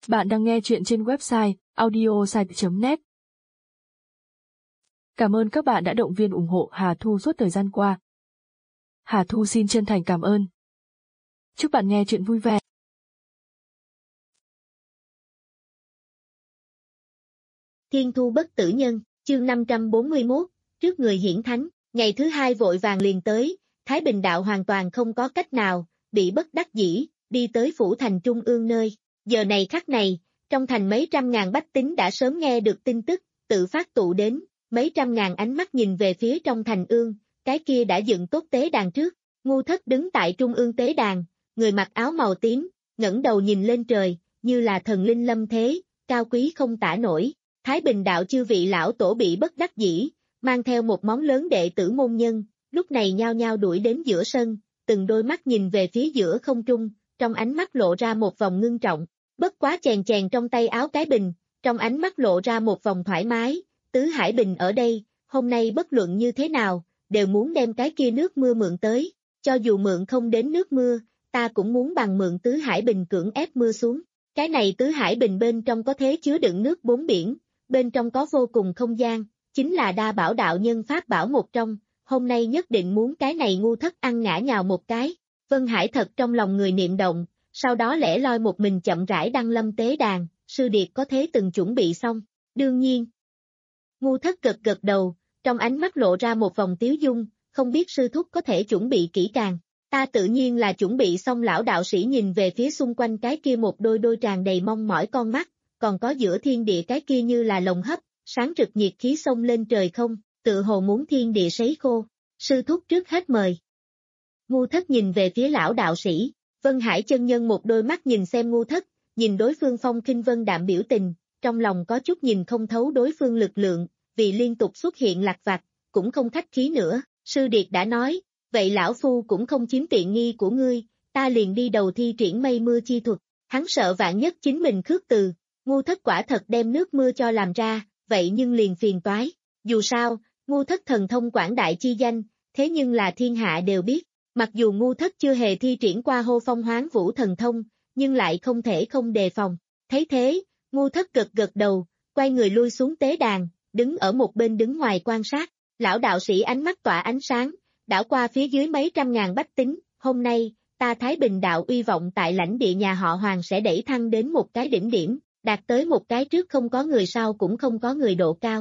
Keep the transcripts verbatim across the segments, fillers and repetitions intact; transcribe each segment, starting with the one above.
Bạn đang nghe chuyện trên website audiosite chấm net. Cảm ơn các bạn đã động viên ủng hộ Hà Thu suốt thời gian qua. Hà Thu xin chân thành cảm ơn. Chúc bạn nghe chuyện vui vẻ. Thiên thu bất tử nhân, chương năm trăm bốn mươi mốt, trước người hiển thánh, ngày thứ hai vội vàng liền tới, Thái Bình đạo hoàn toàn không có cách nào, bị bất đắc dĩ, đi tới phủ thành trung ương nơi. Giờ này khắc này, trong thành mấy trăm ngàn bách tính đã sớm nghe được tin tức, tự phát tụ đến, mấy trăm ngàn ánh mắt nhìn về phía trong thành ương, cái kia đã dựng tốt tế đàn trước. Ngu Thất đứng tại trung ương tế đàn, người mặc áo màu tím, ngẩng đầu nhìn lên trời, như là thần linh lâm thế, cao quý không tả nổi. Thái Bình đạo chư vị lão tổ bị bất đắc dĩ, mang theo một món lớn đệ tử môn nhân, lúc này nhao nhao đuổi đến giữa sân, từng đôi mắt nhìn về phía giữa không trung, trong ánh mắt lộ ra một vòng ngưng trọng. Bất quá chèn chèn trong tay áo cái bình, trong ánh mắt lộ ra một vòng thoải mái, Tứ Hải Bình ở đây, hôm nay bất luận như thế nào, đều muốn đem cái kia nước mưa mượn tới, cho dù mượn không đến nước mưa, ta cũng muốn bằng mượn Tứ Hải Bình cưỡng ép mưa xuống. Cái này Tứ Hải Bình bên trong có thế chứa đựng nước bốn biển, bên trong có vô cùng không gian, chính là đa bảo đạo nhân pháp bảo một trong, hôm nay nhất định muốn cái này Ngu Thất ăn ngã nhào một cái. Vân Hải thật trong lòng người niệm động, sau đó lẻ loi một mình chậm rãi đăng lâm tế đàn, sư điệt có thế từng chuẩn bị xong, đương nhiên. Ngu Thất gật gật đầu, trong ánh mắt lộ ra một vòng tiếu dung, không biết sư thúc có thể chuẩn bị kỹ càng. Ta tự nhiên là chuẩn bị xong. Lão đạo sĩ nhìn về phía xung quanh cái kia một đôi đôi tràn đầy mong mỏi con mắt, còn có giữa thiên địa cái kia như là lồng hấp, sáng rực nhiệt khí xông lên trời không, tự hồ muốn thiên địa sấy khô. Sư thúc trước hết mời. Ngu Thất nhìn về phía lão đạo sĩ. Vân Hải chân nhân một đôi mắt nhìn xem Ngu Thất, nhìn đối phương phong khinh vân đạm biểu tình, trong lòng có chút nhìn không thấu đối phương lực lượng, vì liên tục xuất hiện lặt vặt, cũng không khách khí nữa. Sư điệt đã nói, vậy lão phu cũng không chiếm tiện nghi của ngươi, ta liền đi đầu thi triển mây mưa chi thuật. Hắn sợ vạn nhất chính mình khước từ, Ngu Thất quả thật đem nước mưa cho làm ra, vậy nhưng liền phiền toái. Dù sao, Ngu Thất thần thông quảng đại chi danh, thế nhưng là thiên hạ đều biết. Mặc dù Ngu Thất chưa hề thi triển qua hô phong hoán vũ thần thông, nhưng lại không thể không đề phòng. Thấy thế, Ngu Thất gật gật đầu, quay người lui xuống tế đàn, đứng ở một bên đứng ngoài quan sát. Lão đạo sĩ ánh mắt tỏa ánh sáng, đảo qua phía dưới mấy trăm ngàn bách tính. Hôm nay, ta Thái Bình đạo uy vọng tại lãnh địa nhà họ Hoàng sẽ đẩy thăng đến một cái đỉnh điểm, đạt tới một cái trước không có người sau cũng không có người độ cao.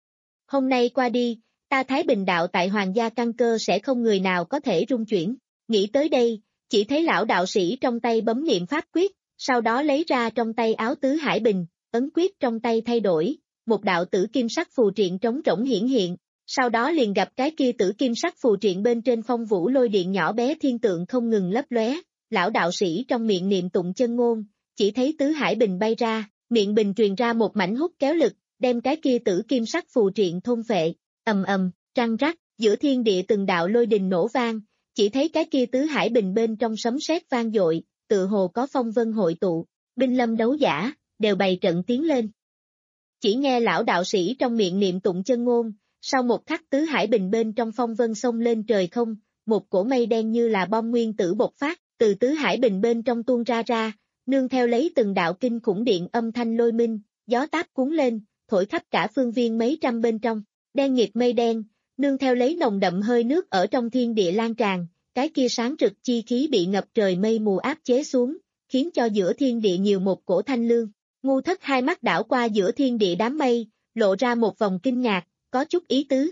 Hôm nay qua đi, ta Thái Bình đạo tại Hoàng gia căn cơ sẽ không người nào có thể rung chuyển. Nghĩ tới đây, chỉ thấy lão đạo sĩ trong tay bấm niệm pháp quyết, sau đó lấy ra trong tay áo Tứ Hải Bình, ấn quyết trong tay thay đổi, một đạo tử kim sắc phù triện trống rỗng hiển hiện, sau đó liền gặp cái kia tử kim sắc phù triện bên trên phong vũ lôi điện nhỏ bé thiên tượng không ngừng lấp lóe. Lão đạo sĩ trong miệng niệm tụng chân ngôn, chỉ thấy Tứ Hải Bình bay ra, miệng bình truyền ra một mảnh hút kéo lực, đem cái kia tử kim sắc phù triện thôn phệ. Ầm ầm, răng rắc, giữa thiên địa từng đạo lôi đình nổ vang, chỉ thấy cái kia Tứ Hải Bình bên trong sấm sét vang dội, tự hồ có phong vân hội tụ, binh lâm đấu giả, đều bày trận tiến lên. Chỉ nghe lão đạo sĩ trong miệng niệm tụng chân ngôn, sau một khắc Tứ Hải Bình bên trong phong vân xông lên trời không, một cổ mây đen như là bom nguyên tử bộc phát, từ Tứ Hải Bình bên trong tuôn ra ra, nương theo lấy từng đạo kinh khủng điện âm thanh lôi minh, gió táp cuốn lên, thổi khắp cả phương viên mấy trăm bên trong. Đen nghịt mây đen, nương theo lấy nồng đậm hơi nước ở trong thiên địa lan tràn, cái kia sáng rực chi khí bị ngập trời mây mù áp chế xuống, khiến cho giữa thiên địa nhiều một cổ thanh lương. Ngu Thất hai mắt đảo qua giữa thiên địa đám mây, lộ ra một vòng kinh ngạc, có chút ý tứ.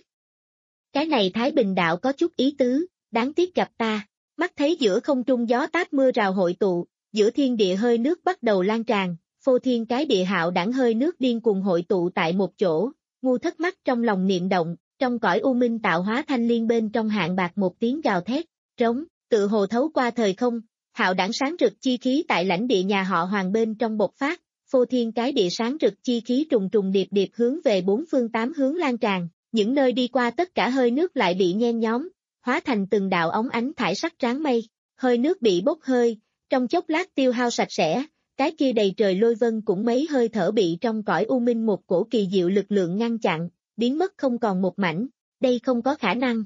Cái này Thái Bình đạo có chút ý tứ, đáng tiếc gặp ta. Mắt thấy giữa không trung gió táp mưa rào hội tụ, giữa thiên địa hơi nước bắt đầu lan tràn, phô thiên cái địa hạo đẳng hơi nước điên cuồng hội tụ tại một chỗ. Ngu Thất mắt trong lòng niệm động, trong cõi u minh tạo hóa thanh liên bên trong hạng bạc một tiếng gào thét, trống, tự hồ thấu qua thời không, hạo đẳng sáng rực chi khí tại lãnh địa nhà họ Hoàng bên trong bộc phát, phô thiên cái địa sáng rực chi khí trùng trùng điệp điệp hướng về bốn phương tám hướng lan tràn, những nơi đi qua tất cả hơi nước lại bị nhen nhóm, hóa thành từng đạo óng ánh thải sắc tráng mây, hơi nước bị bốc hơi, trong chốc lát tiêu hao sạch sẽ. Cái kia đầy trời lôi vân cũng mấy hơi thở bị trong cõi u minh một cổ kỳ diệu lực lượng ngăn chặn, biến mất không còn một mảnh. Đây không có khả năng.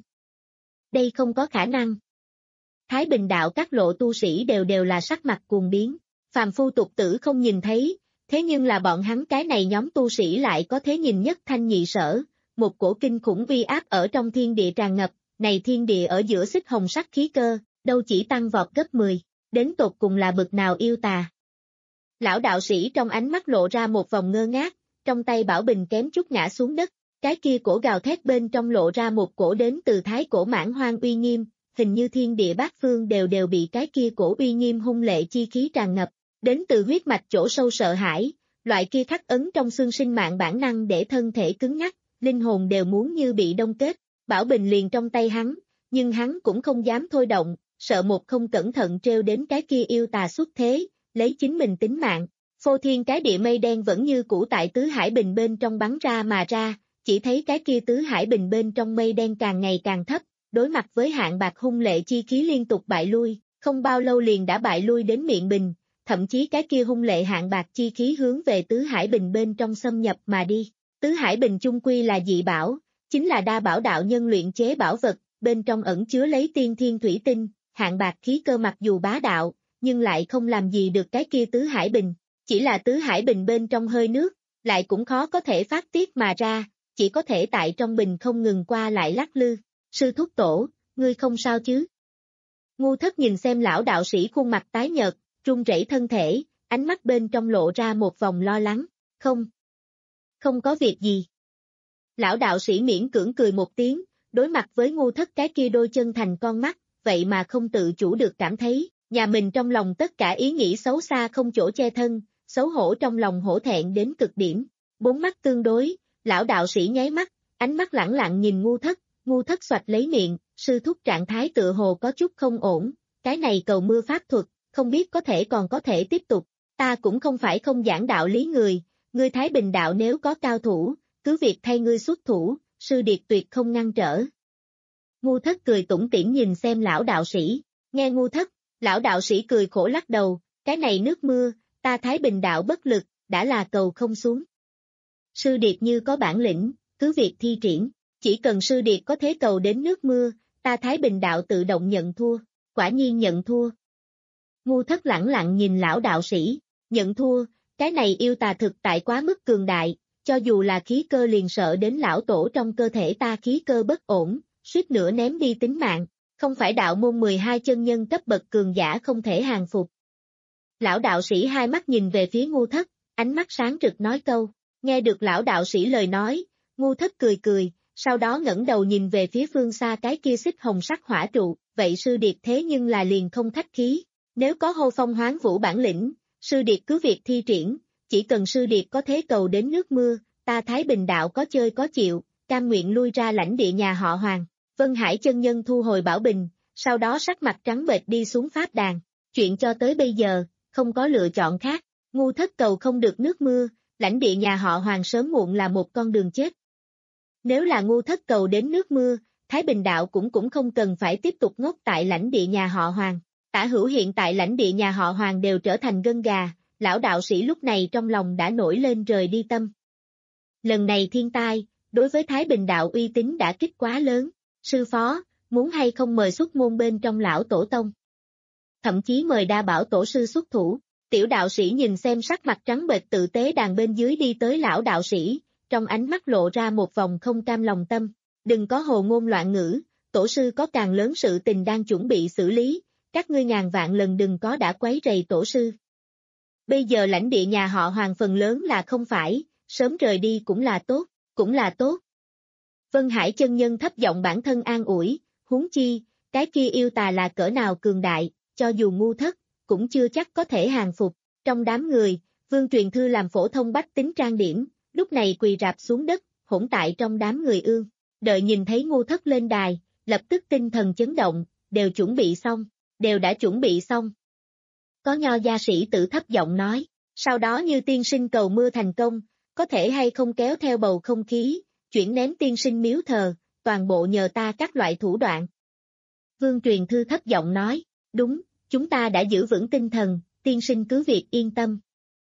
Đây không có khả năng. Thái Bình đạo các lộ tu sĩ đều đều là sắc mặt cuồng biến. Phàm phu tục tử không nhìn thấy, Thế nhưng là bọn hắn cái này nhóm tu sĩ lại có thế nhìn nhất thanh nhị sở, một cổ kinh khủng uy áp ở trong thiên địa tràn ngập, này thiên địa ở giữa xích hồng sắc khí cơ, đâu chỉ tăng vọt gấp mười, đến tột cùng là bực nào yêu tà. Lão đạo sĩ trong ánh mắt lộ ra một vòng ngơ ngác, trong tay bảo bình kém chút ngã xuống đất, cái kia cổ gào thét bên trong lộ ra một cổ đến từ thái cổ mãn hoang uy nghiêm, hình như thiên địa bát phương đều đều bị cái kia cổ uy nghiêm hung lệ chi khí tràn ngập, đến từ huyết mạch chỗ sâu sợ hãi, loại kia khắc ấn trong xương sinh mạng bản năng để thân thể cứng nhắc, linh hồn đều muốn như bị đông kết, bảo bình liền trong tay hắn, nhưng hắn cũng không dám thôi động, sợ một không cẩn thận treo đến cái kia yêu tà xuất thế, lấy chính mình tính mạng. Phô thiên cái địa mây đen vẫn như cũ tại tứ hải bình bên trong bắn ra mà ra, chỉ thấy cái kia tứ hải bình bên trong mây đen càng ngày càng thấp, đối mặt với hạn bạc hung lệ chi khí liên tục bại lui, không bao lâu liền đã bại lui đến miệng bình, thậm chí cái kia hung lệ hạn bạc chi khí hướng về tứ hải bình bên trong xâm nhập mà đi. Tứ hải bình chung quy là dị bảo, chính là đa bảo đạo nhân luyện chế bảo vật, bên trong ẩn chứa lấy tiên thiên thủy tinh, hạn bạc khí cơ mặc dù bá đạo, nhưng lại không làm gì được cái kia tứ hải bình, chỉ là tứ hải bình bên trong hơi nước, lại cũng khó có thể phát tiết mà ra, chỉ có thể tại trong bình không ngừng qua lại lắc lư. Sư thúc tổ, ngươi không sao chứ? Ngu Thất nhìn xem lão đạo sĩ khuôn mặt tái nhợt, run rẩy thân thể, ánh mắt bên trong lộ ra một vòng lo lắng, không, không có việc gì. Lão đạo sĩ miễn cưỡng cười một tiếng, đối mặt với Ngu Thất cái kia đôi chân thành con mắt, vậy mà không tự chủ được cảm thấy, nhà mình trong lòng tất cả ý nghĩ xấu xa không chỗ che thân, xấu hổ trong lòng hổ thẹn đến cực điểm. Bốn mắt tương đối, lão đạo sĩ nháy mắt, ánh mắt lẳng lặng nhìn Ngu Thất, Ngu Thất xoạch lấy miệng, sư thúc trạng thái tựa hồ có chút không ổn, cái này cầu mưa pháp thuật, không biết có thể còn có thể tiếp tục, ta cũng không phải không giảng đạo lý người, ngươi Thái Bình đạo nếu có cao thủ, cứ việc thay ngươi xuất thủ, sư điệt tuyệt không ngăn trở. Ngu Thất cười tủm tỉm nhìn xem lão đạo sĩ, nghe Ngu Thất, lão đạo sĩ cười khổ lắc đầu, cái này nước mưa, ta Thái Bình đạo bất lực, đã là cầu không xuống. Sư điệt như có bản lĩnh, cứ việc thi triển, chỉ cần sư điệt có thế cầu đến nước mưa, ta Thái Bình đạo tự động nhận thua, quả nhiên nhận thua. Ngu Thất lẳng lặng nhìn lão đạo sĩ, nhận thua, cái này yêu tà thực tại quá mức cường đại, cho dù là khí cơ liền sợ đến lão tổ trong cơ thể ta khí cơ bất ổn, suýt nữa ném đi tính mạng, không phải đạo môn mười hai chân nhân cấp bậc cường giả không thể hàng phục. Lão đạo sĩ hai mắt nhìn về phía Ngu Thất, ánh mắt sáng rực nói câu, nghe được lão đạo sĩ lời nói, Ngu Thất cười cười, sau đó ngẩng đầu nhìn về phía phương xa cái kia xích hồng sắc hỏa trụ, vậy sư điệt thế nhưng là liền không khách khí, nếu có hô phong hoán vũ bản lĩnh, sư điệt cứ việc thi triển, chỉ cần sư điệt có thế cầu đến nước mưa, ta Thái Bình đạo có chơi có chịu, cam nguyện lui ra lãnh địa nhà họ Hoàng. Vân Hải chân nhân thu hồi bảo bình, sau đó sắc mặt trắng bệch đi xuống pháp đàn, chuyện cho tới bây giờ, không có lựa chọn khác, Ngu Thất cầu không được nước mưa, lãnh địa nhà họ Hoàng sớm muộn là một con đường chết. Nếu là Ngu Thất cầu đến nước mưa, Thái Bình đạo cũng cũng không cần phải tiếp tục ngốc tại lãnh địa nhà họ Hoàng. Tả hữu hiện tại lãnh địa nhà họ Hoàng đều trở thành gân gà, lão đạo sĩ lúc này trong lòng đã nổi lên rời đi tâm. Lần này thiên tai, đối với Thái Bình đạo uy tín đã kích quá lớn, sư phó, muốn hay không mời xuất môn bên trong lão tổ tông. Thậm chí mời đa bảo tổ sư xuất thủ, tiểu đạo sĩ nhìn xem sắc mặt trắng bệch tự tế đàn bên dưới đi tới lão đạo sĩ, trong ánh mắt lộ ra một vòng không cam lòng tâm, đừng có hồ ngôn loạn ngữ, tổ sư có càng lớn sự tình đang chuẩn bị xử lý, các ngươi ngàn vạn lần đừng có đã quấy rầy tổ sư. Bây giờ lãnh địa nhà họ Hoàng phần lớn là không phải, sớm rời đi cũng là tốt, cũng là tốt. Vân Hải chân nhân thấp giọng bản thân an ủi, huống chi, cái kia yêu tà là cỡ nào cường đại, cho dù Ngu Thất, cũng chưa chắc có thể hàng phục. Trong đám người, Vương Truyền Thư làm phổ thông bách tính trang điểm, lúc này quỳ rạp xuống đất, hỗn tại trong đám người ương, đợi nhìn thấy Ngu Thất lên đài, lập tức tinh thần chấn động, đều chuẩn bị xong, đều đã chuẩn bị xong. Có nho gia sĩ tử thấp giọng nói, sau đó như tiên sinh cầu mưa thành công, có thể hay không kéo theo bầu không khí, chuyển ném tiên sinh miếu thờ, toàn bộ nhờ ta các loại thủ đoạn. Vương Truyền Thư thấp giọng nói, đúng, chúng ta đã giữ vững tinh thần, tiên sinh cứ việc yên tâm.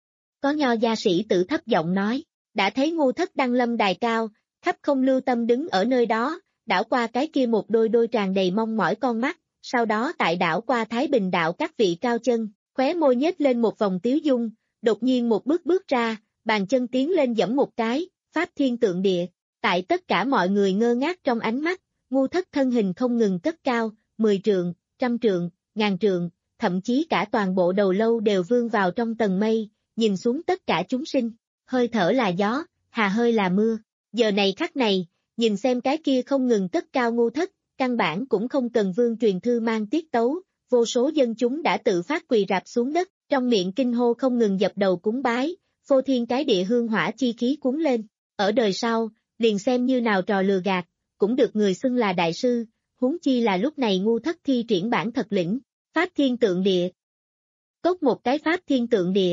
Có nho gia sĩ tử thấp giọng nói, đã thấy Ngu Thất đăng lâm đài cao, khắp không lưu tâm đứng ở nơi đó, đảo qua cái kia một đôi đôi tràn đầy mong mỏi con mắt, sau đó tại đảo qua Thái Bình đạo các vị cao chân, khóe môi nhếch lên một vòng tiếu dung, đột nhiên một bước bước ra, bàn chân tiến lên giẫm một cái, pháp thiên tượng địa. Tại tất cả mọi người ngơ ngác trong ánh mắt, Ngu Thất thân hình không ngừng cất cao, mười trượng, trăm trượng, ngàn trượng, thậm chí cả toàn bộ đầu lâu đều vươn vào trong tầng mây, nhìn xuống tất cả chúng sinh, hơi thở là gió, hà hơi là mưa. Giờ này khắc này, nhìn xem cái kia không ngừng cất cao Ngu Thất, căn bản cũng không cần vương truyền thư mang tiết tấu, vô số dân chúng đã tự phát quỳ rạp xuống đất, trong miệng kinh hô không ngừng dập đầu cúng bái, phô thiên cái địa hương hỏa chi khí cuốn lên. Ở đời sau, liền xem như nào trò lừa gạt, cũng được người xưng là đại sư, huống chi là lúc này Ngu Thất thi triển bản thật lĩnh, pháp thiên tượng địa. Cốc một cái pháp thiên tượng địa.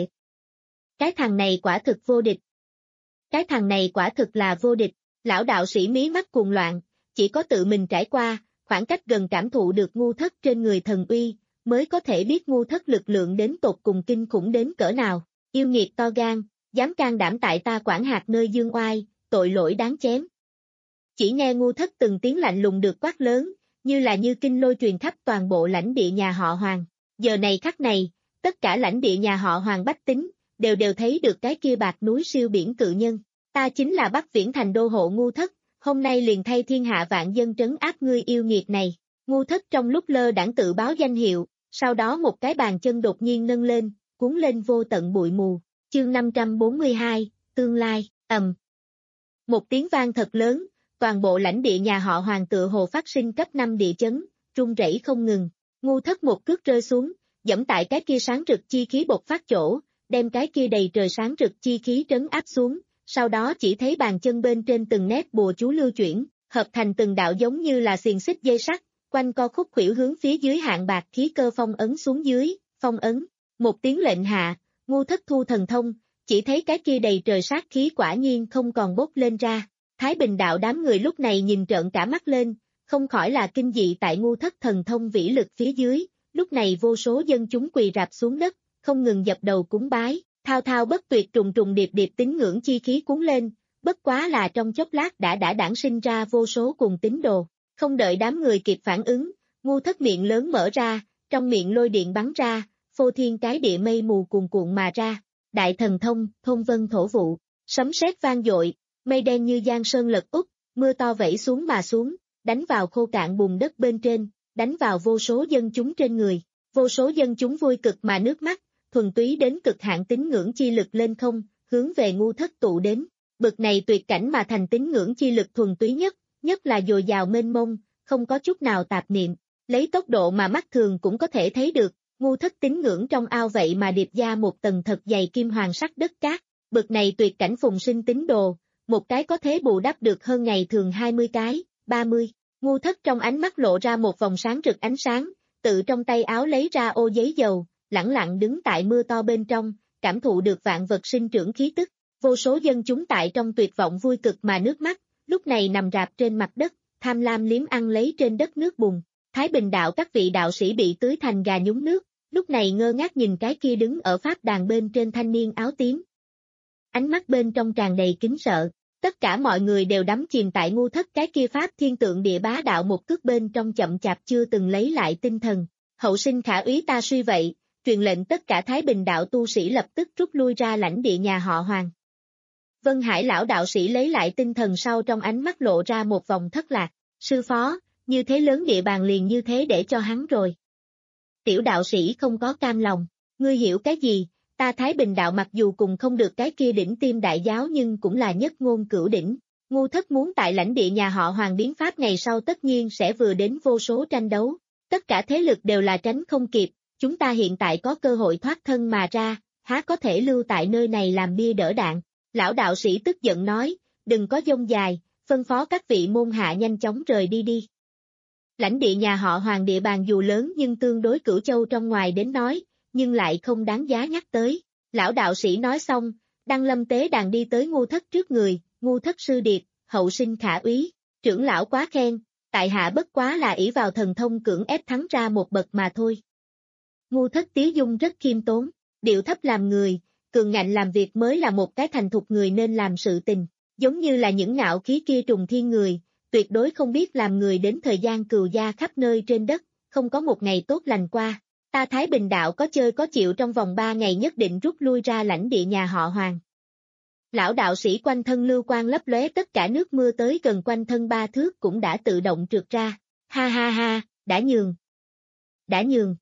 Cái thằng này quả thực vô địch. Cái thằng này quả thực là vô địch, lão đạo sĩ mí mắt cuồng loạn, chỉ có tự mình trải qua, khoảng cách gần cảm thụ được Ngu Thất trên người thần uy, mới có thể biết Ngu Thất lực lượng đến tột cùng kinh khủng đến cỡ nào. Yêu nghiệt to gan, dám can đảm tại ta Quản Hạt nơi dương oai, tội lỗi đáng chém. Chỉ nghe Ngu Thất từng tiếng lạnh lùng được quát lớn, như là như kinh lôi truyền khắp toàn bộ lãnh địa nhà họ Hoàng. Giờ này khắc này, tất cả lãnh địa nhà họ Hoàng bách tính, đều đều thấy được cái kia bạc núi siêu biển cự nhân. Ta chính là Bắc Viễn Thành đô hộ Ngu Thất, hôm nay liền thay thiên hạ vạn dân trấn áp ngươi yêu nghiệt này. Ngu Thất trong lúc lơ đãng tự báo danh hiệu, sau đó một cái bàn chân đột nhiên nâng lên, cuốn lên vô tận bụi mù. Chương năm trăm bốn mươi hai, tương lai, ầm. Một tiếng vang thật lớn, toàn bộ lãnh địa nhà họ Hoàng tựa hồ phát sinh cấp năm địa chấn, rung rẩy không ngừng. Ngu Thất một cước rơi xuống, dẫm tại cái kia sáng rực chi khí bộc phát chỗ, đem cái kia đầy trời sáng rực chi khí trấn áp xuống, sau đó chỉ thấy bàn chân bên trên từng nét bùa chú lưu chuyển, hợp thành từng đạo giống như là xiềng xích dây sắt, quanh co khúc khuỷu hướng phía dưới hạng bạc khí cơ phong ấn xuống dưới, phong ấn. Một tiếng lệnh hạ, Ngu Thất thu thần thông, chỉ thấy cái kia đầy trời sát khí quả nhiên không còn bốc lên ra. Thái Bình đạo đám người lúc này nhìn trợn cả mắt lên, không khỏi là kinh dị tại Ngu Thất thần thông vĩ lực phía dưới, lúc này vô số dân chúng quỳ rạp xuống đất, không ngừng dập đầu cúng bái, thao thao bất tuyệt trùng trùng điệp điệp tín ngưỡng chi khí cuốn lên, bất quá là trong chốc lát đã đã đản sinh ra vô số cùng tín đồ. Không đợi đám người kịp phản ứng, Ngu Thất miệng lớn mở ra, trong miệng lôi điện bắn ra, phô thiên cái địa mây mù cuồn cuộn mà ra, đại thần thông, thôn vân thổ vụ, sấm sét vang dội, mây đen như giang sơn lật úp, mưa to vẩy xuống mà xuống, đánh vào khô cạn bùn đất bên trên, đánh vào vô số dân chúng trên người, vô số dân chúng vui cực mà nước mắt, thuần túy đến cực hạn tín ngưỡng chi lực lên không, hướng về Ngu Thất tụ đến, bực này tuyệt cảnh mà thành tín ngưỡng chi lực thuần túy nhất, nhất là dồi dào mênh mông, không có chút nào tạp niệm, lấy tốc độ mà mắt thường cũng có thể thấy được. Ngu Thất tín ngưỡng trong ao vậy mà điệp ra một tầng thật dày kim hoàng sắc đất cát, bực này tuyệt cảnh phùng sinh tín đồ, một cái có thế bù đắp được hơn ngày thường hai mươi cái, ba mươi. Ngu Thất trong ánh mắt lộ ra một vòng sáng rực ánh sáng, tự trong tay áo lấy ra ô giấy dầu, lẳng lặng đứng tại mưa to bên trong, cảm thụ được vạn vật sinh trưởng khí tức. Vô số dân chúng tại trong tuyệt vọng vui cực mà nước mắt, lúc này nằm rạp trên mặt đất, tham lam liếm ăn lấy trên đất nước bùn. Thái Bình đạo các vị đạo sĩ bị tưới thành gà nhúng nước, lúc này ngơ ngác nhìn cái kia đứng ở pháp đàn bên trên thanh niên áo tím. Ánh mắt bên trong tràn đầy kính sợ, tất cả mọi người đều đắm chìm tại Ngu Thất cái kia pháp thiên tượng địa bá đạo một cước bên trong chậm chạp chưa từng lấy lại tinh thần. Hậu sinh khả úy ta suy vậy, truyền lệnh tất cả Thái Bình đạo tu sĩ lập tức rút lui ra lãnh địa nhà họ Hoàng. Vân Hải lão đạo sĩ lấy lại tinh thần sau trong ánh mắt lộ ra một vòng thất lạc, sư phó, như thế lớn địa bàn liền như thế để cho hắn rồi. Tiểu đạo sĩ không có cam lòng, ngươi hiểu cái gì, ta Thái Bình đạo mặc dù cùng không được cái kia đỉnh tiêm đại giáo nhưng cũng là nhất ngôn cửu đỉnh. Ngu Thất muốn tại lãnh địa nhà họ Hoàng biến pháp ngày sau tất nhiên sẽ vừa đến vô số tranh đấu, tất cả thế lực đều là tránh không kịp, chúng ta hiện tại có cơ hội thoát thân mà ra, há có thể lưu tại nơi này làm bia đỡ đạn. Lão đạo sĩ tức giận nói, đừng có dông dài, phân phó các vị môn hạ nhanh chóng rời đi đi. Lãnh địa nhà họ Hoàng địa bàn dù lớn nhưng tương đối Cửu Châu trong ngoài đến nói, nhưng lại không đáng giá nhắc tới. Lão đạo sĩ nói xong, Đăng Lâm tế đàn đi tới Ngu Thất trước người, Ngu Thất sư điệt, hậu sinh khả úy, trưởng lão quá khen, tại hạ bất quá là ỷ vào thần thông cưỡng ép thắng ra một bậc mà thôi. Ngu Thất tiếu dung rất khiêm tốn, điệu thấp làm người, cường ngạnh làm việc mới là một cái thành thục người nên làm sự tình, giống như là những ngạo khí kia trùng thiên người, tuyệt đối không biết làm người đến thời gian cừu gia khắp nơi trên đất, không có một ngày tốt lành qua. Ta Thái Bình đạo có chơi có chịu trong vòng ba ngày nhất định rút lui ra lãnh địa nhà họ Hoàng. Lão đạo sĩ quanh thân lưu quang lấp lóe, tất cả nước mưa tới gần quanh thân ba thước cũng đã tự động trượt ra. Ha ha ha, đã nhường. Đã nhường.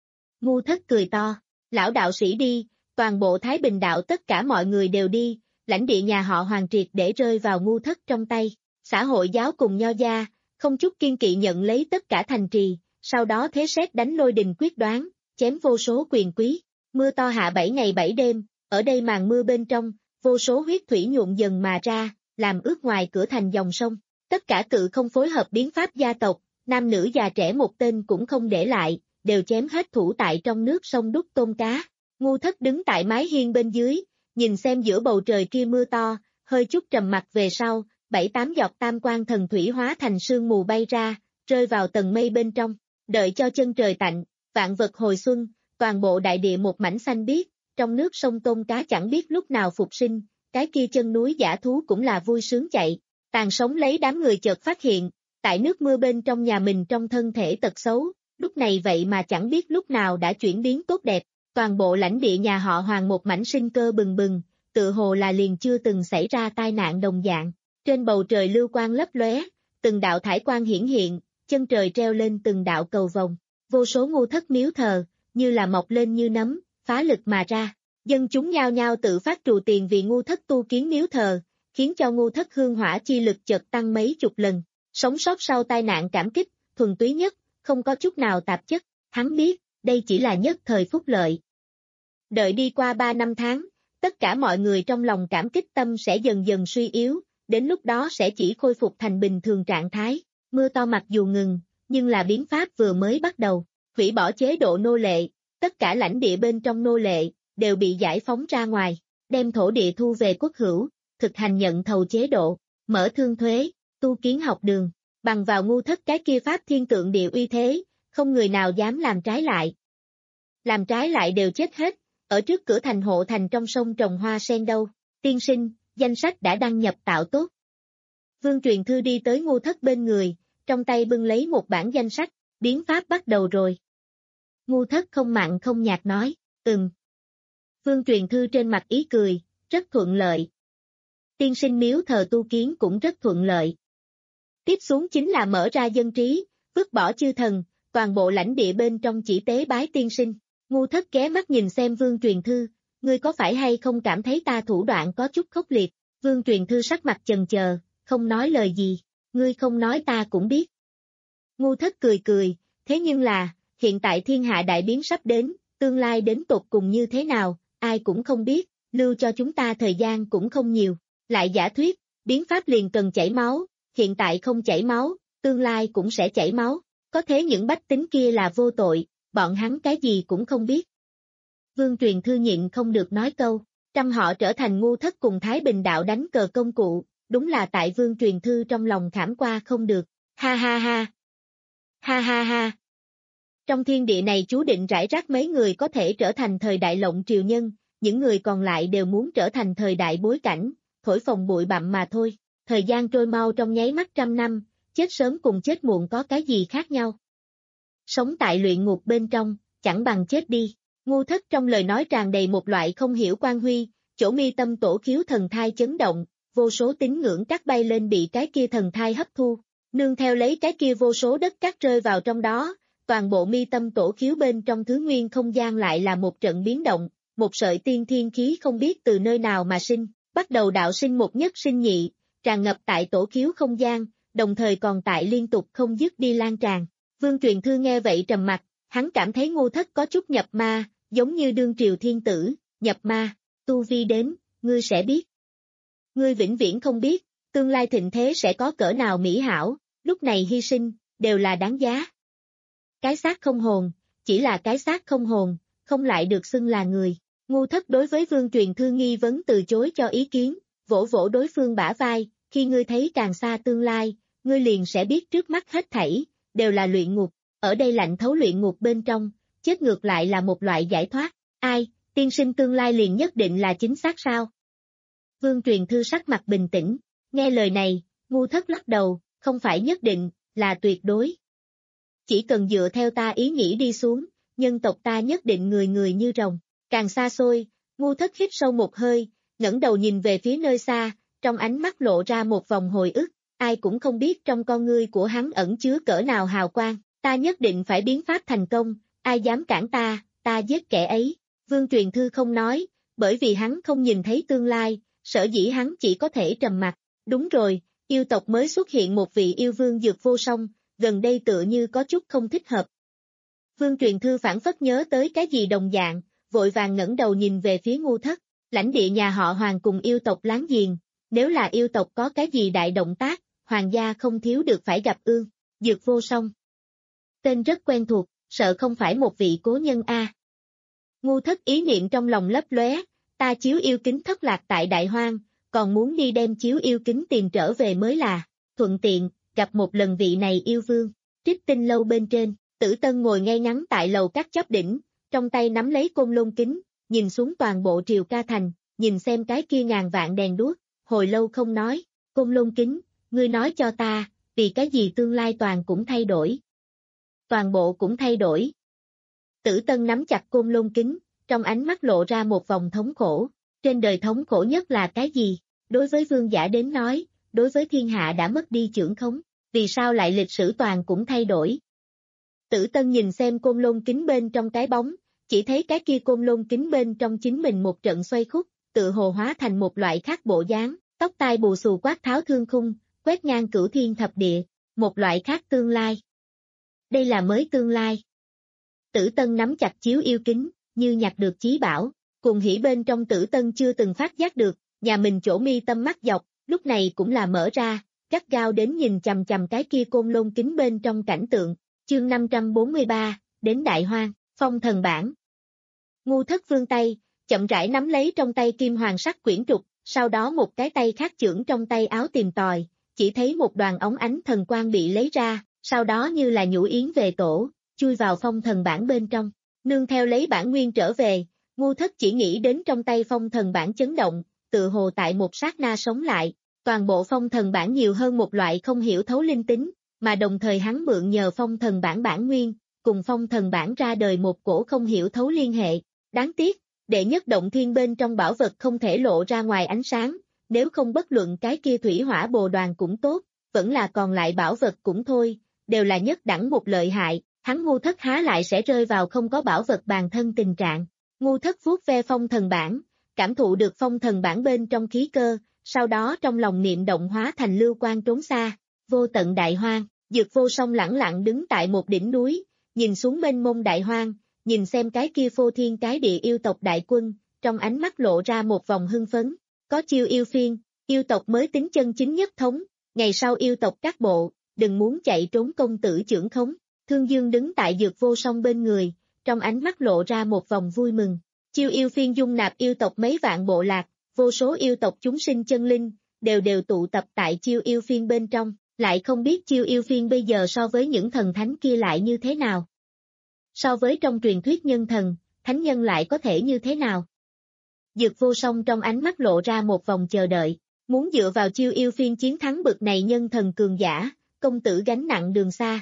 Ngu Thất cười to, lão đạo sĩ đi, toàn bộ Thái Bình đạo tất cả mọi người đều đi, lãnh địa nhà họ Hoàng triệt để rơi vào Ngu Thất trong tay. Xã hội giáo cùng Nho gia, không chút kiên kỵ nhận lấy tất cả thành trì, sau đó thế sét đánh lôi đình quyết đoán, chém vô số quyền quý. Mưa to hạ bảy ngày bảy đêm, ở đây màn mưa bên trong, vô số huyết thủy nhuộm dần mà ra, làm ướt ngoài cửa thành dòng sông. Tất cả cự không phối hợp biến pháp gia tộc, nam nữ già trẻ một tên cũng không để lại, đều chém hết thủ tại trong nước sông đúc tôm cá. Ngu Thất đứng tại mái hiên bên dưới, nhìn xem giữa bầu trời kia mưa to, hơi chút trầm mặt về sau, bảy tám giọt tam quan thần thủy hóa thành sương mù bay ra, rơi vào tầng mây bên trong. Đợi cho chân trời tạnh, vạn vật hồi xuân, toàn bộ đại địa một mảnh xanh biếc, trong nước sông tôm cá chẳng biết lúc nào phục sinh, cái kia chân núi dã thú cũng là vui sướng chạy. Tàn sống lấy đám người chợt phát hiện, tại nước mưa bên trong nhà mình trong thân thể tật xấu, lúc này vậy mà chẳng biết lúc nào đã chuyển biến tốt đẹp, toàn bộ lãnh địa nhà họ Hoàng một mảnh sinh cơ bừng bừng, tự hồ là liền chưa từng xảy ra tai nạn đồng dạng. Trên bầu trời lưu quang lấp lóe, từng đạo thải quang hiển hiện, chân trời treo lên từng đạo cầu vồng, vô số Ngu Thất miếu thờ, như là mọc lên như nấm, phá lực mà ra. Dân chúng nhao nhao tự phát trù tiền vì Ngu Thất tu kiến miếu thờ, khiến cho Ngu Thất hương hỏa chi lực chợt tăng mấy chục lần. Sống sót sau tai nạn cảm kích, thuần túy nhất, không có chút nào tạp chất, hắn biết, đây chỉ là nhất thời phúc lợi. Đợi đi qua ba năm tháng, tất cả mọi người trong lòng cảm kích tâm sẽ dần dần suy yếu, đến lúc đó sẽ chỉ khôi phục thành bình thường trạng thái. Mưa to mặc dù ngừng, nhưng là biến pháp vừa mới bắt đầu, hủy bỏ chế độ nô lệ, tất cả lãnh địa bên trong nô lệ, đều bị giải phóng ra ngoài, đem thổ địa thu về quốc hữu, thực hành nhận thầu chế độ, mở thương thuế, tu kiến học đường, bằng vào Ngu Thất cái kia pháp thiên tượng địa uy thế, không người nào dám làm trái lại. Làm trái lại đều chết hết, ở trước cửa thành hộ thành trong sông trồng hoa sen đâu. Tiên sinh, danh sách đã đăng nhập tạo tốt. Vương Truyền Thư đi tới Ngu Thất bên người, trong tay bưng lấy một bản danh sách, biến pháp bắt đầu rồi. Ngu Thất không mặn không nhạt nói, ừm. Vương Truyền Thư trên mặt ý cười, rất thuận lợi. Tiên sinh miếu thờ tu kiến cũng rất thuận lợi. Tiếp xuống chính là mở ra dân trí, vứt bỏ chư thần, toàn bộ lãnh địa bên trong chỉ tế bái tiên sinh. Ngu Thất ghé mắt nhìn xem Vương Truyền Thư, ngươi có phải hay không cảm thấy ta thủ đoạn có chút khốc liệt? Vương Truyền Thư sắc mặt chần chờ, không nói lời gì, ngươi không nói ta cũng biết. Ngu Thất cười cười, thế nhưng là, hiện tại thiên hạ đại biến sắp đến, tương lai đến tột cùng như thế nào, ai cũng không biết, lưu cho chúng ta thời gian cũng không nhiều. Lại giả thuyết, biến pháp liền cần chảy máu, hiện tại không chảy máu, tương lai cũng sẽ chảy máu, có thế những bách tính kia là vô tội, bọn hắn cái gì cũng không biết. Vương Truyền Thư nhịn không được nói câu, trăm họ trở thành Ngu Thất cùng Thái Bình đạo đánh cờ công cụ, đúng là tại Vương Truyền Thư trong lòng khảm qua không được, ha ha ha. Ha ha ha. Trong thiên địa này chú định rải rác mấy người có thể trở thành thời đại lộng triều nhân, những người còn lại đều muốn trở thành thời đại bối cảnh, thổi phồng bụi bặm mà thôi. Thời gian trôi mau trong nháy mắt trăm năm, chết sớm cùng chết muộn có cái gì khác nhau. Sống tại luyện ngục bên trong, chẳng bằng chết đi. Ngu Thất trong lời nói tràn đầy một loại không hiểu quan huy, chỗ mi tâm tổ khiếu thần thai chấn động, vô số tín ngưỡng cát bay lên bị cái kia thần thai hấp thu, nương theo lấy cái kia vô số đất cát rơi vào trong đó, toàn bộ mi tâm tổ khiếu bên trong thứ nguyên không gian lại là một trận biến động, một sợi tiên thiên khí không biết từ nơi nào mà sinh, bắt đầu đạo sinh một nhất sinh nhị, tràn ngập tại tổ khiếu không gian, đồng thời còn tại liên tục không dứt đi lan tràn. Vương Truyền Thư nghe vậy trầm mặt, hắn cảm thấy Ngu Thất có chút nhập ma, giống như đương triều thiên tử, nhập ma, tu vi đến, ngươi sẽ biết. Ngươi vĩnh viễn không biết, tương lai thịnh thế sẽ có cỡ nào mỹ hảo, lúc này hy sinh, đều là đáng giá. Cái xác không hồn, chỉ là cái xác không hồn, không lại được xưng là người. Ngu Thất đối với Vương Truyền Thư nghi vấn từ chối cho ý kiến, vỗ vỗ đối phương bả vai, khi ngươi thấy càng xa tương lai, ngươi liền sẽ biết trước mắt hết thảy, đều là luyện ngục, ở đây lạnh thấu luyện ngục bên trong, chết ngược lại là một loại giải thoát. Ai, tiên sinh tương lai liền nhất định là chính xác sao? Vương Truyền Thư sắc mặt bình tĩnh, nghe lời này, Ngu Thất lắc đầu, không phải nhất định, là tuyệt đối. Chỉ cần dựa theo ta ý nghĩ đi xuống, nhân tộc ta nhất định người người như rồng. Càng xa xôi, Ngu Thất hít sâu một hơi, ngẩng đầu nhìn về phía nơi xa, trong ánh mắt lộ ra một vòng hồi ức, ai cũng không biết trong con ngươi của hắn ẩn chứa cỡ nào hào quang, ta nhất định phải biến pháp thành công, ai dám cản ta, ta giết kẻ ấy. Vương Truyền Thư không nói, bởi vì hắn không nhìn thấy tương lai, sở dĩ hắn chỉ có thể trầm mặc. Đúng rồi, yêu tộc mới xuất hiện một vị yêu vương Dược Vô Song, gần đây tựa như có chút không thích hợp. Vương Truyền Thư phản phất nhớ tới cái gì đồng dạng, vội vàng ngẩng đầu nhìn về phía Ngu Thất, lãnh địa nhà họ Hoàng cùng yêu tộc láng giềng, nếu là yêu tộc có cái gì đại động tác, Hoàng gia không thiếu được phải gặp ương. Dược Vô Song. Tên rất quen thuộc, sợ không phải một vị cố nhân a. Ngu Thất ý niệm trong lòng lấp lóe, ta chiếu yêu kính thất lạc tại Đại Hoang, còn muốn đi đem chiếu yêu kính tìm trở về mới là, thuận tiện, gặp một lần vị này yêu vương. Trích Tinh lâu bên trên, Tử Tân ngồi ngay ngắn tại lầu các chóp đỉnh, trong tay nắm lấy côn lôn kính, nhìn xuống toàn bộ Triều Ca Thành, nhìn xem cái kia ngàn vạn đèn đuốc, hồi lâu không nói, côn lôn kính, ngươi nói cho ta, vì cái gì tương lai toàn cũng thay đổi. Toàn bộ cũng thay đổi. Tử Tân nắm chặt côn lôn kính, trong ánh mắt lộ ra một vòng thống khổ, trên đời thống khổ nhất là cái gì? Đối với vương giả đến nói, đối với thiên hạ đã mất đi chưởng khống, vì sao lại lịch sử toàn cũng thay đổi? Tử Tân nhìn xem côn lôn kính bên trong cái bóng, chỉ thấy cái kia côn lôn kính bên trong chính mình một trận xoay khúc, tự hồ hóa thành một loại khác bộ dáng, tóc tai bù xù quát tháo thương khung, quét ngang cửu thiên thập địa, một loại khác tương lai. Đây là mới tương lai. Tử Tân nắm chặt chiếu yêu kính, như nhặt được chí bảo, cùng hỉ bên trong Tử Tân chưa từng phát giác được, nhà mình chỗ mi tâm mắt dọc, lúc này cũng là mở ra, gắt gao đến nhìn chằm chằm cái kia côn lôn kính bên trong cảnh tượng. Chương năm trăm bốn mươi ba, đến Đại Hoang, phong thần bản. Ngu Thất vươn tay, chậm rãi nắm lấy trong tay kim hoàng sắc quyển trục, sau đó một cái tay khác chưởng trong tay áo tìm tòi, chỉ thấy một đoàn ống ánh thần quang bị lấy ra, sau đó như là nhũ yến về tổ, chui vào phong thần bản bên trong. Nương theo lấy bản nguyên trở về, Ngu Thất chỉ nghĩ đến trong tay phong thần bản chấn động, tự hồ tại một sát na sống lại, toàn bộ phong thần bản nhiều hơn một loại không hiểu thấu linh tính, mà đồng thời hắn mượn nhờ phong thần bản bản nguyên, cùng phong thần bản ra đời một cổ không hiểu thấu liên hệ. Đáng tiếc, đệ nhất động thiên bên trong bảo vật không thể lộ ra ngoài ánh sáng, nếu không bất luận cái kia thủy hỏa bồ đoàn cũng tốt, vẫn là còn lại bảo vật cũng thôi, đều là nhất đẳng một lợi hại, hắn Ngu Thất há lại sẽ rơi vào không có bảo vật bàn thân tình trạng. Ngu Thất vuốt ve phong thần bản, cảm thụ được phong thần bản bên trong khí cơ, sau đó trong lòng niệm động hóa thành lưu quang trốn xa, vô tận Đại Hoang. Dược Vô Song lẳng lặng đứng tại một đỉnh núi, nhìn xuống mênh mông Đại Hoang, nhìn xem cái kia phô thiên cái địa yêu tộc đại quân, trong ánh mắt lộ ra một vòng hưng phấn. Có chiêu yêu phiên, yêu tộc mới tính chân chính nhất thống, ngày sau yêu tộc các bộ, đừng muốn chạy trốn công tử trưởng khống. Thương Dương đứng tại Dược Vô Song bên người, trong ánh mắt lộ ra một vòng vui mừng. Chiêu yêu phiên dung nạp yêu tộc mấy vạn bộ lạc, vô số yêu tộc chúng sinh chân linh, đều đều tụ tập tại chiêu yêu phiên bên trong. Lại không biết chiêu yêu phiên bây giờ so với những thần thánh kia lại như thế nào. So với trong truyền thuyết nhân thần, thánh nhân lại có thể như thế nào. Dược Vô Song trong ánh mắt lộ ra một vòng chờ đợi, muốn dựa vào chiêu yêu phiên chiến thắng bực này nhân thần cường giả, công tử gánh nặng đường xa.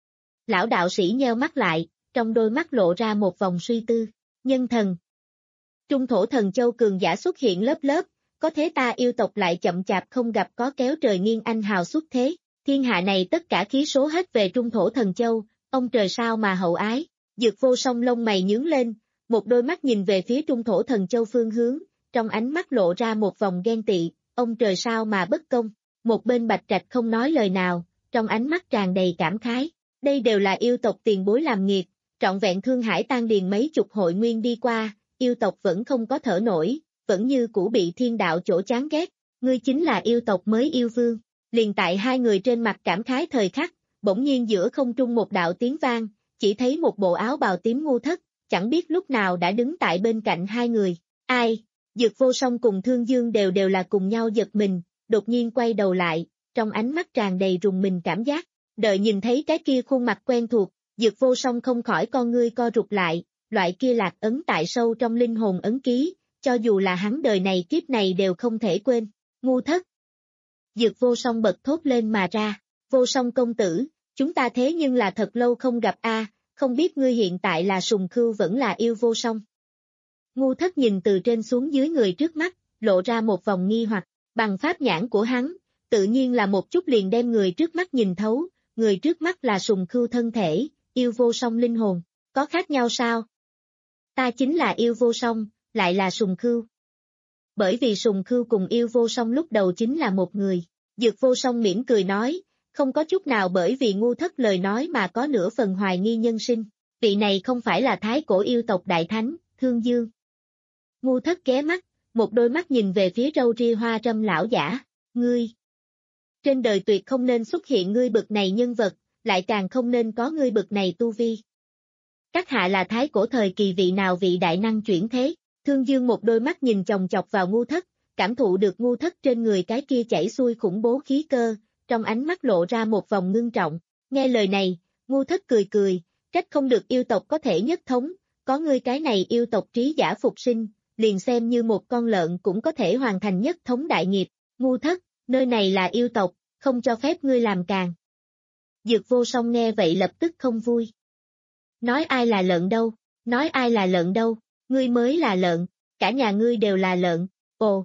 Lão đạo sĩ nheo mắt lại, trong đôi mắt lộ ra một vòng suy tư, nhân thần. Trung thổ thần châu cường giả xuất hiện lớp lớp, có thế ta yêu tộc lại chậm chạp không gặp có kéo trời nghiêng anh hào xuất thế, thiên hạ này tất cả khí số hết về trung thổ thần châu, ông trời sao mà hậu ái. Dược Vô Song lông mày nhướng lên, một đôi mắt nhìn về phía trung thổ thần châu phương hướng, trong ánh mắt lộ ra một vòng ghen tị, ông trời sao mà bất công. Một bên Bạch Trạch không nói lời nào, trong ánh mắt tràn đầy cảm khái, đây đều là yêu tộc tiền bối làm nghiệt, trọn vẹn Thương Hải Tan Điền mấy chục hội nguyên đi qua, yêu tộc vẫn không có thở nổi, vẫn như cũ bị thiên đạo chỗ chán ghét, ngươi chính là yêu tộc mới yêu vương. Liền tại hai người trên mặt cảm khái thời khắc, bỗng nhiên giữa không trung một đạo tiếng vang, chỉ thấy một bộ áo bào tím Ngu Thất, chẳng biết lúc nào đã đứng tại bên cạnh hai người. Ai? Dược Vô Song cùng Thương Dương đều đều là cùng nhau giật mình, đột nhiên quay đầu lại, trong ánh mắt tràn đầy rùng mình cảm giác. Đợi nhìn thấy cái kia khuôn mặt quen thuộc, Dược Vô Song không khỏi con ngươi co rụt lại, loại kia lạc ấn tại sâu trong linh hồn ấn ký, cho dù là hắn đời này kiếp này đều không thể quên. Ngu Thất. Dược Vô Song bật thốt lên mà ra, Vô Song công tử, chúng ta thế nhưng là thật lâu không gặp a, không biết ngươi hiện tại là sùng khưu vẫn là yêu vô song. Ngu Thất nhìn từ trên xuống dưới người trước mắt, lộ ra một vòng nghi hoặc, bằng pháp nhãn của hắn, tự nhiên là một chút liền đem người trước mắt nhìn thấu, người trước mắt là sùng khưu thân thể, yêu vô song linh hồn, có khác nhau sao? Ta chính là yêu vô song, lại là sùng khưu. Bởi vì sùng khưu cùng yêu vô song lúc đầu chính là một người, Dược vô song mỉm cười nói, không có chút nào bởi vì Ngu Thất lời nói mà có nửa phần hoài nghi nhân sinh, vị này không phải là thái cổ yêu tộc đại thánh, Thương Dương. Ngu Thất ghé mắt, một đôi mắt nhìn về phía râu ria hoa râm lão giả, ngươi. Trên đời tuyệt không nên xuất hiện ngươi bực này nhân vật, lại càng không nên có ngươi bực này tu vi. Các hạ là thái cổ thời kỳ vị nào vị đại năng chuyển thế, Thương Dương một đôi mắt nhìn chòng chọc vào Ngu Thất, cảm thụ được Ngu Thất trên người cái kia chảy xuôi khủng bố khí cơ, trong ánh mắt lộ ra một vòng ngưng trọng, nghe lời này, Ngu Thất cười cười, trách không được yêu tộc có thể nhất thống, có ngươi cái này yêu tộc trí giả phục sinh, liền xem như một con lợn cũng có thể hoàn thành nhất thống đại nghiệp, Ngu Thất, nơi này là yêu tộc, không cho phép ngươi làm càng. Dược vô song nghe vậy lập tức không vui. Nói ai là lợn đâu, nói ai là lợn đâu, ngươi mới là lợn, cả nhà ngươi đều là lợn, ồ.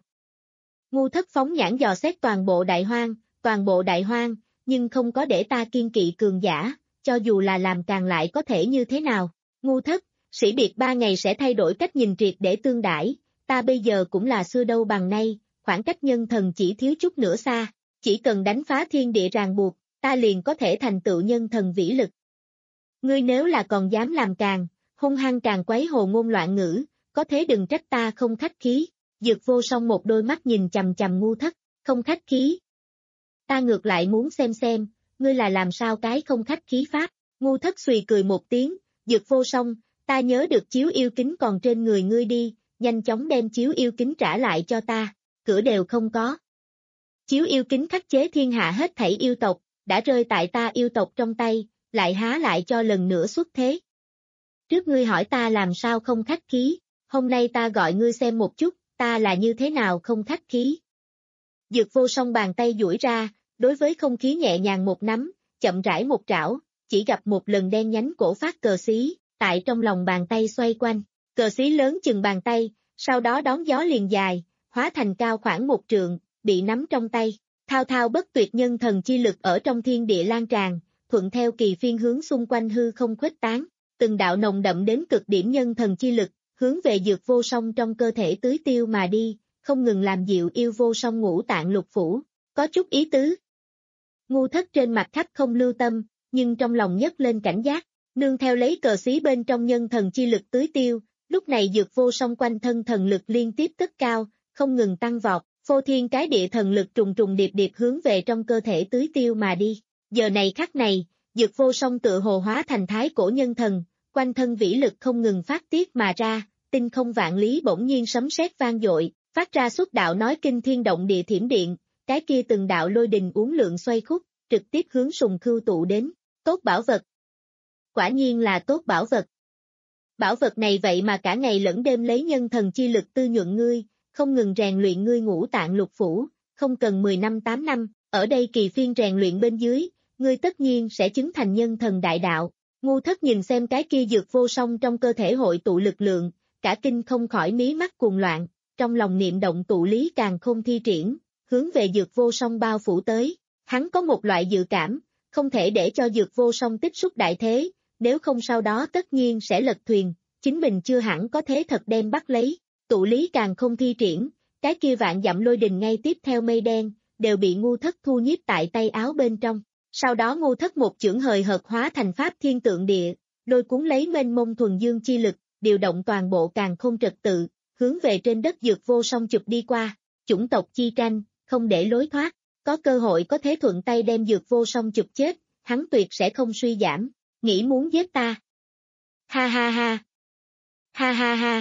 Ngu Thất phóng nhãn dò xét toàn bộ đại hoang, toàn bộ đại hoang, nhưng không có để ta kiên kỵ cường giả, cho dù là làm càng lại có thể như thế nào. Ngu Thất, sĩ biệt ba ngày sẽ thay đổi cách nhìn triệt để tương đãi, ta bây giờ cũng là xưa đâu bằng nay, khoảng cách nhân thần chỉ thiếu chút nữa xa, chỉ cần đánh phá thiên địa ràng buộc, ta liền có thể thành tựu nhân thần vĩ lực. Ngươi nếu là còn dám làm càng, hung hăng càng quấy hồ ngôn loạn ngữ, có thế đừng trách ta không khách khí. Dược vô song một đôi mắt nhìn chằm chằm Ngu Thất, không khách khí. Ta ngược lại muốn xem xem, ngươi là làm sao cái không khách khí pháp. Ngu Thất xùy cười một tiếng, Dược vô song, ta nhớ được chiếu yêu kính còn trên người ngươi đi, nhanh chóng đem chiếu yêu kính trả lại cho ta, cửa đều không có. Chiếu yêu kính khắc chế thiên hạ hết thảy yêu tộc, đã rơi tại ta yêu tộc trong tay, lại há lại cho lần nữa xuất thế. Trước ngươi hỏi ta làm sao không khách khí, hôm nay ta gọi ngươi xem một chút, ta là như thế nào không khách khí. Dược vô song bàn tay duỗi ra, đối với không khí nhẹ nhàng một nắm, chậm rãi một trảo, chỉ gặp một lần đen nhánh cổ phát cờ xí, tại trong lòng bàn tay xoay quanh, cờ xí lớn chừng bàn tay, sau đó đón gió liền dài, hóa thành cao khoảng một trượng, bị nắm trong tay, thao thao bất tuyệt nhân thần chi lực ở trong thiên địa lan tràn, thuận theo kỳ phiên hướng xung quanh hư không khuếch tán, từng đạo nồng đậm đến cực điểm nhân thần chi lực, hướng về Dược vô song trong cơ thể tưới tiêu mà đi, không ngừng làm dịu yêu vô song ngũ tạng lục phủ, có chút ý tứ. Ngu Thất trên mặt khắp không lưu tâm, nhưng trong lòng nhấc lên cảnh giác, nương theo lấy cờ xí bên trong nhân thần chi lực tưới tiêu, lúc này Dược vô song quanh thân thần lực liên tiếp tức cao, không ngừng tăng vọt, phô thiên cái địa thần lực trùng trùng điệp điệp hướng về trong cơ thể tưới tiêu mà đi. Giờ này khắc này, Dược vô song tựa hồ hóa thành thái cổ nhân thần, quanh thân vĩ lực không ngừng phát tiết mà ra, tinh không vạn lý bỗng nhiên sấm sét vang dội, phát ra xuất đạo nói kinh thiên động địa thiểm điện, cái kia từng đạo lôi đình uốn lượn xoay khúc, trực tiếp hướng sùng khưu tụ đến, tốt bảo vật. Quả nhiên là tốt bảo vật. Bảo vật này vậy mà cả ngày lẫn đêm lấy nhân thần chi lực tư nhuận ngươi, không ngừng rèn luyện ngươi ngũ tạng lục phủ, không cần mười năm tám năm, ở đây kỳ phiên rèn luyện bên dưới, ngươi tất nhiên sẽ chứng thành nhân thần đại đạo. Ngu Thất nhìn xem cái kia Dược vô song trong cơ thể hội tụ lực lượng, cả kinh không khỏi mí mắt cuồng loạn, trong lòng niệm động tụ lý càng không thi triển, hướng về Dược vô song bao phủ tới. Hắn có một loại dự cảm, không thể để cho Dược vô song tích xúc đại thế, nếu không sau đó tất nhiên sẽ lật thuyền, chính mình chưa hẳn có thế thật đem bắt lấy. Tụ lý càng không thi triển, cái kia vạn dặm lôi đình ngay tiếp theo mây đen, đều bị Ngu Thất thu nhiếp tại tay áo bên trong. Sau đó Ngu Thất một chưởng hời hợt hóa thành pháp thiên tượng địa, lôi cuốn lấy mênh mông thuần dương chi lực, điều động toàn bộ càng không trật tự, hướng về trên đất Dược vô song chụp đi qua, chủng tộc chi tranh, không để lối thoát, có cơ hội có thế thuận tay đem Dược vô song chụp chết, hắn tuyệt sẽ không suy giảm, nghĩ muốn giết ta. Ha ha ha. Ha ha ha.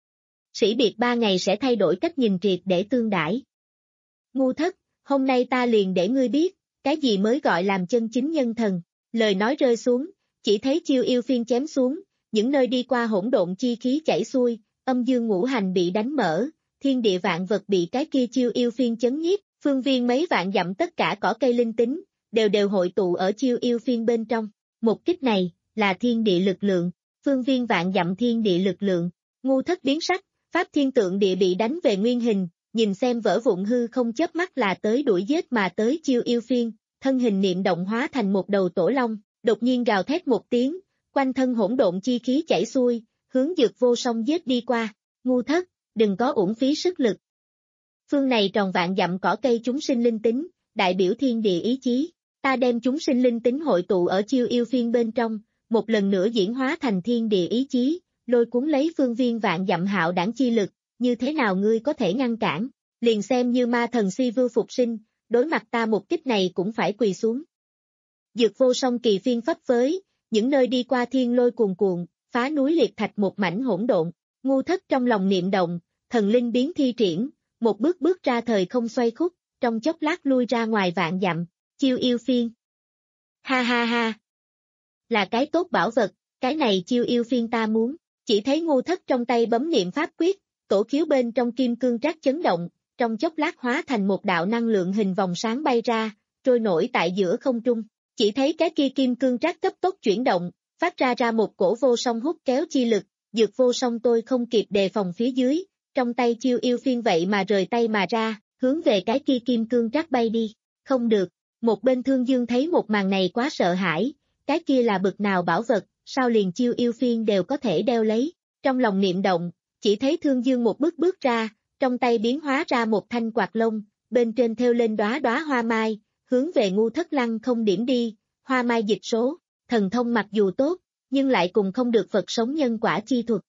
Sĩ biệt ba ngày sẽ thay đổi cách nhìn triệt để tương đãi. Ngu Thất, hôm nay ta liền để ngươi biết, cái gì mới gọi làm chân chính nhân thần. Lời nói rơi xuống, chỉ thấy chiêu yêu phiên chém xuống, những nơi đi qua hỗn độn chi khí chảy xuôi, âm dương ngũ hành bị đánh mở, thiên địa vạn vật bị cái kia chiêu yêu phiên chấn nhiếp, phương viên mấy vạn dặm tất cả cỏ cây linh tính, đều đều hội tụ ở chiêu yêu phiên bên trong. Một kích này, là thiên địa lực lượng, phương viên vạn dặm thiên địa lực lượng, ngu thất biến sắc, pháp thiên tượng địa bị đánh về nguyên hình, nhìn xem vỡ vụn hư không chớp mắt là tới đuổi giết mà tới chiêu yêu phiên, thân hình niệm động hóa thành một đầu tổ long, đột nhiên gào thét một tiếng, quanh thân hỗn độn chi khí chảy xuôi, hướng Dược Vô Song giết đi qua, ngu thất, đừng có uổng phí sức lực. Phương này tròn vạn dặm cỏ cây chúng sinh linh tính, đại biểu thiên địa ý chí, ta đem chúng sinh linh tính hội tụ ở chiêu yêu phiên bên trong, một lần nữa diễn hóa thành thiên địa ý chí, lôi cuốn lấy phương viên vạn dặm hạo đảng chi lực, như thế nào ngươi có thể ngăn cản, liền xem như ma thần si vưu phục sinh, đối mặt ta một kích này cũng phải quỳ xuống. Dược Vô Song kỳ phiên phấp phới, những nơi đi qua thiên lôi cuồn cuộn, phá núi liệt thạch một mảnh hỗn độn, ngu thất trong lòng niệm động, thần linh biến thi triển, một bước bước ra thời không xoay khúc, trong chốc lát lui ra ngoài vạn dặm, chiêu yêu phiên. Ha ha ha! Là cái tốt bảo vật, cái này chiêu yêu phiên ta muốn, chỉ thấy ngu thất trong tay bấm niệm pháp quyết, tổ khiếu bên trong kim cương trác chấn động, trong chốc lát hóa thành một đạo năng lượng hình vòng sáng bay ra, trôi nổi tại giữa không trung, chỉ thấy cái kia kim cương trác cấp tốc chuyển động, phát ra ra một cổ vô song hút kéo chi lực, Dược Vô Song tôi không kịp đề phòng phía dưới, trong tay chiêu yêu phiên vậy mà rời tay mà ra, hướng về cái kia kim cương trác bay đi, không được, một bên Thương Dương thấy một màn này quá sợ hãi, cái kia là bực nào bảo vật, sao liền chiêu yêu phiên đều có thể đeo lấy, trong lòng niệm động, chỉ thấy Thương Dương một bước bước ra, trong tay biến hóa ra một thanh quạt lông, bên trên thêu lên đóa đóa hoa mai, hướng về ngu thất lăng không điểm đi, hoa mai dịch số, thần thông mặc dù tốt, nhưng lại cùng không được Phật sống nhân quả chi thuật.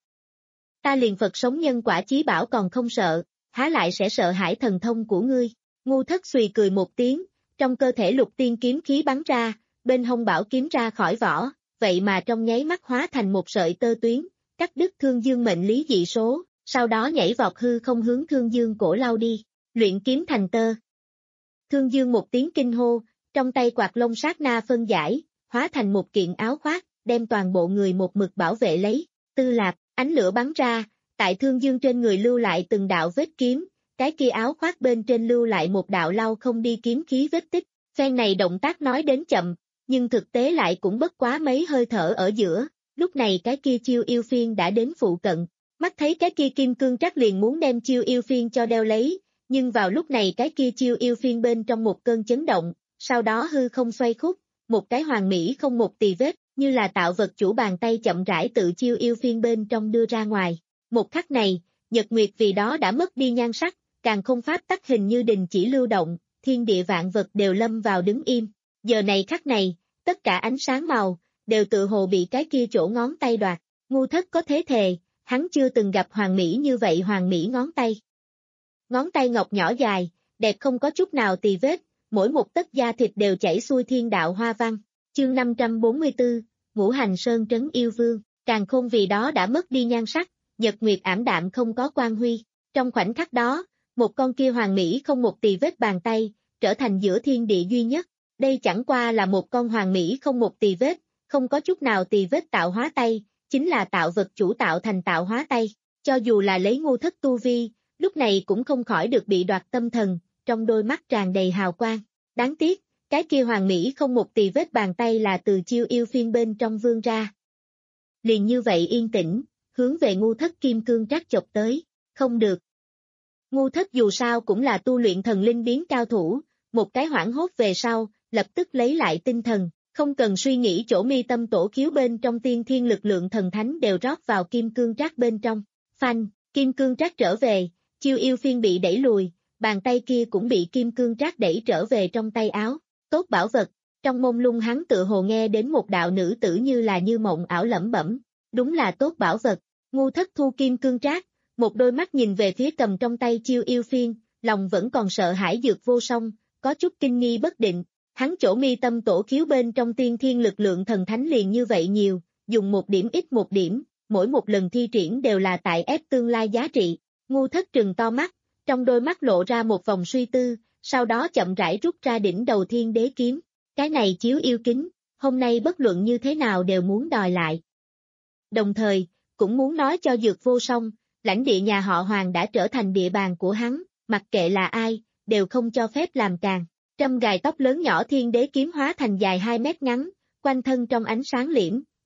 Ta liền Phật sống nhân quả chí bảo còn không sợ, há lại sẽ sợ hãi thần thông của ngươi, ngu thất xùy cười một tiếng, trong cơ thể lục tiên kiếm khí bắn ra, bên hông bảo kiếm ra khỏi vỏ, vậy mà trong nháy mắt hóa thành một sợi tơ tuyến, cắt đứt Thương Dương mệnh lý dị số, sau đó nhảy vọt hư không hướng Thương Dương cổ lao đi, luyện kiếm thành tơ. Thương Dương một tiếng kinh hô, trong tay quạt lông sát na phân giải, hóa thành một kiện áo khoác, đem toàn bộ người một mực bảo vệ lấy, Tư Lạp, ánh lửa bắn ra, tại Thương Dương trên người lưu lại từng đạo vết kiếm, cái kia áo khoác bên trên lưu lại một đạo lau không đi kiếm khí vết tích, phen này động tác nói đến chậm, nhưng thực tế lại cũng bất quá mấy hơi thở ở giữa, lúc này cái kia chiêu yêu phiên đã đến phụ cận, mắt thấy cái kia kim cương trác liền muốn đem chiêu yêu phiên cho đeo lấy, nhưng vào lúc này cái kia chiêu yêu phiên bên trong một cơn chấn động, sau đó hư không xoay khúc, một cái hoàn mỹ không một tì vết, như là tạo vật chủ bàn tay chậm rãi tự chiêu yêu phiên bên trong đưa ra ngoài. Một khắc này, Nhật Nguyệt vì đó đã mất đi nhan sắc, càng không pháp tắc hình như đình chỉ lưu động, thiên địa vạn vật đều lâm vào đứng im. Giờ này khắc này, tất cả ánh sáng màu, đều tự hồ bị cái kia chỗ ngón tay đoạt. Ngu thất có thế thề, hắn chưa từng gặp hoàn mỹ như vậy hoàn mỹ ngón tay. Ngón tay ngọc nhỏ dài, đẹp không có chút nào tì vết, mỗi một tấc da thịt đều chảy xuôi thiên đạo hoa văn. Chương năm trăm bốn mươi tư, Ngũ Hành Sơn trấn yêu vương, càng khôn vì đó đã mất đi nhan sắc, nhật nguyệt ảm đạm không có quang huy. Trong khoảnh khắc đó, một con kia hoàn mỹ không một tì vết bàn tay, trở thành giữa thiên địa duy nhất. Đây chẳng qua là một con hoàn mỹ không một tì vết, không có chút nào tì vết tạo hóa tay, chính là tạo vật chủ tạo thành tạo hóa tay. Cho dù là lấy ngu thất tu vi, lúc này cũng không khỏi được bị đoạt tâm thần, trong đôi mắt tràn đầy hào quang. Đáng tiếc, cái kia hoàn mỹ không một tì vết bàn tay là từ chiêu yêu phiên bên trong vươn ra. Liền như vậy yên tĩnh, hướng về ngu thất kim cương trác chộp tới, không được. Ngu thất dù sao cũng là tu luyện thần linh biến cao thủ, một cái hoảng hốt về sau, lập tức lấy lại tinh thần, không cần suy nghĩ chỗ mi tâm tổ khiếu bên trong tiên thiên lực lượng thần thánh đều rót vào kim cương trác bên trong. Phanh, kim cương trác trở về, chiêu yêu phiên bị đẩy lùi, bàn tay kia cũng bị kim cương trác đẩy trở về trong tay áo. Tốt bảo vật, trong mông lung hắn tự hồ nghe đến một đạo nữ tử như là như mộng ảo lẩm bẩm, đúng là tốt bảo vật. Ngu thất thu kim cương trác, một đôi mắt nhìn về phía cầm trong tay chiêu yêu phiên, lòng vẫn còn sợ hãi Dược Vô Song, có chút kinh nghi bất định. Hắn chỗ mi tâm tổ khiếu bên trong tiên thiên lực lượng thần thánh liền như vậy nhiều, dùng một điểm ít một điểm, mỗi một lần thi triển đều là tại ép tương lai giá trị. Ngu thất trừng to mắt, trong đôi mắt lộ ra một vòng suy tư, sau đó chậm rãi rút ra đỉnh đầu thiên đế kiếm. Cái này chiếu yêu kính, hôm nay bất luận như thế nào đều muốn đòi lại. Đồng thời, cũng muốn nói cho Dược Vô Song, lãnh địa nhà họ Hoàng đã trở thành địa bàn của hắn, mặc kệ là ai, đều không cho phép làm càn. Trăm gài tóc lớn nhỏ thiên đế kiếm hóa thành dài hai mét ngắn, quanh thân trong ánh sáng liễm,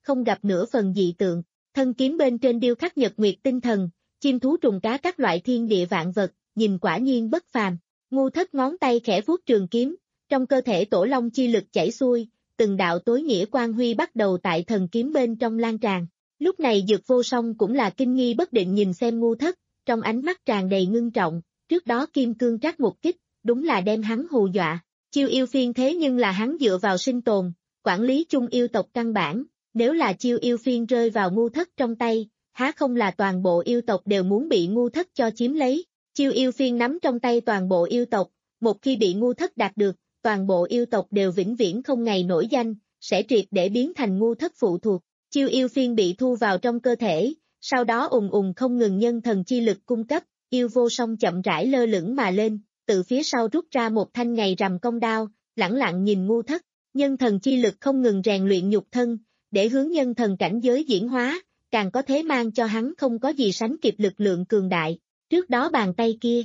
không gặp nửa phần dị tượng, thân kiếm bên trên điêu khắc nhật nguyệt tinh thần, chim thú trùng cá các loại thiên địa vạn vật, nhìn quả nhiên bất phàm. Ngu Thất ngón tay khẽ vuốt trường kiếm, trong cơ thể tổ long chi lực chảy xuôi, từng đạo tối nghĩa quang huy bắt đầu tại thần kiếm bên trong lan tràn. Lúc này Dược Vô Song cũng là kinh nghi bất định nhìn xem Ngu Thất, trong ánh mắt tràn đầy ngưng trọng, trước đó kim cương trác một kích, đúng là đem hắn hù dọa. Chiêu yêu phiên thế nhưng là hắn dựa vào sinh tồn, quản lý chung yêu tộc căn bản, nếu là chiêu yêu phiên rơi vào Ngu Thất trong tay, há không là toàn bộ yêu tộc đều muốn bị Ngu Thất cho chiếm lấy. Chiêu yêu phiên nắm trong tay toàn bộ yêu tộc, một khi bị Ngu Thất đạt được, toàn bộ yêu tộc đều vĩnh viễn không ngày nổi danh, sẽ triệt để biến thành Ngu Thất phụ thuộc. Chiêu yêu phiên bị thu vào trong cơ thể, sau đó ùng ùng không ngừng nhân thần chi lực cung cấp, yêu vô song chậm rãi lơ lửng mà lên, từ phía sau rút ra một thanh ngày rằm cong đao, lẳng lặng nhìn Ngu Thất, nhân thần chi lực không ngừng rèn luyện nhục thân, để hướng nhân thần cảnh giới diễn hóa, càng có thế mang cho hắn không có gì sánh kịp lực lượng cường đại. Trước đó bàn tay kia,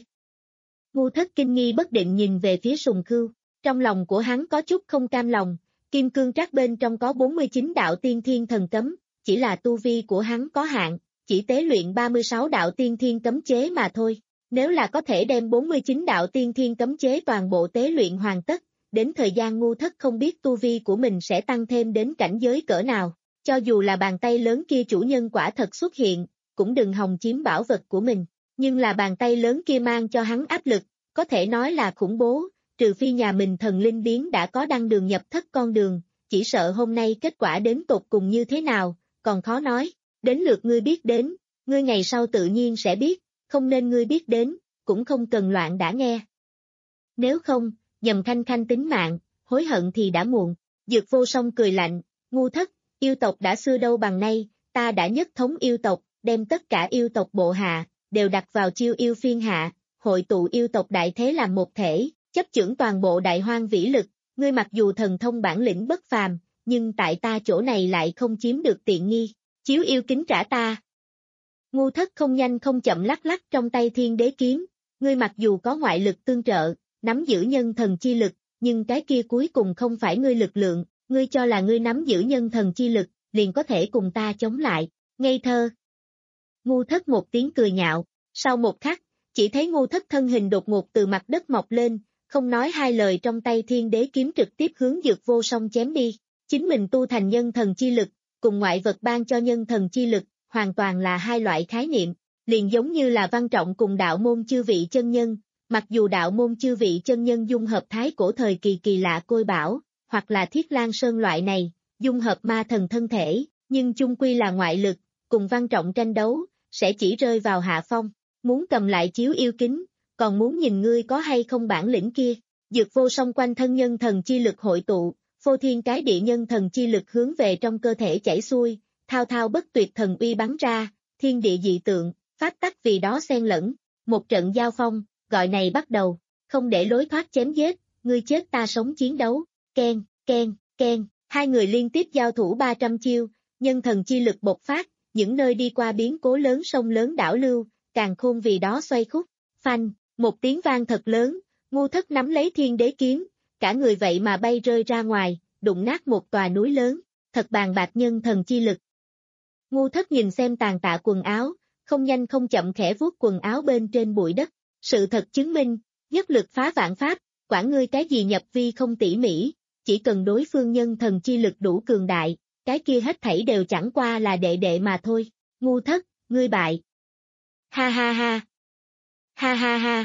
Ngu Thất kinh nghi bất định nhìn về phía Sùng Khưu, trong lòng của hắn có chút không cam lòng, kim cương trác bên trong có bốn mươi chín đạo tiên thiên thần cấm, chỉ là tu vi của hắn có hạn, chỉ tế luyện ba mươi sáu đạo tiên thiên cấm chế mà thôi. Nếu là có thể đem bốn mươi chín đạo tiên thiên cấm chế toàn bộ tế luyện hoàn tất, đến thời gian Ngu Thất không biết tu vi của mình sẽ tăng thêm đến cảnh giới cỡ nào, cho dù là bàn tay lớn kia chủ nhân quả thật xuất hiện, cũng đừng hòng chiếm bảo vật của mình, nhưng là bàn tay lớn kia mang cho hắn áp lực, có thể nói là khủng bố, trừ phi nhà mình thần linh biến đã có đăng đường nhập thất con đường, chỉ sợ hôm nay kết quả đến tột cùng như thế nào, còn khó nói, đến lượt ngươi biết đến, ngươi ngày sau tự nhiên sẽ biết, không nên ngươi biết đến, cũng không cần loạn đã nghe. Nếu không, nhầm khanh khanh tính mạng, hối hận thì đã muộn. Dược Vô Song cười lạnh, Ngu Thất, yêu tộc đã xưa đâu bằng nay, ta đã nhất thống yêu tộc, đem tất cả yêu tộc bộ hạ, đều đặt vào chiêu yêu phiên hạ, hội tụ yêu tộc đại thế làm một thể, chấp chưởng toàn bộ đại hoang vĩ lực, ngươi mặc dù thần thông bản lĩnh bất phàm, nhưng tại ta chỗ này lại không chiếm được tiện nghi, chiếu yêu kính trả ta. Ngu Thất không nhanh không chậm lắc lắc trong tay thiên đế kiếm, ngươi mặc dù có ngoại lực tương trợ, nắm giữ nhân thần chi lực, nhưng cái kia cuối cùng không phải ngươi lực lượng, ngươi cho là ngươi nắm giữ nhân thần chi lực, liền có thể cùng ta chống lại, ngây thơ. Ngu Thất một tiếng cười nhạo, sau một khắc, chỉ thấy Ngu Thất thân hình đột ngột từ mặt đất mọc lên, không nói hai lời trong tay thiên đế kiếm trực tiếp hướng Dược Vô Song chém đi, chính mình tu thành nhân thần chi lực, cùng ngoại vật ban cho nhân thần chi lực, hoàn toàn là hai loại khái niệm, liền giống như là Văn Trọng cùng đạo môn chư vị chân nhân, mặc dù đạo môn chư vị chân nhân dung hợp thái cổ thời kỳ kỳ lạ côi bảo, hoặc là Thiết Lan Sơn loại này, dung hợp ma thần thân thể, nhưng chung quy là ngoại lực, cùng Văn Trọng tranh đấu, sẽ chỉ rơi vào hạ phong, muốn cầm lại chiếu yêu kính, còn muốn nhìn ngươi có hay không bản lĩnh kia. Dược Vô Song quanh thân nhân thần chi lực hội tụ, phô thiên cái địa nhân thần chi lực hướng về trong cơ thể chảy xuôi, thao thao bất tuyệt thần uy bắn ra, thiên địa dị tượng, pháp tắc vì đó xen lẫn, một trận giao phong, gọi này bắt đầu, không để lối thoát chém giết, ngươi chết ta sống chiến đấu, ken, ken, ken, hai người liên tiếp giao thủ ba trăm chiêu, nhân thần chi lực bộc phát, những nơi đi qua biến cố lớn sông lớn đảo lưu, càng khôn vì đó xoay khúc, phanh, một tiếng vang thật lớn, Ngu Thất nắm lấy thiên đế kiếm, cả người vậy mà bay rơi ra ngoài, đụng nát một tòa núi lớn, thật bàn bạc nhân thần chi lực. Ngu Thất nhìn xem tàn tạ quần áo, không nhanh không chậm khẽ vuốt quần áo bên trên bụi đất, sự thật chứng minh, nhất lực phá vạn pháp, quản ngươi cái gì nhập vi không tỉ mỉ, chỉ cần đối phương nhân thần chi lực đủ cường đại, cái kia hết thảy đều chẳng qua là đệ đệ mà thôi. Ngu Thất, ngươi bại. Ha ha ha. Ha ha ha.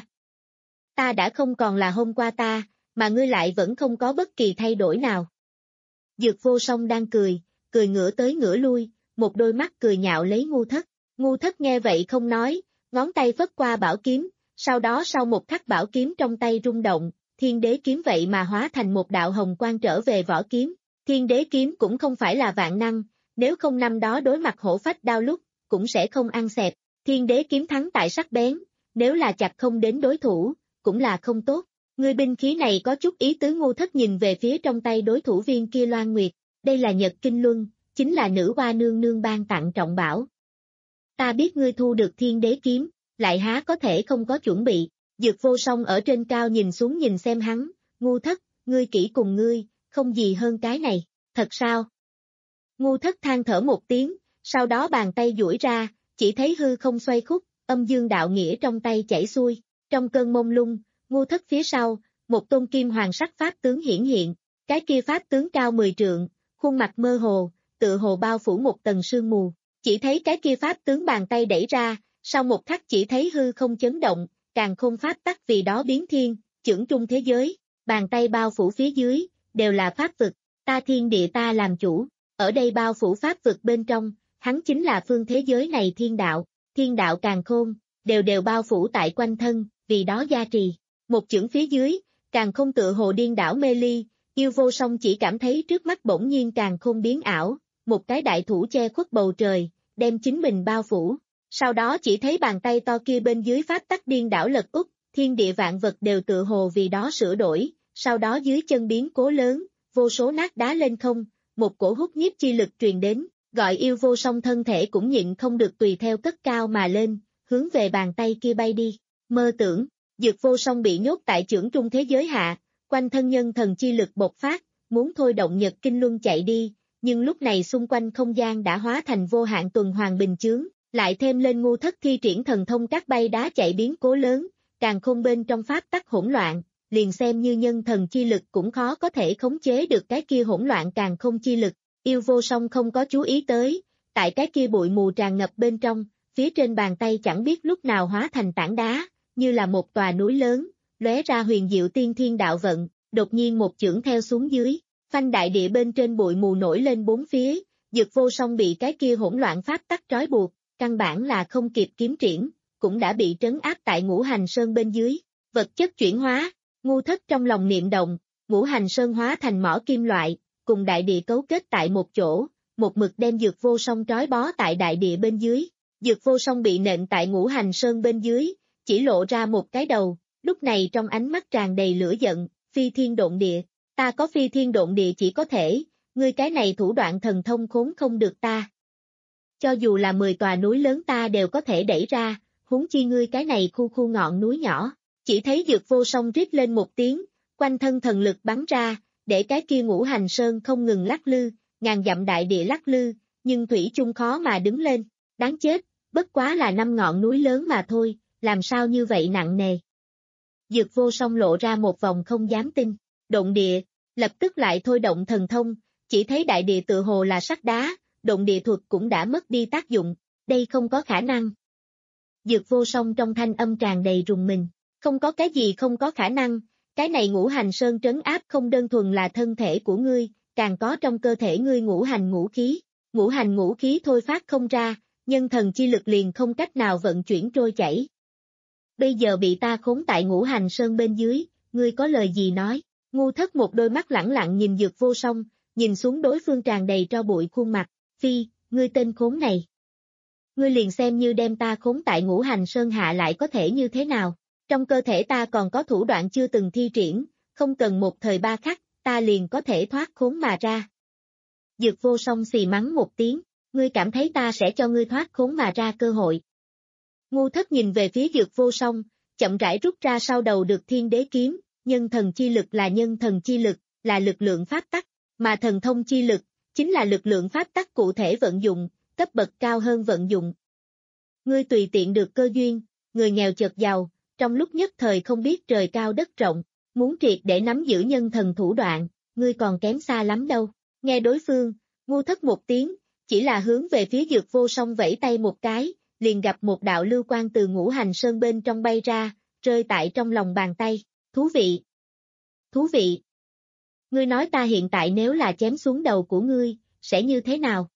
Ta đã không còn là hôm qua ta, mà ngươi lại vẫn không có bất kỳ thay đổi nào. Dược Vô Song đang cười, cười ngửa tới ngửa lui, một đôi mắt cười nhạo lấy Ngu Thất. Ngu Thất nghe vậy không nói, ngón tay phất qua bảo kiếm, sau đó sau một khắc bảo kiếm trong tay rung động, thiên đế kiếm vậy mà hóa thành một đạo hồng quang trở về vỏ kiếm. Thiên đế kiếm cũng không phải là vạn năng, nếu không năm đó đối mặt hổ phách đao lúc, cũng sẽ không ăn xẹp. Thiên đế kiếm thắng tại sắc bén, nếu là chặt không đến đối thủ, cũng là không tốt. Ngươi binh khí này có chút ý tứ. Ngu Thất nhìn về phía trong tay đối thủ viên kia Loan Nguyệt, đây là Nhật Kinh Luân, chính là nữ hoa nương nương ban tặng trọng bảo. Ta biết ngươi thu được thiên đế kiếm, lại há có thể không có chuẩn bị. Dược Vô Song ở trên cao nhìn xuống nhìn xem hắn, Ngu Thất, ngươi kỹ cùng ngươi, không gì hơn cái này, thật sao? Ngu thất than thở một tiếng, sau đó bàn tay duỗi ra, chỉ thấy hư không xoay khúc, âm dương đạo nghĩa trong tay chảy xuôi, trong cơn mông lung, ngu thất phía sau, một tôn kim hoàng sắc pháp tướng hiển hiện, cái kia pháp tướng cao mười trượng, khuôn mặt mơ hồ, tự hồ bao phủ một tầng sương mù, chỉ thấy cái kia pháp tướng bàn tay đẩy ra, sau một khắc chỉ thấy hư không chấn động, càng không pháp tắc vì đó biến thiên, chưởng trung thế giới, bàn tay bao phủ phía dưới, đều là pháp vực, ta thiên địa ta làm chủ, ở đây bao phủ pháp vực bên trong, hắn chính là phương thế giới này thiên đạo, thiên đạo càng khôn, đều đều bao phủ tại quanh thân, vì đó gia trì, một chưởng phía dưới, càng không tựa hồ điên đảo mê ly, yêu vô song chỉ cảm thấy trước mắt bỗng nhiên càng không biến ảo, một cái đại thủ che khuất bầu trời, đem chính mình bao phủ, sau đó chỉ thấy bàn tay to kia bên dưới pháp tắc điên đảo lật úp, thiên địa vạn vật đều tựa hồ vì đó sửa đổi, sau đó dưới chân biến cố lớn, vô số nát đá lên không, một cổ hút nhiếp chi lực truyền đến, gọi yêu vô song thân thể cũng nhịn không được tùy theo cất cao mà lên, hướng về bàn tay kia bay đi, mơ tưởng, dược vô song bị nhốt tại chưởng trung thế giới hạ, quanh thân nhân thần chi lực bộc phát, muốn thôi động nhật kinh luân chạy đi, nhưng lúc này xung quanh không gian đã hóa thành vô hạn tuần hoàn bình chướng, lại thêm lên ngu thất thi triển thần thông các bay đá chạy biến cố lớn, càng không bên trong pháp tắc hỗn loạn, liền xem như nhân thần chi lực cũng khó có thể khống chế được cái kia hỗn loạn càng không chi lực, yêu vô song không có chú ý tới, tại cái kia bụi mù tràn ngập bên trong, phía trên bàn tay chẳng biết lúc nào hóa thành tảng đá, như là một tòa núi lớn, lóe ra huyền diệu tiên thiên đạo vận, đột nhiên một chưởng theo xuống dưới, phanh đại địa bên trên bụi mù nổi lên bốn phía, dược vô song bị cái kia hỗn loạn pháp tắc trói buộc, căn bản là không kịp kiếm triển, cũng đã bị trấn áp tại ngũ hành sơn bên dưới, vật chất chuyển hóa, ngu thất trong lòng niệm động, ngũ hành sơn hóa thành mỏ kim loại, cùng đại địa cấu kết tại một chỗ, một mực đem dược vô song trói bó tại đại địa bên dưới, dược vô song bị nện tại ngũ hành sơn bên dưới, chỉ lộ ra một cái đầu, lúc này trong ánh mắt tràn đầy lửa giận, phi thiên độn địa, ta có phi thiên độn địa chỉ có thể, ngươi cái này thủ đoạn thần thông khốn không được ta. Cho dù là mười tòa núi lớn ta đều có thể đẩy ra, huống chi ngươi cái này khu khu ngọn núi nhỏ, chỉ thấy dược vô song rít lên một tiếng, quanh thân thần lực bắn ra, để cái kia ngũ hành sơn không ngừng lắc lư, ngàn dặm đại địa lắc lư, nhưng thủy chung khó mà đứng lên, đáng chết, bất quá là năm ngọn núi lớn mà thôi, làm sao như vậy nặng nề. Dược vô song lộ ra một vòng không dám tin, độn địa, lập tức lại thôi động thần thông, chỉ thấy đại địa tự hồ là sắt đá, độn địa thuật cũng đã mất đi tác dụng, đây không có khả năng. Dược vô song trong thanh âm tràn đầy rùng mình, không có cái gì không có khả năng, cái này ngũ hành sơn trấn áp không đơn thuần là thân thể của ngươi, càng có trong cơ thể ngươi ngũ hành ngũ khí, ngũ hành ngũ khí thôi phát không ra, nhân thần chi lực liền không cách nào vận chuyển trôi chảy. Bây giờ bị ta khốn tại ngũ hành sơn bên dưới, ngươi có lời gì nói, ngu thất một đôi mắt lẳng lặng nhìn dược vô song, nhìn xuống đối phương tràn đầy tro bụi khuôn mặt, phi, ngươi tên khốn này. Ngươi liền xem như đem ta khốn tại ngũ hành sơn hạ lại có thể như thế nào, trong cơ thể ta còn có thủ đoạn chưa từng thi triển, không cần một thời ba khắc, ta liền có thể thoát khốn mà ra. Dược vô song xì mắng một tiếng, ngươi cảm thấy ta sẽ cho ngươi thoát khốn mà ra cơ hội. Ngu thất nhìn về phía dược vô song, chậm rãi rút ra sau đầu được thiên đế kiếm, nhân thần chi lực là nhân thần chi lực, là lực lượng pháp tắc, mà thần thông chi lực, chính là lực lượng pháp tắc cụ thể vận dụng, cấp bậc cao hơn vận dụng. Ngươi tùy tiện được cơ duyên, người nghèo chợt giàu, trong lúc nhất thời không biết trời cao đất rộng, muốn triệt để nắm giữ nhân thần thủ đoạn, ngươi còn kém xa lắm đâu. Nghe đối phương, ngu thất một tiếng, chỉ là hướng về phía dược vô song vẫy tay một cái, liền gặp một đạo lưu quang từ ngũ hành sơn bên trong bay ra, rơi tại trong lòng bàn tay, thú vị. Thú vị. Ngươi nói ta hiện tại nếu là chém xuống đầu của ngươi, sẽ như thế nào?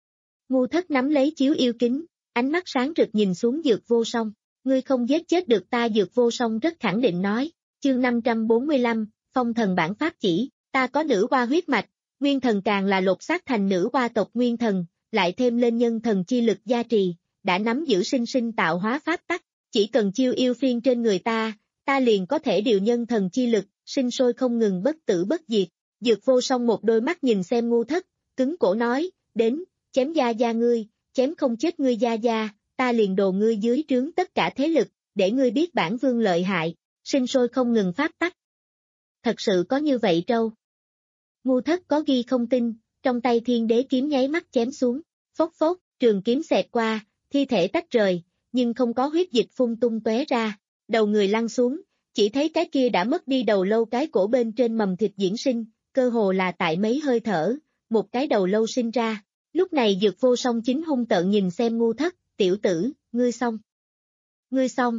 Ngu thất nắm lấy chiếu yêu kính, ánh mắt sáng rực nhìn xuống dược vô song, ngươi không giết chết được ta. Dược vô song rất khẳng định nói, chương năm trăm bốn mươi lăm, phong thần bản pháp chỉ, ta có nữ hoa huyết mạch, nguyên thần càng là lột xác thành nữ hoa tộc nguyên thần, lại thêm lên nhân thần chi lực gia trì, đã nắm giữ sinh sinh tạo hóa pháp tắc, chỉ cần chiêu yêu phiên trên người ta, ta liền có thể điều nhân thần chi lực, sinh sôi không ngừng bất tử bất diệt. Dược vô song một đôi mắt nhìn xem ngu thất, cứng cổ nói, đến, chém gia gia ngươi, chém không chết ngươi gia gia, ta liền đồ ngươi dưới trướng tất cả thế lực, để ngươi biết bản vương lợi hại, sinh sôi không ngừng pháp tắc. Thật sự có như vậy trâu? Ngu thất có ghi không tin, trong tay thiên đế kiếm nháy mắt chém xuống, phốc phốc, trường kiếm xẹt qua, thi thể tách rời, nhưng không có huyết dịch phun tung tóe ra, đầu người lăn xuống, chỉ thấy cái kia đã mất đi đầu lâu cái cổ bên trên mầm thịt diễn sinh, cơ hồ là tại mấy hơi thở, một cái đầu lâu sinh ra. Lúc này Dược Vô Song chính hung tợn nhìn xem Ngu Thất, tiểu tử, ngươi xong. Ngươi xong.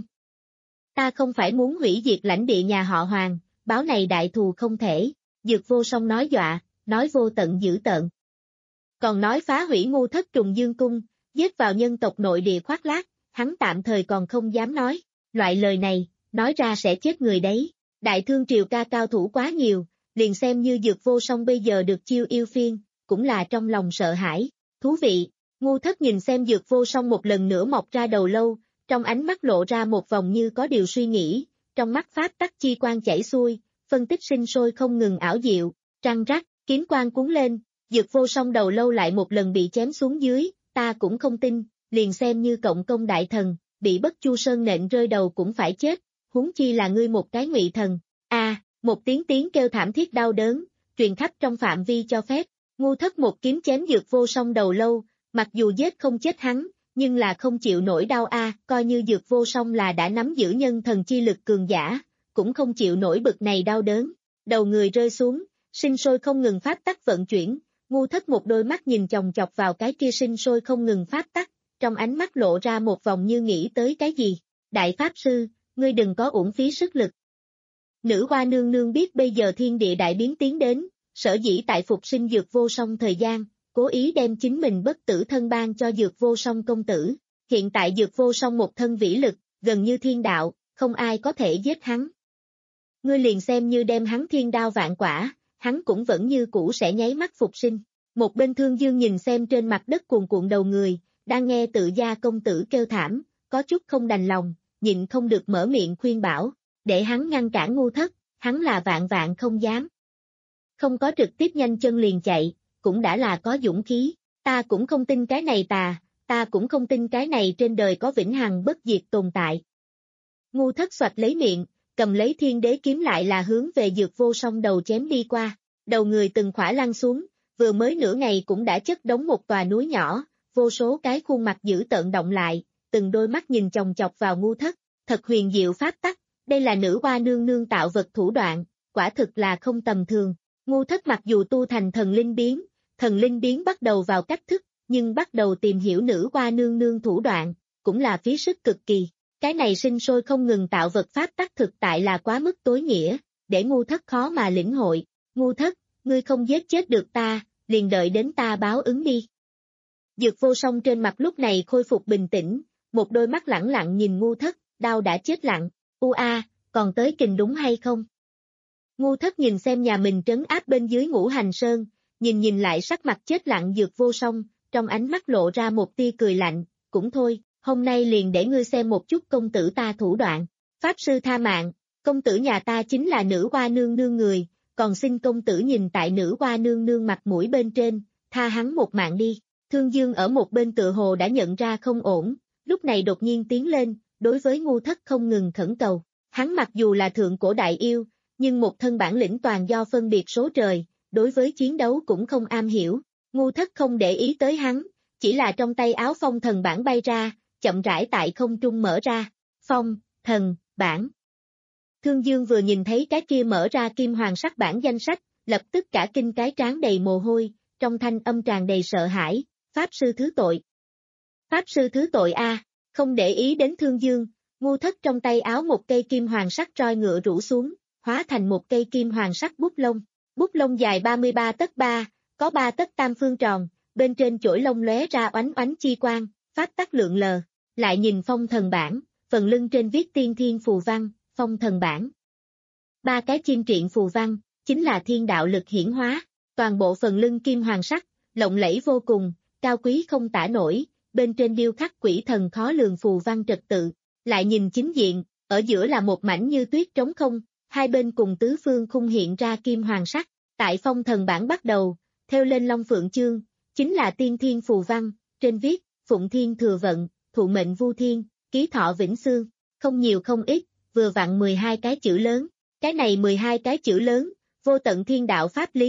Ta không phải muốn hủy diệt lãnh địa nhà họ Hoàng, báo này đại thù không thể, Dược Vô Song nói dọa, nói vô tận dữ tợn. Còn nói phá hủy Ngu Thất Trùng Dương Cung, giết vào nhân tộc nội địa khoác lác, hắn tạm thời còn không dám nói, loại lời này, nói ra sẽ chết người đấy. Đại Thương Triều ca cao thủ quá nhiều, liền xem như Dược Vô Song bây giờ được chiêu yêu phiên, cũng là trong lòng sợ hãi. Thú vị, Ngu Thất nhìn xem Dược Vô Song một lần nữa mọc ra đầu lâu, trong ánh mắt lộ ra một vòng như có điều suy nghĩ, trong mắt pháp tắc chi quang chảy xuôi, phân tích sinh sôi không ngừng ảo diệu, trăng rắc, kiếm quang cuốn lên, Dược Vô Song đầu lâu lại một lần bị chém xuống dưới, ta cũng không tin, liền xem như cộng công đại thần, bị Bất Chu Sơn nện rơi đầu cũng phải chết, huống chi là ngươi một cái ngụy thần. A, à, một tiếng tiếng kêu thảm thiết đau đớn, truyền khắp trong phạm vi cho phép, Ngu Thất một kiếm chém Dược Vô Song đầu lâu, mặc dù giết không chết hắn, nhưng là không chịu nổi đau a, à, coi như Dược Vô Song là đã nắm giữ nhân thần chi lực cường giả, cũng không chịu nổi bực này đau đớn, đầu người rơi xuống, sinh sôi không ngừng pháp tắc vận chuyển, Ngu Thất một đôi mắt nhìn chòng chọc vào cái kia sinh sôi không ngừng pháp tắc, trong ánh mắt lộ ra một vòng như nghĩ tới cái gì, đại pháp sư, ngươi đừng có uổng phí sức lực. Nữ hoa nương nương biết bây giờ thiên địa đại biến tiến đến, sở dĩ tại phục sinh Dược Vô Song thời gian, cố ý đem chính mình bất tử thân ban cho Dược Vô Song công tử. Hiện tại Dược Vô Song một thân vĩ lực, gần như thiên đạo, không ai có thể giết hắn. Ngươi liền xem như đem hắn thiên đao vạn quả, hắn cũng vẫn như cũ sẽ nháy mắt phục sinh. Một bên Thương Dương nhìn xem trên mặt đất cuồn cuộn đầu người, đang nghe tự gia công tử kêu thảm, có chút không đành lòng, nhịn không được mở miệng khuyên bảo, để hắn ngăn cản Ngu Thất, hắn là vạn vạn không dám. Không có trực tiếp nhanh chân liền chạy, cũng đã là có dũng khí, ta cũng không tin cái này tà, ta cũng không tin cái này trên đời có vĩnh hằng bất diệt tồn tại. Ngu Thất xoạch lấy miệng, cầm lấy thiên đế kiếm lại là hướng về Dược Vô Song đầu chém đi qua, đầu người từng khỏa lăn xuống, vừa mới nửa ngày cũng đã chất đống một tòa núi nhỏ, vô số cái khuôn mặt dữ tợn động lại, từng đôi mắt nhìn chòng chọc vào Ngu Thất, thật huyền diệu pháp tắc, đây là nữ hoa nương nương tạo vật thủ đoạn, quả thực là không tầm thường. Ngu Thất mặc dù tu thành thần linh biến, thần linh biến bắt đầu vào cách thức, nhưng bắt đầu tìm hiểu nữ hoa nương nương thủ đoạn, cũng là phí sức cực kỳ. Cái này sinh sôi không ngừng tạo vật pháp tắc thực tại là quá mức tối nghĩa, để Ngu Thất khó mà lĩnh hội. Ngu Thất, ngươi không giết chết được ta, liền đợi đến ta báo ứng đi. Dược Vô Song trên mặt lúc này khôi phục bình tĩnh, một đôi mắt lẳng lặng nhìn Ngu Thất, đau đã chết lặng, u a, còn tới kình đúng hay không? Ngu Thất nhìn xem nhà mình trấn áp bên dưới Ngũ Hành Sơn, nhìn nhìn lại sắc mặt chết lặng Dược Vô Song, trong ánh mắt lộ ra một tia cười lạnh, cũng thôi, hôm nay liền để ngươi xem một chút công tử ta thủ đoạn. Pháp sư tha mạng, công tử nhà ta chính là nữ hoa nương nương người, còn xin công tử nhìn tại nữ hoa nương nương mặt mũi bên trên, tha hắn một mạng đi. Thương Dương ở một bên tựa hồ đã nhận ra không ổn, lúc này đột nhiên tiến lên, đối với Ngu Thất không ngừng khẩn cầu. Hắn mặc dù là thượng cổ đại yêu, nhưng một thân bản lĩnh toàn do phân biệt số trời, đối với chiến đấu cũng không am hiểu. Ngu Thất không để ý tới hắn, chỉ là trong tay áo phong thần bản bay ra, chậm rãi tại không trung mở ra. Phong, thần, bản. Thương Dương vừa nhìn thấy cái kia mở ra kim hoàng sắc bản danh sách, lập tức cả kinh cái trán đầy mồ hôi, trong thanh âm tràn đầy sợ hãi, Pháp sư thứ tội. Pháp sư thứ tội a, không để ý đến Thương Dương, Ngu Thất trong tay áo một cây kim hoàng sắc roi ngựa rủ xuống, hóa thành một cây kim hoàng sắc bút lông. Bút lông dài ba mươi ba tấc ba, có ba tấc tam phương tròn, bên trên chổi lông lóe ra oánh oánh chi quang, pháp tắc lượng lờ. Lại nhìn phong thần bản, phần lưng trên viết tiên thiên phù văn, phong thần bản. Ba cái chim triện phù văn, chính là thiên đạo lực hiển hóa, toàn bộ phần lưng kim hoàng sắc, lộng lẫy vô cùng, cao quý không tả nổi, bên trên điêu khắc quỷ thần khó lường phù văn trật tự. Lại nhìn chính diện, ở giữa là một mảnh như tuyết trống không, hai bên cùng tứ phương khung hiện ra kim hoàng sắc, tại phong thần bản bắt đầu, theo lên long phượng chương, chính là tiên thiên phù văn, trên viết, phụng thiên thừa vận, thụ mệnh vu thiên, ký thọ vĩnh xương, không nhiều không ít, vừa vặn mười hai cái chữ lớn, cái này mười hai cái chữ lớn, vô tận thiên đạo pháp lý,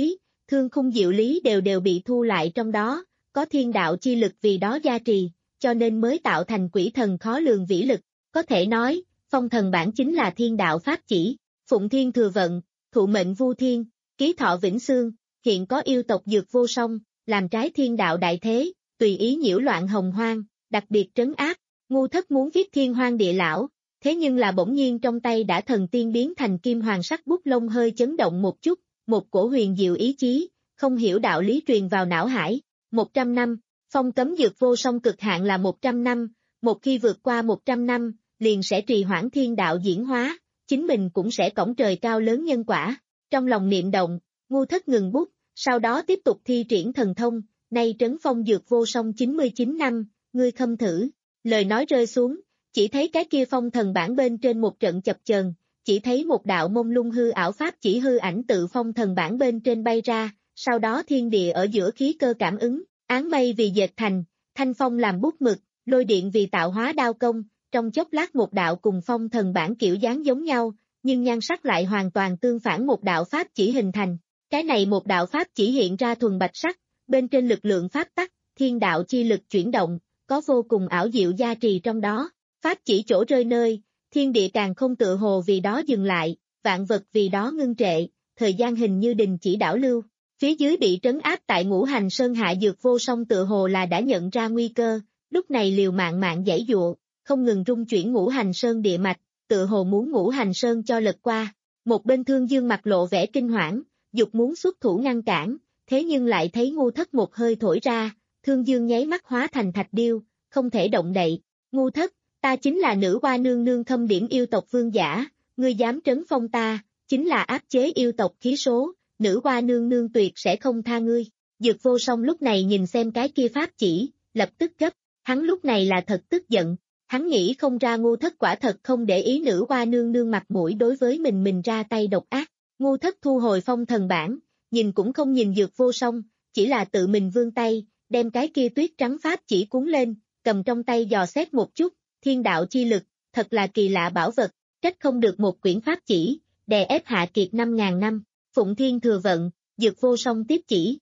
thương khung diệu lý đều đều bị thu lại trong đó, có thiên đạo chi lực vì đó gia trì, cho nên mới tạo thành quỷ thần khó lường vĩ lực, có thể nói, phong thần bản chính là thiên đạo pháp chỉ, phụng thiên thừa vận, thụ mệnh vu thiên, ký thọ vĩnh xương, hiện có yêu tộc dược vô song, làm trái thiên đạo đại thế, tùy ý nhiễu loạn hồng hoang, đặc biệt trấn áp, ngu thất muốn viết thiên hoang địa lão, thế nhưng là bỗng nhiên trong tay đã thần tiên biến thành kim hoàng sắc bút lông hơi chấn động một chút, một cổ huyền diệu ý chí, không hiểu đạo lý truyền vào não hải, một trăm năm, phong cấm dược vô song cực hạn là một trăm năm, một khi vượt qua một trăm năm, liền sẽ trì hoãn thiên đạo diễn hóa, chính mình cũng sẽ cõng trời cao lớn nhân quả, trong lòng niệm động, ngu thất ngừng bút, sau đó tiếp tục thi triển thần thông, nay trấn phong dược vô song chín mươi chín năm, ngươi khâm thử, lời nói rơi xuống, chỉ thấy cái kia phong thần bản bên trên một trận chập chờn, chỉ thấy một đạo mông lung hư ảo pháp chỉ hư ảnh tự phong thần bản bên trên bay ra, sau đó thiên địa ở giữa khí cơ cảm ứng, áng mây vì dệt thành, thanh phong làm bút mực, lôi điện vì tạo hóa đao công, trong chốc lát một đạo cùng phong thần bản kiểu dáng giống nhau, nhưng nhan sắc lại hoàn toàn tương phản một đạo pháp chỉ hình thành. Cái này một đạo pháp chỉ hiện ra thuần bạch sắc, bên trên lực lượng pháp tắc, thiên đạo chi lực chuyển động, có vô cùng ảo diệu gia trì trong đó. Pháp chỉ chỗ rơi nơi, thiên địa càng không tự hồ vì đó dừng lại, vạn vật vì đó ngưng trệ, thời gian hình như đình chỉ đảo lưu. Phía dưới bị trấn áp tại ngũ hành sơn hạ dược vô song tự hồ là đã nhận ra nguy cơ, lúc này liều mạng mạng giãy dụa, không ngừng rung chuyển ngũ hành sơn địa mạch, tự hồ muốn ngũ hành sơn cho lật qua. Một bên Thương Dương mặt lộ vẻ kinh hoảng, dục muốn xuất thủ ngăn cản, thế nhưng lại thấy ngu thất một hơi thổi ra, Thương Dương nháy mắt hóa thành thạch điêu, không thể động đậy. Ngu thất, ta chính là nữ hoa nương nương thâm điểm yêu tộc vương giả, ngươi dám trấn phong ta, chính là áp chế yêu tộc khí số, nữ hoa nương nương tuyệt sẽ không tha ngươi. Dược vô song lúc này nhìn xem cái kia pháp chỉ, lập tức gấp, hắn lúc này là thật tức giận, hắn nghĩ không ra ngu thất quả thật không để ý nữ hoa nương nương mặt mũi đối với mình mình ra tay độc ác. Ngu thất thu hồi phong thần bản, nhìn cũng không nhìn dược vô song, chỉ là tự mình vươn tay, đem cái kia tuyết trắng pháp chỉ cuốn lên, cầm trong tay dò xét một chút, thiên đạo chi lực, thật là kỳ lạ bảo vật, trách không được một quyển pháp chỉ, đè ép Hạ Kiệt năm ngàn năm, phụng thiên thừa vận, dược vô song tiếp chỉ.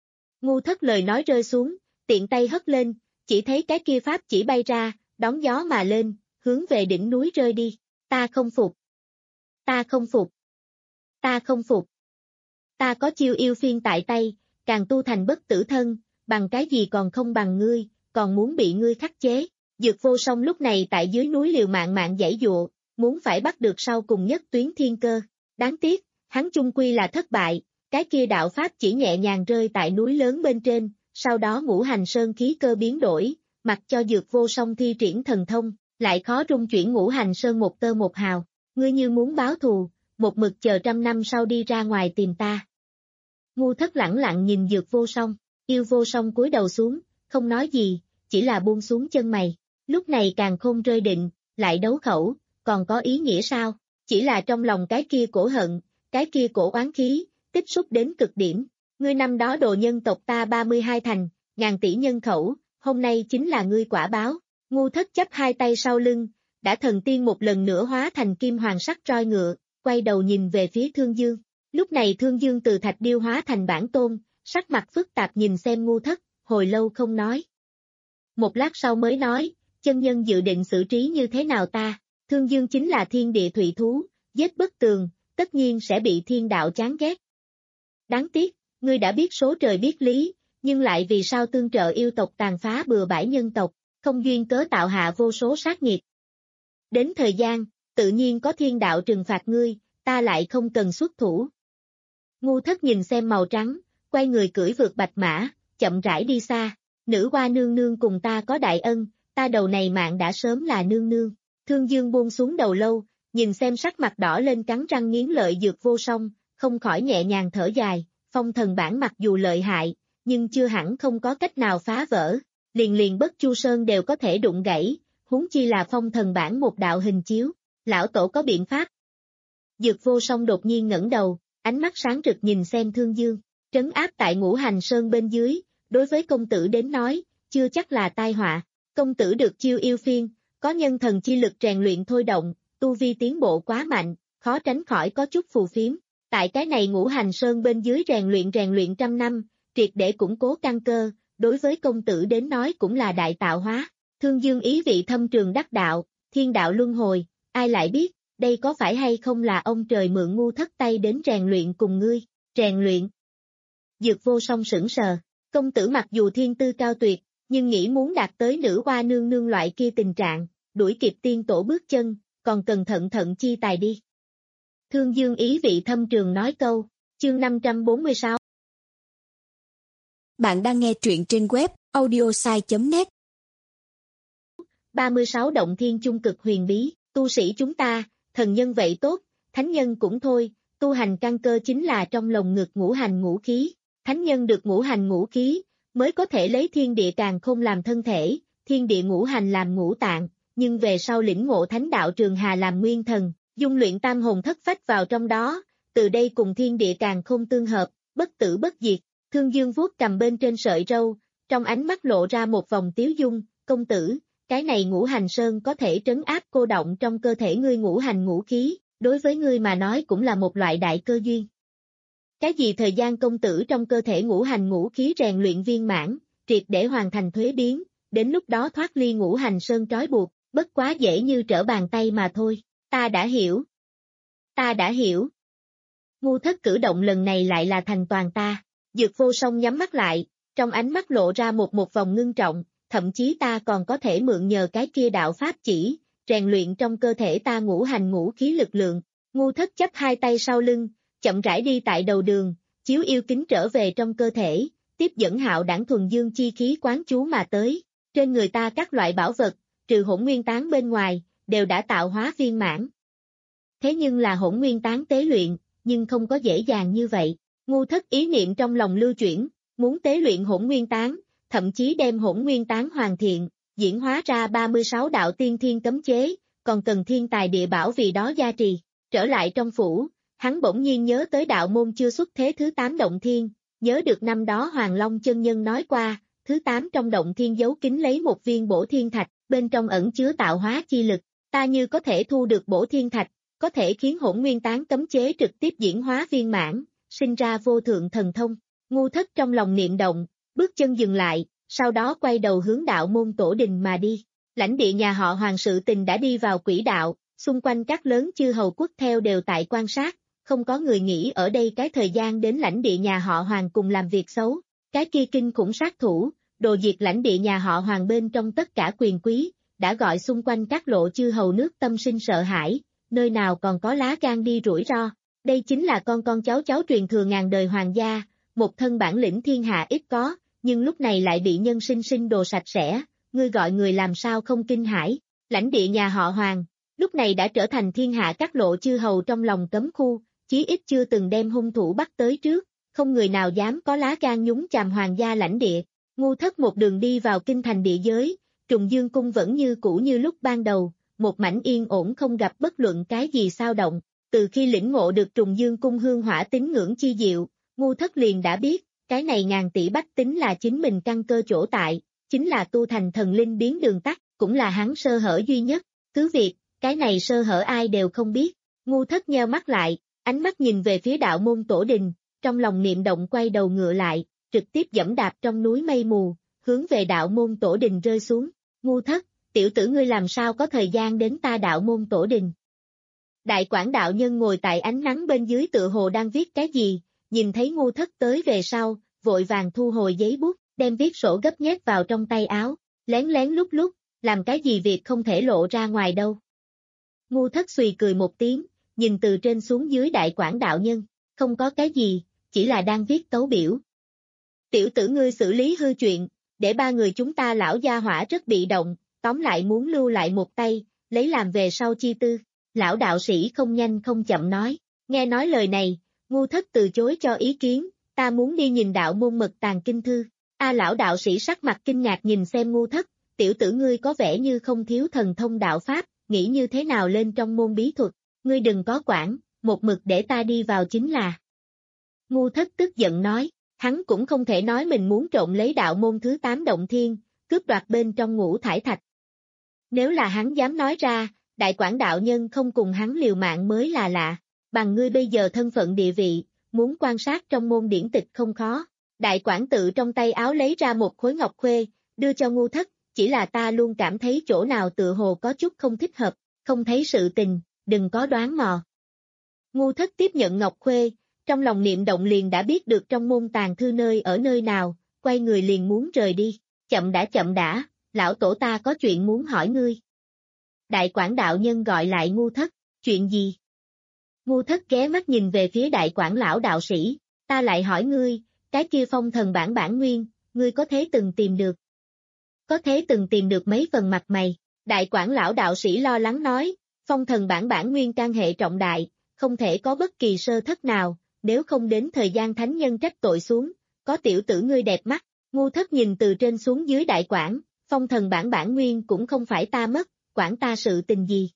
Ngu thất lời nói rơi xuống, tiện tay hất lên, chỉ thấy cái kia pháp chỉ bay ra, đón gió mà lên, hướng về đỉnh núi rơi đi, ta không phục, ta không phục. Ta không phục. Ta có chiêu yêu phiên tại tay, càng tu thành bất tử thân, bằng cái gì còn không bằng ngươi, còn muốn bị ngươi khắc chế. Dược vô song lúc này tại dưới núi liều mạng mạng giãy dụa, muốn phải bắt được sau cùng nhất tuyến thiên cơ. Đáng tiếc, hắn chung quy là thất bại, cái kia đạo pháp chỉ nhẹ nhàng rơi tại núi lớn bên trên, sau đó ngũ hành sơn khí cơ biến đổi, mặc cho dược vô song thi triển thần thông, lại khó rung chuyển ngũ hành sơn một tơ một hào. Ngươi như muốn báo thù, một mực chờ trăm năm sau đi ra ngoài tìm ta. Ngu thất lẳng lặng nhìn dược vô song, yêu vô song cúi đầu xuống, không nói gì, chỉ là buông xuống chân mày, lúc này càng không rơi định, lại đấu khẩu, còn có ý nghĩa sao, chỉ là trong lòng cái kia cổ hận, cái kia cổ oán khí, tích xúc đến cực điểm, ngươi năm đó đồ nhân tộc ta ba mươi hai thành, ngàn tỷ nhân khẩu, hôm nay chính là ngươi quả báo, ngu thất chắp hai tay sau lưng, đã thần tiên một lần nữa hóa thành kim hoàng sắc roi ngựa, quay đầu nhìn về phía Thương Dương. Lúc này Thương Dương từ thạch điêu hóa thành bản tôn, sắc mặt phức tạp nhìn xem ngu thất, hồi lâu không nói. Một lát sau mới nói, chân nhân dự định xử trí như thế nào ta, Thương Dương chính là thiên địa thủy thú, giết bất tường, tất nhiên sẽ bị thiên đạo chán ghét. Đáng tiếc, ngươi đã biết số trời biết lý, nhưng lại vì sao tương trợ yêu tộc tàn phá bừa bãi nhân tộc, không duyên cớ tạo hạ vô số sát nghiệt. Đến thời gian, tự nhiên có thiên đạo trừng phạt ngươi, ta lại không cần xuất thủ. Ngu thất nhìn xem màu trắng, quay người cưỡi vượt bạch mã, chậm rãi đi xa, nữ hoa nương nương cùng ta có đại ân, ta đầu này mạng đã sớm là nương nương. Thương Dương buông xuống đầu lâu, nhìn xem sắc mặt đỏ lên cắn răng nghiến lợi dược vô song, không khỏi nhẹ nhàng thở dài, phong thần bản mặc dù lợi hại, nhưng chưa hẳn không có cách nào phá vỡ, liền liền Bất Chu Sơn đều có thể đụng gãy, huống chi là phong thần bản một đạo hình chiếu, lão tổ có biện pháp. Dược vô song đột nhiên ngẩng đầu, ánh mắt sáng rực nhìn xem Thương Dương, trấn áp tại ngũ hành sơn bên dưới, đối với công tử đến nói, chưa chắc là tai họa, công tử được chiêu yêu phiên, có nhân thần chi lực rèn luyện thôi động, tu vi tiến bộ quá mạnh, khó tránh khỏi có chút phù phiếm, Tại cái này Ngũ Hành Sơn bên dưới rèn luyện rèn luyện trăm năm, triệt để củng cố căn cơ, đối với công tử đến nói cũng là đại tạo hóa. Thương Dương ý vị thâm trường đắc đạo, thiên đạo luân hồi, ai lại biết, đây có phải hay không là ông trời mượn Ngu Thất tay đến rèn luyện cùng ngươi, rèn luyện. Dược Vô Song sững sờ, công tử mặc dù thiên tư cao tuyệt, nhưng nghĩ muốn đạt tới nữ hoa nương nương loại kia tình trạng, đuổi kịp tiên tổ bước chân, còn cần thận thận chi tài đi. Thương Dương ý vị thâm trường nói câu, chương năm trăm bốn mươi sáu. Bạn đang nghe truyện trên web audiosai chấm net. ba mươi sáu Động thiên chung cực huyền bí, tu sĩ chúng ta, thần nhân vậy tốt, thánh nhân cũng thôi, tu hành căn cơ chính là trong lồng ngực ngũ hành ngũ khí, thánh nhân được ngũ hành ngũ khí, mới có thể lấy thiên địa càn khôn làm thân thể, thiên địa ngũ hành làm ngũ tạng, nhưng về sau lĩnh ngộ thánh đạo trường hà làm nguyên thần, dung luyện tam hồn thất phách vào trong đó, từ đây cùng thiên địa càn khôn tương hợp, bất tử bất diệt. Thương Dương vuốt cầm bên trên sợi râu, trong ánh mắt lộ ra một vòng tiếu dung, công tử, cái này ngũ hành sơn có thể trấn áp cô động trong cơ thể ngươi ngũ hành ngũ khí, đối với ngươi mà nói cũng là một loại đại cơ duyên. Cái gì thời gian công tử trong cơ thể ngũ hành ngũ khí rèn luyện viên mãn, triệt để hoàn thành thuế biến, đến lúc đó thoát ly ngũ hành sơn trói buộc, bất quá dễ như trở bàn tay mà thôi, ta đã hiểu. Ta đã hiểu. Ngu Thất cử động lần này lại là thành toàn ta. Dược Vô Song nhắm mắt lại, trong ánh mắt lộ ra một một vòng ngưng trọng, thậm chí ta còn có thể mượn nhờ cái kia đạo pháp chỉ, rèn luyện trong cơ thể ta ngũ hành ngũ khí lực lượng. Ngu Thất chấp hai tay sau lưng, chậm rãi đi tại đầu đường, chiếu yêu kính trở về trong cơ thể, tiếp dẫn hạo đảng thuần dương chi khí quán chú mà tới. Trên người ta các loại bảo vật, trừ hỗn nguyên tán bên ngoài, đều đã tạo hóa viên mãn. Thế nhưng là hỗn nguyên tán tế luyện, nhưng không có dễ dàng như vậy. Ngu Thất ý niệm trong lòng lưu chuyển, muốn tế luyện hỗn nguyên tán, thậm chí đem hỗn nguyên tán hoàn thiện, diễn hóa ra ba mươi sáu đạo tiên thiên cấm chế, còn cần thiên tài địa bảo vì đó gia trì. Trở lại trong phủ, hắn bỗng nhiên nhớ tới đạo môn chưa xuất thế thứ tám động thiên, nhớ được năm đó Hoàng Long chân nhân nói qua, thứ tám trong động thiên giấu kín lấy một viên bổ thiên thạch, bên trong ẩn chứa tạo hóa chi lực, ta như có thể thu được bổ thiên thạch, có thể khiến hỗn nguyên tán cấm chế trực tiếp diễn hóa viên mãn, sinh ra vô thượng thần thông. Ngu Thất trong lòng niệm động, bước chân dừng lại, sau đó quay đầu hướng đạo môn tổ đình mà đi. Lãnh địa nhà họ Hoàng sự tình đã đi vào quỹ đạo, xung quanh các lớn chư hầu quốc theo đều tại quan sát, không có người nghĩ ở đây cái thời gian đến lãnh địa nhà họ Hoàng cùng làm việc xấu. Cái kia kinh khủng sát thủ, đồ diệt lãnh địa nhà họ Hoàng bên trong tất cả quyền quý, đã gọi xung quanh các lộ chư hầu nước tâm sinh sợ hãi, nơi nào còn có lá gan đi rủi ro. Đây chính là con con cháu cháu truyền thừa ngàn đời hoàng gia, một thân bản lĩnh thiên hạ ít có, nhưng lúc này lại bị nhân sinh sinh đồ sạch sẽ, ngươi gọi người làm sao không kinh hãi. Lãnh địa nhà họ Hoàng, lúc này đã trở thành thiên hạ các lộ chư hầu trong lòng cấm khu, chí ít chưa từng đem hung thủ bắt tới trước, không người nào dám có lá gan nhúng chàm hoàng gia lãnh địa. Ngu Thất một đường đi vào kinh thành địa giới, Trùng Dương cung vẫn như cũ như lúc ban đầu, một mảnh yên ổn không gặp bất luận cái gì xao động. Từ khi lĩnh ngộ được Trùng Dương cung hương hỏa tín ngưỡng chi diệu, Ngu Thất liền đã biết, cái này ngàn tỷ bách tính là chính mình căn cơ chỗ tại, chính là tu thành thần linh biến đường tắt, cũng là hắn sơ hở duy nhất. Cứ việc, cái này sơ hở ai đều không biết. Ngu Thất nheo mắt lại, ánh mắt nhìn về phía đạo môn tổ đình, trong lòng niệm động quay đầu ngựa lại, trực tiếp dẫm đạp trong núi mây mù, hướng về đạo môn tổ đình rơi xuống. Ngu Thất, tiểu tử ngươi làm sao có thời gian đến ta đạo môn tổ đình? Đại quản đạo nhân ngồi tại ánh nắng bên dưới tựa hồ đang viết cái gì, nhìn thấy Ngu Thất tới về sau, vội vàng thu hồi giấy bút, đem viết sổ gấp nhét vào trong tay áo, lén lén lúc lúc, làm cái gì việc không thể lộ ra ngoài đâu. Ngu Thất xùy cười một tiếng, nhìn từ trên xuống dưới đại quản đạo nhân, không có cái gì, chỉ là đang viết tấu biểu. Tiểu tử ngươi xử lý hư chuyện, để ba người chúng ta lão gia hỏa rất bị động, tóm lại muốn lưu lại một tay, lấy làm về sau chi tư. Lão đạo sĩ không nhanh không chậm nói, nghe nói lời này, Ngu Thất từ chối cho ý kiến, ta muốn đi nhìn đạo môn mật tàng kinh thư. A lão đạo sĩ sắc mặt kinh ngạc nhìn xem Ngu Thất, tiểu tử ngươi có vẻ như không thiếu thần thông đạo pháp, nghĩ như thế nào lên trong môn bí thuật, ngươi đừng có quản, một mực để ta đi vào chính là. Ngu Thất tức giận nói, hắn cũng không thể nói mình muốn trộn lấy đạo môn thứ tám động thiên, cướp đoạt bên trong ngũ thải thạch. Nếu là hắn dám nói ra, đại quản đạo nhân không cùng hắn liều mạng mới là lạ. bằng ngươi bây giờ thân phận địa vị, muốn quan sát trong môn điển tịch không khó. Đại quản tự trong tay áo lấy ra một khối ngọc khuê, đưa cho Ngu Thất, chỉ là ta luôn cảm thấy chỗ nào tựa hồ có chút không thích hợp, không thấy sự tình, đừng có đoán mò. Ngu Thất tiếp nhận ngọc khuê, trong lòng niệm động liền đã biết được trong môn tàng thư nơi ở nơi nào, quay người liền muốn rời đi, chậm đã chậm đã, lão tổ ta có chuyện muốn hỏi ngươi. Đại quản đạo nhân gọi lại Ngu Thất, chuyện gì? Ngu Thất ghé mắt nhìn về phía đại quản lão đạo sĩ, ta lại hỏi ngươi, cái kia phong thần bản bản nguyên, ngươi có thế từng tìm được? Có thế từng tìm được mấy phần mặt mày? Đại quản lão đạo sĩ lo lắng nói, phong thần bản bản nguyên can hệ trọng đại, không thể có bất kỳ sơ thất nào, nếu không đến thời gian thánh nhân trách tội xuống, có tiểu tử ngươi đẹp mắt. Ngu Thất nhìn từ trên xuống dưới đại quản, phong thần bản bản nguyên cũng không phải ta mất, quản ta sự tình gì.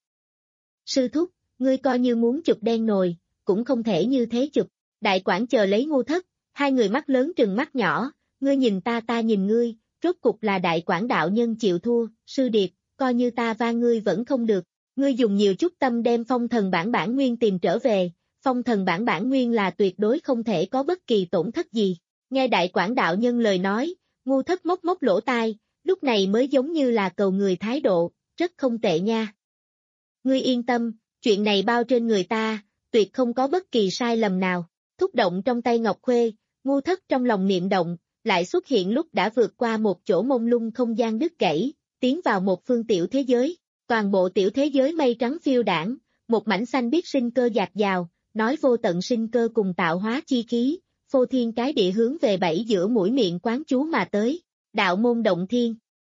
Sư thúc, ngươi coi như muốn chụp đen nồi, cũng không thể như thế chụp. Đại quản chờ lấy Ngu Thất, hai người mắt lớn trừng mắt nhỏ, ngươi nhìn ta ta nhìn ngươi, rốt cục là đại quản đạo nhân chịu thua, sư điệp, coi như ta va ngươi vẫn không được, ngươi dùng nhiều chút tâm đem phong thần bản bản nguyên tìm trở về, phong thần bản bản nguyên là tuyệt đối không thể có bất kỳ tổn thất gì. Nghe đại quản đạo nhân lời nói, Ngu Thất móc móc lỗ tai, lúc này mới giống như là cầu người thái độ, rất không tệ nha. Ngươi yên tâm, chuyện này bao trên người ta, tuyệt không có bất kỳ sai lầm nào. Thúc động trong tay ngọc khuê, Ngu Thất trong lòng niệm động, lại xuất hiện lúc đã vượt qua một chỗ mông lung không gian đứt gãy, tiến vào một phương tiểu thế giới. Toàn bộ tiểu thế giới mây trắng phiêu đảng, một mảnh xanh biếc sinh cơ dạt dào, nói vô tận sinh cơ cùng tạo hóa chi khí, phô thiên cái địa hướng về bảy giữa mũi miệng quán chú mà tới. Đạo môn động thiên.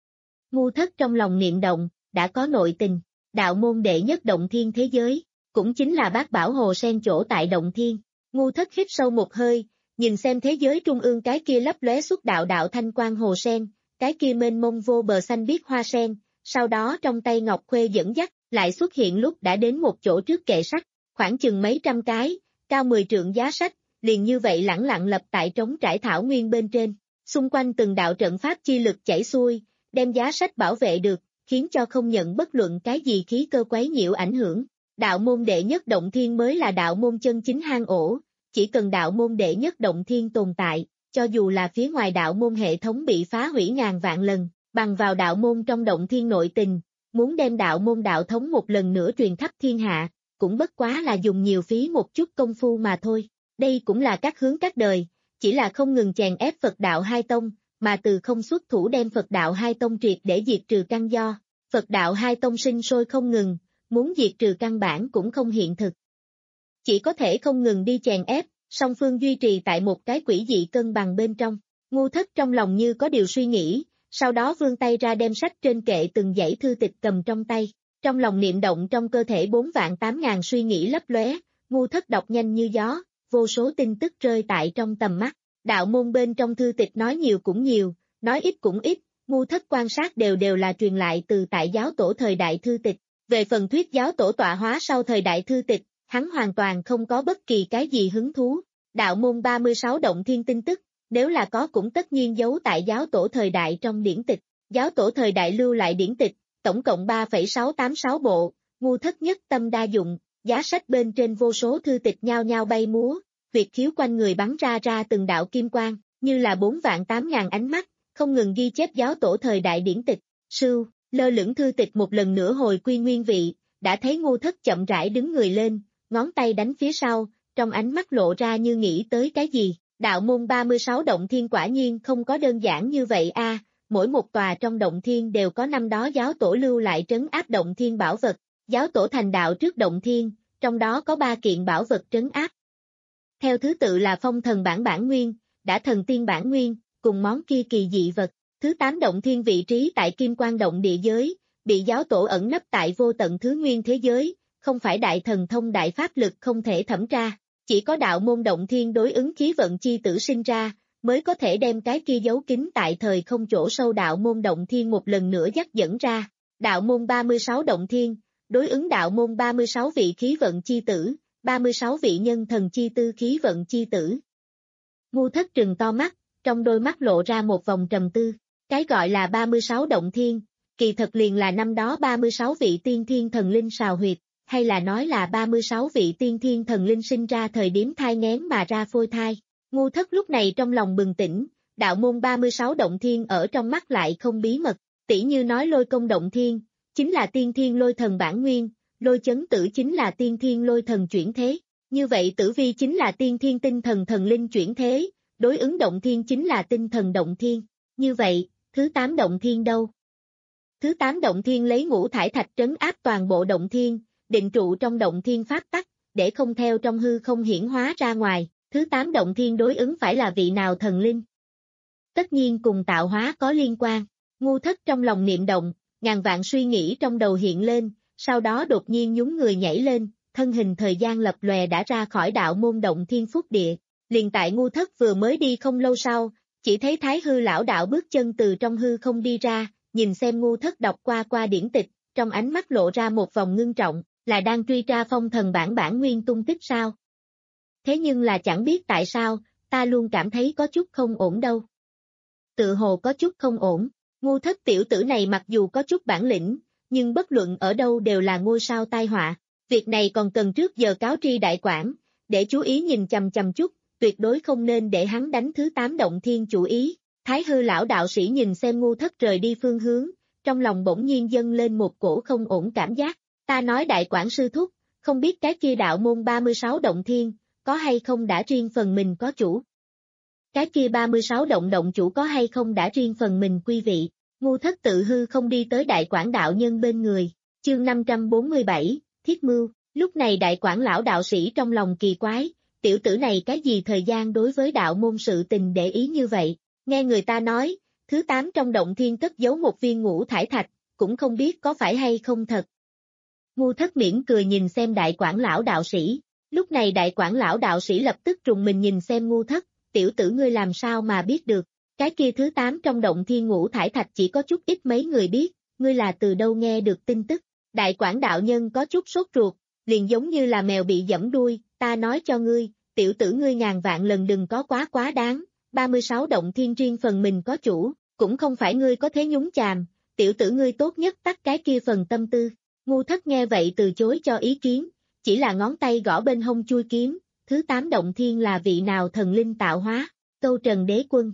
Ngu Thất trong lòng niệm động, đã có nội tình, đạo môn đệ nhất động thiên thế giới, cũng chính là bát bảo hồ sen chỗ tại động thiên. Ngu Thất hít sâu một hơi, nhìn xem thế giới trung ương cái kia lấp lóe xuất đạo đạo thanh quang hồ sen, cái kia mênh mông vô bờ xanh biếc hoa sen, sau đó trong tay ngọc khuê dẫn dắt, lại xuất hiện lúc đã đến một chỗ trước kệ sách, khoảng chừng mấy trăm cái, cao mười trượng giá sách, liền như vậy lẳng lặng lập tại trống trải thảo nguyên bên trên, xung quanh từng đạo trận pháp chi lực chảy xuôi, đem giá sách bảo vệ được, khiến cho không nhận bất luận cái gì khí cơ quấy nhiễu ảnh hưởng. Đạo môn đệ nhất động thiên mới là đạo môn chân chính hang ổ, chỉ cần đạo môn đệ nhất động thiên tồn tại, cho dù là phía ngoài đạo môn hệ thống bị phá hủy ngàn vạn lần, bằng vào đạo môn trong động thiên nội tình, muốn đem đạo môn đạo thống một lần nữa truyền khắp thiên hạ, cũng bất quá là dùng nhiều phí một chút công phu mà thôi. Đây cũng là các hướng các đời, chỉ là không ngừng chèn ép Phật đạo hai tông, mà từ không xuất thủ đem Phật đạo hai tông triệt để diệt trừ căn do. Phật đạo hai tông sinh sôi không ngừng, muốn diệt trừ căn bản cũng không hiện thực. Chỉ có thể không ngừng đi chèn ép, song phương duy trì tại một cái quỷ dị cân bằng bên trong. Ngu Thất trong lòng như có điều suy nghĩ, sau đó vươn tay ra đem sách trên kệ từng dãy thư tịch cầm trong tay. Trong lòng niệm động trong cơ thể bốn vạn tám ngàn suy nghĩ lấp lóe, Ngu Thất đọc nhanh như gió, vô số tin tức rơi tại trong tầm mắt. Đạo môn bên trong thư tịch nói nhiều cũng nhiều, nói ít cũng ít, Ngu Thất quan sát đều đều là truyền lại từ tại giáo tổ thời đại thư tịch. Về phần thuyết giáo tổ tọa hóa sau thời đại thư tịch, hắn hoàn toàn không có bất kỳ cái gì hứng thú. Đạo môn ba mươi sáu động thiên tin tức, nếu là có cũng tất nhiên giấu tại giáo tổ thời đại trong điển tịch. Giáo tổ thời đại lưu lại điển tịch, tổng cộng ba phẩy sáu tám sáu bộ, Ngu Thất nhất tâm đa dụng, giá sách bên trên vô số thư tịch nhao nhao bay múa, huyệt khiếu quanh người bắn ra ra từng đạo kim quang, như là bốn vạn tám ngàn ánh mắt, không ngừng ghi chép giáo tổ thời đại điển tịch. Sưu, lơ lửng thư tịch một lần nữa hồi quy nguyên vị, đã thấy Ngu Thất chậm rãi đứng người lên, ngón tay đánh phía sau, trong ánh mắt lộ ra như nghĩ tới cái gì. Đạo môn ba mươi sáu động thiên quả nhiên không có đơn giản như vậy a, à, mỗi một tòa trong động thiên đều có năm đó giáo tổ lưu lại trấn áp động thiên bảo vật. Giáo tổ thành đạo trước động thiên, trong đó có ba kiện bảo vật trấn áp. Theo thứ tự là phong thần bản bản nguyên, đã thần tiên bản nguyên, cùng món kia kỳ dị vật. Thứ tám động thiên vị trí tại Kim Quang động địa giới, bị giáo tổ ẩn nấp tại vô tận thứ nguyên thế giới, không phải đại thần thông đại pháp lực không thể thẩm tra, chỉ có đạo môn động thiên đối ứng khí vận chi tử sinh ra, mới có thể đem cái kia giấu kín tại thời không chỗ sâu đạo môn động thiên một lần nữa dắt dẫn ra. Đạo môn ba mươi sáu động thiên, đối ứng đạo môn ba mươi sáu vị khí vận chi tử, ba mươi sáu vị nhân thần chi tư khí vận chi tử. Ngu Thất trừng to mắt, trong đôi mắt lộ ra một vòng trầm tư. Cái gọi là ba mươi sáu động thiên, kỳ thật liền là năm đó ba mươi sáu vị tiên thiên thần linh sào huyệt, hay là nói là ba mươi sáu vị tiên thiên thần linh sinh ra thời điểm thai nghén mà ra phôi thai. Ngu Thất lúc này trong lòng bừng tỉnh, đạo môn ba mươi sáu động thiên ở trong mắt lại không bí mật, tỉ như nói lôi công động thiên, chính là tiên thiên lôi thần bản nguyên, lôi chấn tử chính là tiên thiên lôi thần chuyển thế, như vậy tử vi chính là tiên thiên tinh thần thần linh chuyển thế, đối ứng động thiên chính là tinh thần động thiên, như vậy, thứ tám động thiên đâu? Thứ tám động thiên lấy ngũ thải thạch trấn áp toàn bộ động thiên, định trụ trong động thiên pháp tắc, để không theo trong hư không hiển hóa ra ngoài, thứ tám động thiên đối ứng phải là vị nào thần linh? Tất nhiên cùng tạo hóa có liên quan, Ngu Thất trong lòng niệm động, ngàn vạn suy nghĩ trong đầu hiện lên, sau đó đột nhiên nhún người nhảy lên, thân hình thời gian lập lòe đã ra khỏi đạo môn động thiên phúc địa, liền tại Ngu Thất vừa mới đi không lâu sau, chỉ thấy Thái Hư lão đạo bước chân từ trong hư không đi ra, nhìn xem Ngu Thất đọc qua qua điển tịch, trong ánh mắt lộ ra một vòng ngưng trọng, là đang truy tra phong thần bản bản nguyên tung tích sao? Thế nhưng là chẳng biết tại sao, ta luôn cảm thấy có chút không ổn đâu. Tự hồ có chút không ổn, Ngu Thất tiểu tử này mặc dù có chút bản lĩnh, nhưng bất luận ở đâu đều là ngôi sao tai họa, việc này còn cần trước giờ cáo tri đại quản, để chú ý nhìn chằm chằm chút, tuyệt đối không nên để hắn đánh thứ tám động thiên chủ ý. Thái Hư lão đạo sĩ nhìn xem Ngu Thất rời đi phương hướng, trong lòng bỗng nhiên dâng lên một cổ không ổn cảm giác, ta nói đại quản sư thúc, không biết cái kia đạo môn ba mươi sáu động thiên, có hay không đã riêng phần mình có chủ? Cái kia ba mươi sáu động động chủ có hay không đã riêng phần mình quy vị? Ngu Thất tự hư không đi tới đại quản đạo nhân bên người, chương năm trăm bốn mươi bảy, Thiết Mưu, lúc này đại quản lão đạo sĩ trong lòng kỳ quái, tiểu tử này cái gì thời gian đối với đạo môn sự tình để ý như vậy, nghe người ta nói, thứ tám trong động thiên cất giấu một viên ngũ thải thạch, cũng không biết có phải hay không thật. Ngu Thất mỉm cười nhìn xem đại quản lão đạo sĩ, lúc này đại quản lão đạo sĩ lập tức trùng mình nhìn xem Ngu Thất, tiểu tử ngươi làm sao mà biết được, cái kia thứ tám trong động thiên ngũ thải thạch chỉ có chút ít mấy người biết, ngươi là từ đâu nghe được tin tức, đại quản đạo nhân có chút sốt ruột, liền giống như là mèo bị giẫm đuôi, ta nói cho ngươi, tiểu tử ngươi ngàn vạn lần đừng có quá quá đáng, ba mươi sáu động thiên riêng phần mình có chủ, cũng không phải ngươi có thế nhúng chàm, tiểu tử ngươi tốt nhất tắt cái kia phần tâm tư. Ngu Thất nghe vậy từ chối cho ý kiến, chỉ là ngón tay gõ bên hông chui kiếm, thứ tám động thiên là vị nào thần linh tạo hóa, Câu Trần Đế Quân.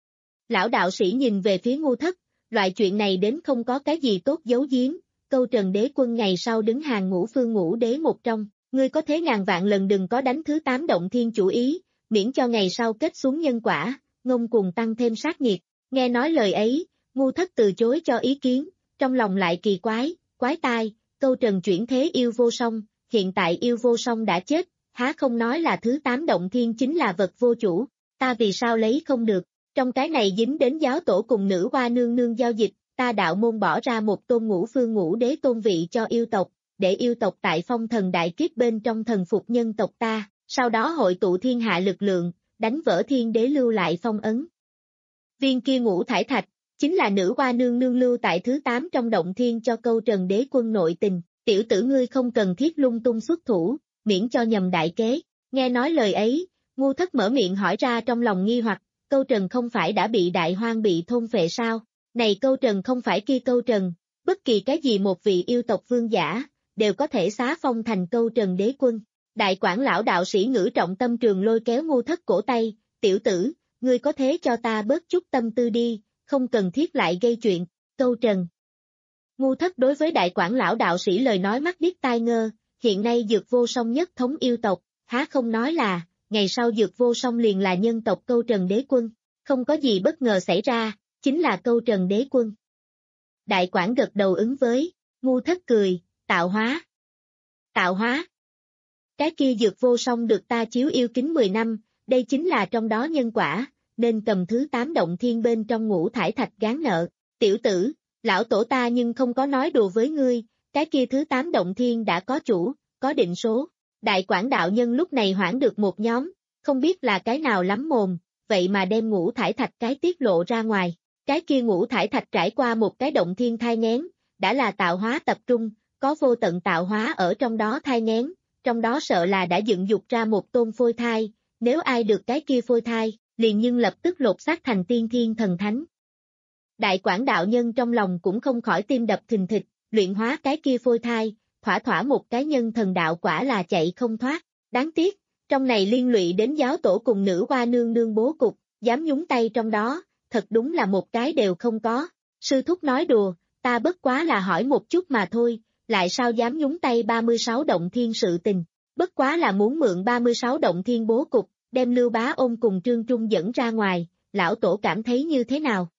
Lão đạo sĩ nhìn về phía Ngu Thất, loại chuyện này đến không có cái gì tốt giấu giếm, Câu Trần Đế Quân ngày sau đứng hàng ngũ phương ngũ đế một trong, ngươi có thế ngàn vạn lần đừng có đánh thứ tám động thiên chủ ý, miễn cho ngày sau kết xuống nhân quả, ngông cuồng tăng thêm sát nghiệt, nghe nói lời ấy, Ngu Thất từ chối cho ý kiến, trong lòng lại kỳ quái, quái tai, Câu Trần chuyển thế yêu vô song, hiện tại yêu vô song đã chết, há không nói là thứ tám động thiên chính là vật vô chủ, ta vì sao lấy không được, trong cái này dính đến giáo tổ cùng nữ hoa nương nương giao dịch, ta đạo môn bỏ ra một tôn ngũ phương ngũ đế tôn vị cho yêu tộc, để yêu tộc tại phong thần đại kiếp bên trong thần phục nhân tộc ta, sau đó hội tụ thiên hạ lực lượng, đánh vỡ thiên đế lưu lại phong ấn. Viên kia ngũ thải thạch, chính là nữ hoa nương nương lưu tại thứ tám trong động thiên cho Câu Trần Đế Quân nội tình, tiểu tử ngươi không cần thiết lung tung xuất thủ, miễn cho nhầm đại kế, nghe nói lời ấy, Ngu Thất mở miệng hỏi ra trong lòng nghi hoặc, Câu Trần không phải đã bị đại hoang bị thôn phệ sao, này Câu Trần không phải kia Câu Trần, bất kỳ cái gì một vị yêu tộc vương giả, đều có thể xá phong thành Câu Trần Đế Quân. Đại quản lão đạo sĩ ngữ trọng tâm trường lôi kéo Ngu Thất cổ tay, tiểu tử, ngươi có thế cho ta bớt chút tâm tư đi, không cần thiết lại gây chuyện, Câu Trần. Ngu Thất đối với đại quản lão đạo sĩ lời nói mắt điếc tai ngơ, hiện nay Dược Vô Song nhất thống yêu tộc, há không nói là, ngày sau Dược Vô Song liền là nhân tộc Câu Trần Đế Quân, không có gì bất ngờ xảy ra, chính là Câu Trần Đế Quân. Đại quản gật đầu ứng với, Ngu Thất cười, tạo hóa. Tạo hóa. Cái kia Dược Vô Song được ta chiếu yêu kính mười năm, đây chính là trong đó nhân quả, nên cầm thứ tám động thiên bên trong ngũ thải thạch gán nợ. Tiểu tử, lão tổ ta nhưng không có nói đùa với ngươi, cái kia thứ tám động thiên đã có chủ, có định số. Đại quản đạo nhân lúc này hoảng được một nhóm, không biết là cái nào lắm mồm, vậy mà đem ngũ thải thạch cái tiết lộ ra ngoài. Cái kia ngũ thải thạch trải qua một cái động thiên thai nghén, đã là tạo hóa tập trung, có vô tận tạo hóa ở trong đó thai nghén, trong đó sợ là đã dựng dục ra một tôn phôi thai, nếu ai được cái kia phôi thai, liền nhưng lập tức lột xác thành tiên thiên thần thánh. Đại quản đạo nhân trong lòng cũng không khỏi tim đập thình thịch, luyện hóa cái kia phôi thai, thỏa thỏa một cái nhân thần đạo quả là chạy không thoát. Đáng tiếc, trong này liên lụy đến giáo tổ cùng nữ hoa nương nương bố cục, dám nhúng tay trong đó, thật đúng là một cái đều không có. Sư thúc nói đùa, ta bất quá là hỏi một chút mà thôi, lại sao dám nhúng tay ba mươi sáu động thiên sự tình, bất quá là muốn mượn ba mươi sáu động thiên bố cục, đem Lưu Bá Ôn cùng Trương Trung dẫn ra ngoài, lão tổ cảm thấy như thế nào?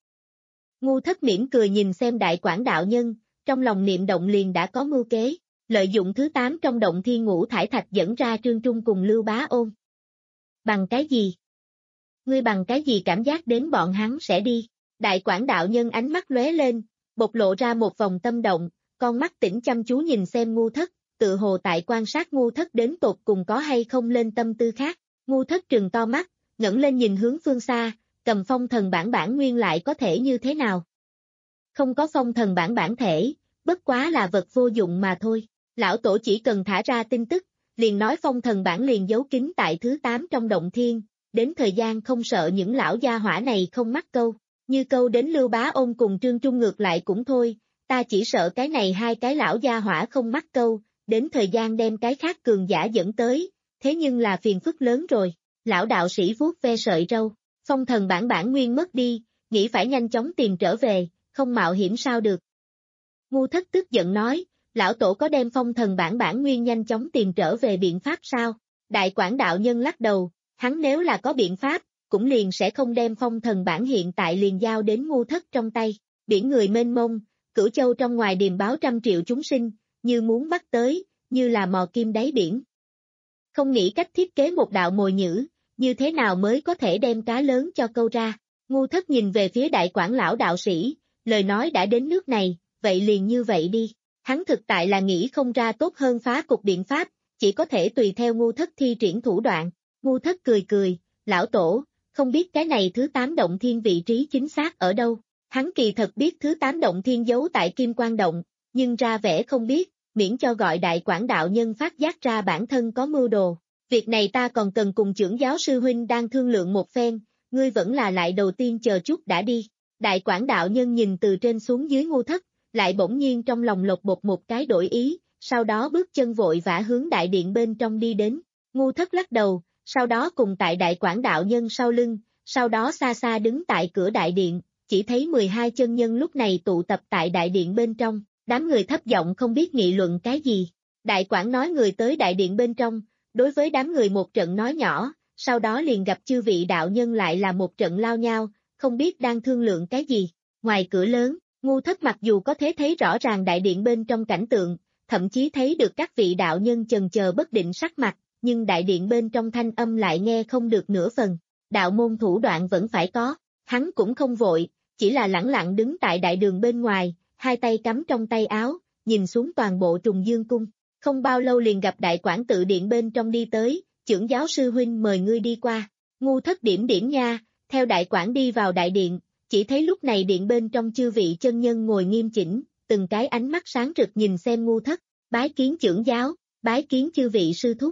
Ngu Thất mỉm cười nhìn xem Đại Quảng đạo nhân, trong lòng niệm động liền đã có mưu kế, lợi dụng thứ tám trong động thiên ngũ thải thạch dẫn ra Trương Trung cùng Lưu Bá Ôn. Bằng cái gì? Ngươi bằng cái gì cảm giác đến bọn hắn sẽ đi? Đại Quảng đạo nhân ánh mắt lóe lên, bộc lộ ra một vòng tâm động, con mắt tỉnh chăm chú nhìn xem Ngu Thất, tự hồ tại quan sát Ngu Thất đến tột cùng có hay không lên tâm tư khác. Ngu Thất trừng to mắt, ngẩng lên nhìn hướng phương xa, cầm phong thần bản bản nguyên lại có thể như thế nào? Không có phong thần bản bản thể, bất quá là vật vô dụng mà thôi. Lão tổ chỉ cần thả ra tin tức, liền nói phong thần bản liền giấu kín tại thứ tám trong động thiên, đến thời gian không sợ những lão gia hỏa này không mắc câu, như câu đến Lưu Bá Ôn cùng Trương Trung ngược lại cũng thôi, ta chỉ sợ cái này hai cái lão gia hỏa không mắc câu, đến thời gian đem cái khác cường giả dẫn tới, thế nhưng là phiền phức lớn rồi. Lão đạo sĩ vuốt ve sợi râu, phong thần bản bản nguyên mất đi, nghĩ phải nhanh chóng tìm trở về, không mạo hiểm sao được. Ngu Thất tức giận nói, lão tổ có đem phong thần bản bản nguyên nhanh chóng tìm trở về biện pháp sao? Đại Quảng đạo nhân lắc đầu, hắn nếu là có biện pháp, cũng liền sẽ không đem phong thần bản hiện tại liền giao đến Ngu Thất trong tay. Biển người mênh mông, Cửu Châu trong ngoài điềm báo trăm triệu chúng sinh, như muốn bắt tới, như là mò kim đáy biển. Không nghĩ cách thiết kế một đạo mồi nhữ, như thế nào mới có thể đem cá lớn cho câu ra. Ngu Thất nhìn về phía Đại Quảng lão đạo sĩ, lời nói đã đến nước này, vậy liền như vậy đi. Hắn thực tại là nghĩ không ra tốt hơn phá cục biện pháp, chỉ có thể tùy theo Ngu Thất thi triển thủ đoạn. Ngu Thất cười cười, lão tổ, không biết cái này thứ tám động thiên vị trí chính xác ở đâu. Hắn kỳ thật biết thứ tám động thiên giấu tại Kim Quan Động, nhưng ra vẻ không biết, miễn cho gọi Đại Quảng đạo nhân phát giác ra bản thân có mưu đồ. Việc này ta còn cần cùng trưởng giáo sư huynh đang thương lượng một phen, ngươi vẫn là lại đầu tiên chờ chút đã đi. Đại Quảng đạo nhân nhìn từ trên xuống dưới Ngu Thất, lại bỗng nhiên trong lòng lột bột một cái đổi ý, sau đó bước chân vội vã hướng đại điện bên trong đi đến. Ngu Thất lắc đầu, sau đó cùng tại Đại Quảng đạo nhân sau lưng, sau đó xa xa đứng tại cửa đại điện, chỉ thấy mười hai chân nhân lúc này tụ tập tại đại điện bên trong, đám người thấp giọng không biết nghị luận cái gì. Đại Quảng nói người tới đại điện bên trong, đối với đám người một trận nói nhỏ, sau đó liền gặp chư vị đạo nhân lại là một trận lao nhau, không biết đang thương lượng cái gì. Ngoài cửa lớn, Ngu Thất mặc dù có thể thấy rõ ràng đại điện bên trong cảnh tượng, thậm chí thấy được các vị đạo nhân chần chờ bất định sắc mặt, nhưng đại điện bên trong thanh âm lại nghe không được nửa phần. Đạo môn thủ đoạn vẫn phải có, hắn cũng không vội, chỉ là lẳng lặng đứng tại đại đường bên ngoài, hai tay cắm trong tay áo, nhìn xuống toàn bộ Trùng Dương Cung. Không bao lâu liền gặp Đại Quảng tự điện bên trong đi tới, trưởng giáo sư huynh mời ngươi đi qua. Ngu Thất điểm điểm nha, theo Đại Quảng đi vào đại điện, chỉ thấy lúc này điện bên trong chư vị chân nhân ngồi nghiêm chỉnh, từng cái ánh mắt sáng rực nhìn xem Ngu Thất, bái kiến trưởng giáo, bái kiến chư vị sư thúc.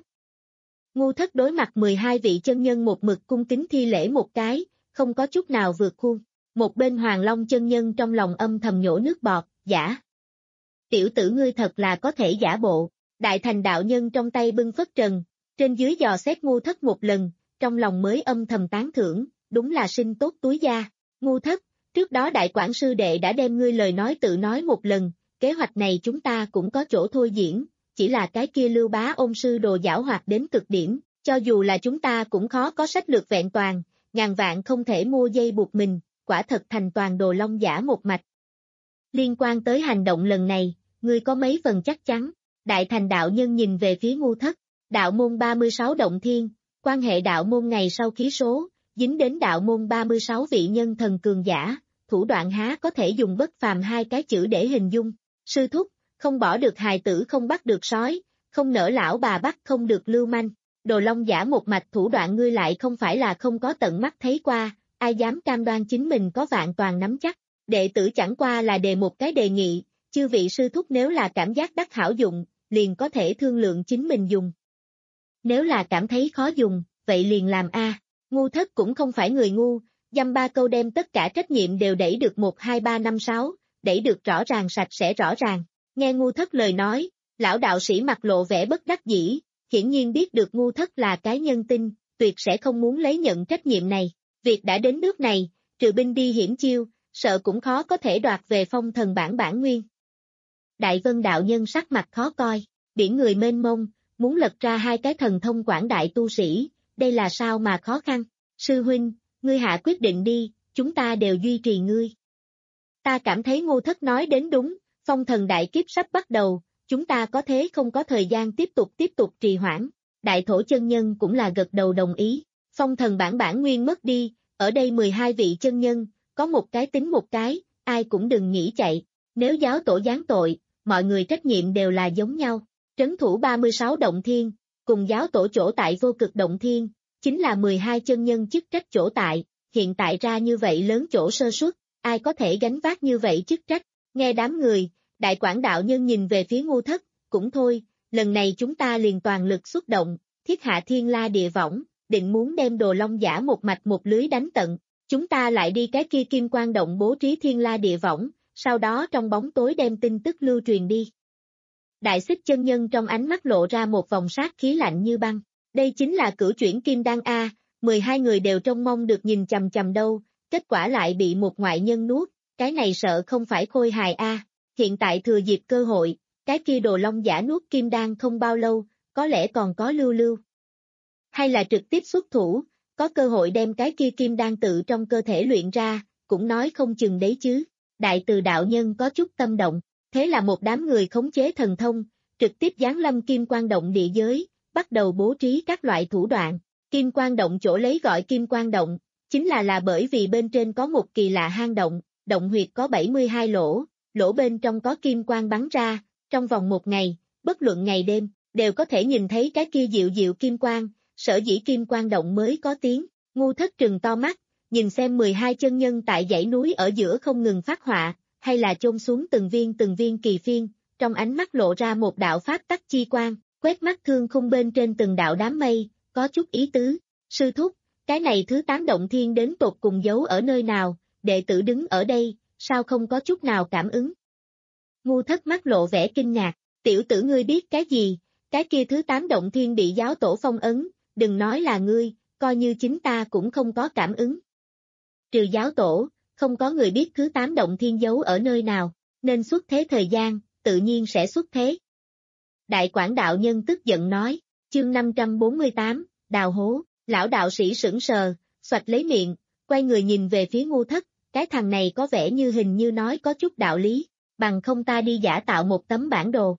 Ngu Thất đối mặt mười hai vị chân nhân một mực cung kính thi lễ một cái, không có chút nào vượt khuôn. Một bên Hoàng Long chân nhân trong lòng âm thầm nhổ nước bọt, giả. Tiểu tử ngươi thật là có thể giả bộ. Đại Thành đạo nhân trong tay bưng phất trần, trên dưới dò xét Ngu Thất một lần, trong lòng mới âm thầm tán thưởng, đúng là sinh tốt túi da. Ngu Thất, trước đó Đại Quảng sư đệ đã đem ngươi lời nói tự nói một lần, kế hoạch này chúng ta cũng có chỗ thôi diễn, chỉ là cái kia Lưu Bá Ôn sư đồ giảo hoạt đến cực điểm, cho dù là chúng ta cũng khó có sách lược vẹn toàn, ngàn vạn không thể mua dây buộc mình, quả thật thành toàn đồ long giả một mạch. Liên quan tới hành động lần này, ngươi có mấy phần chắc chắn? Đại Thành đạo nhân nhìn về phía Ngu Thất, đạo môn ba mươi sáu động thiên, quan hệ đạo môn ngày sau khí số, dính đến đạo môn ba mươi sáu vị nhân thần cường giả, thủ đoạn há có thể dùng bất phàm hai cái chữ để hình dung. Sư thúc, không bỏ được hài tử không bắt được sói, không nỡ lão bà bắt không được lưu manh, đồ long giả một mạch thủ đoạn ngươi lại không phải là không có tận mắt thấy qua, ai dám cam đoan chính mình có vạn toàn nắm chắc. Đệ tử chẳng qua là đề một cái đề nghị, chư vị sư thúc nếu là cảm giác đắc hảo dụng, liền có thể thương lượng chính mình dùng. Nếu là cảm thấy khó dùng, vậy liền làm a. Ngu Thất cũng không phải người ngu, dăm ba câu đem tất cả trách nhiệm đều đẩy được một hai ba năm sáu, đẩy được rõ ràng sạch sẽ rõ ràng. Nghe Ngu Thất lời nói, Lão đạo sĩ mặt lộ vẻ bất đắc dĩ, hiển nhiên biết được Ngu Thất là cái nhân tinh, tuyệt sẽ không muốn lấy nhận trách nhiệm này. Việc đã đến nước này, trừ binh đi hiểm chiêu, sợ cũng khó có thể đoạt về phong thần bản bản nguyên. Đại Vân đạo nhân sắc mặt khó coi, biển người mênh mông, muốn lật ra hai cái thần thông quảng đại tu sĩ, đây là sao mà khó khăn. Sư huynh, ngươi hạ quyết định đi, chúng ta đều duy trì ngươi. Ta cảm thấy Ngô Thất nói đến đúng, phong thần đại kiếp sắp bắt đầu, chúng ta có thế không có thời gian tiếp tục tiếp tục trì hoãn. Đại thổ chân nhân cũng là gật đầu đồng ý, phong thần bản bản nguyên mất đi, ở đây mười hai vị chân nhân, có một cái tính một cái, ai cũng đừng nghĩ chạy, nếu giáo tổ giáng tội, mọi người trách nhiệm đều là giống nhau. Trấn thủ ba mươi sáu động thiên, cùng giáo tổ chỗ tại vô cực động thiên, chính là mười hai chân nhân chức trách chỗ tại, hiện tại ra như vậy lớn chỗ sơ suất, ai có thể gánh vác như vậy chức trách. Nghe đám người, đại quảng đạo nhân nhìn về phía Ngô Thất, cũng thôi, lần này chúng ta liền toàn lực xuất động, thiết hạ thiên la địa võng, định muốn đem Đồ Long giả một mạch một lưới đánh tận, chúng ta lại đi cái kia kim quan động bố trí thiên la địa võng, sau đó trong bóng tối đem tin tức lưu truyền đi. Đại Xích chân nhân trong ánh mắt lộ ra một vòng sát khí lạnh như băng, đây chính là cửu chuyển kim đan A, mười hai người đều trông mong được nhìn chằm chằm đâu, kết quả lại bị một ngoại nhân nuốt, cái này sợ không phải khôi hài A, hiện tại thừa dịp cơ hội, cái kia Đồ Long giả nuốt kim đan không bao lâu, có lẽ còn có lưu lưu. Hay là trực tiếp xuất thủ, có cơ hội đem cái kia kim đan tự trong cơ thể luyện ra, cũng nói không chừng đấy chứ. Đại Từ đạo nhân có chút tâm động, thế là một đám người khống chế thần thông, trực tiếp giáng lâm kim quan động địa giới, bắt đầu bố trí các loại thủ đoạn. Kim quan động chỗ lấy gọi kim quan động, chính là là bởi vì bên trên có một kỳ lạ hang động, động huyệt có bảy mươi hai lỗ, lỗ bên trong có kim quang bắn ra, trong vòng một ngày, bất luận ngày đêm, đều có thể nhìn thấy cái kia dịu dịu kim quang, sở dĩ kim quang động mới có tiếng. Ngu Thất trừng to mắt, nhìn xem mười hai chân nhân tại dãy núi ở giữa không ngừng phát họa, hay là chôn xuống từng viên từng viên kỳ phiên, trong ánh mắt lộ ra một đạo pháp tắc chi quang, quét mắt thương khung bên trên từng đạo đám mây, có chút ý tứ. Sư thúc, cái này thứ tám động thiên đến tột cùng giấu ở nơi nào, đệ tử đứng ở đây, sao không có chút nào cảm ứng? Ngu Thất mắt lộ vẻ kinh ngạc, tiểu tử ngươi biết cái gì, cái kia thứ tám động thiên bị giáo tổ phong ấn, đừng nói là ngươi, coi như chính ta cũng không có cảm ứng. Trừ giáo tổ, không có người biết thứ tám động thiên giấu ở nơi nào, nên xuất thế thời gian, tự nhiên sẽ xuất thế. Đại Quảng đạo nhân tức giận nói, chương năm trăm bốn mươi tám, đào hố, lão đạo sĩ sững sờ, xoạch lấy miệng, quay người nhìn về phía Ngu Thất, cái thằng này có vẻ như hình như nói có chút đạo lý, bằng không ta đi giả tạo một tấm bản đồ.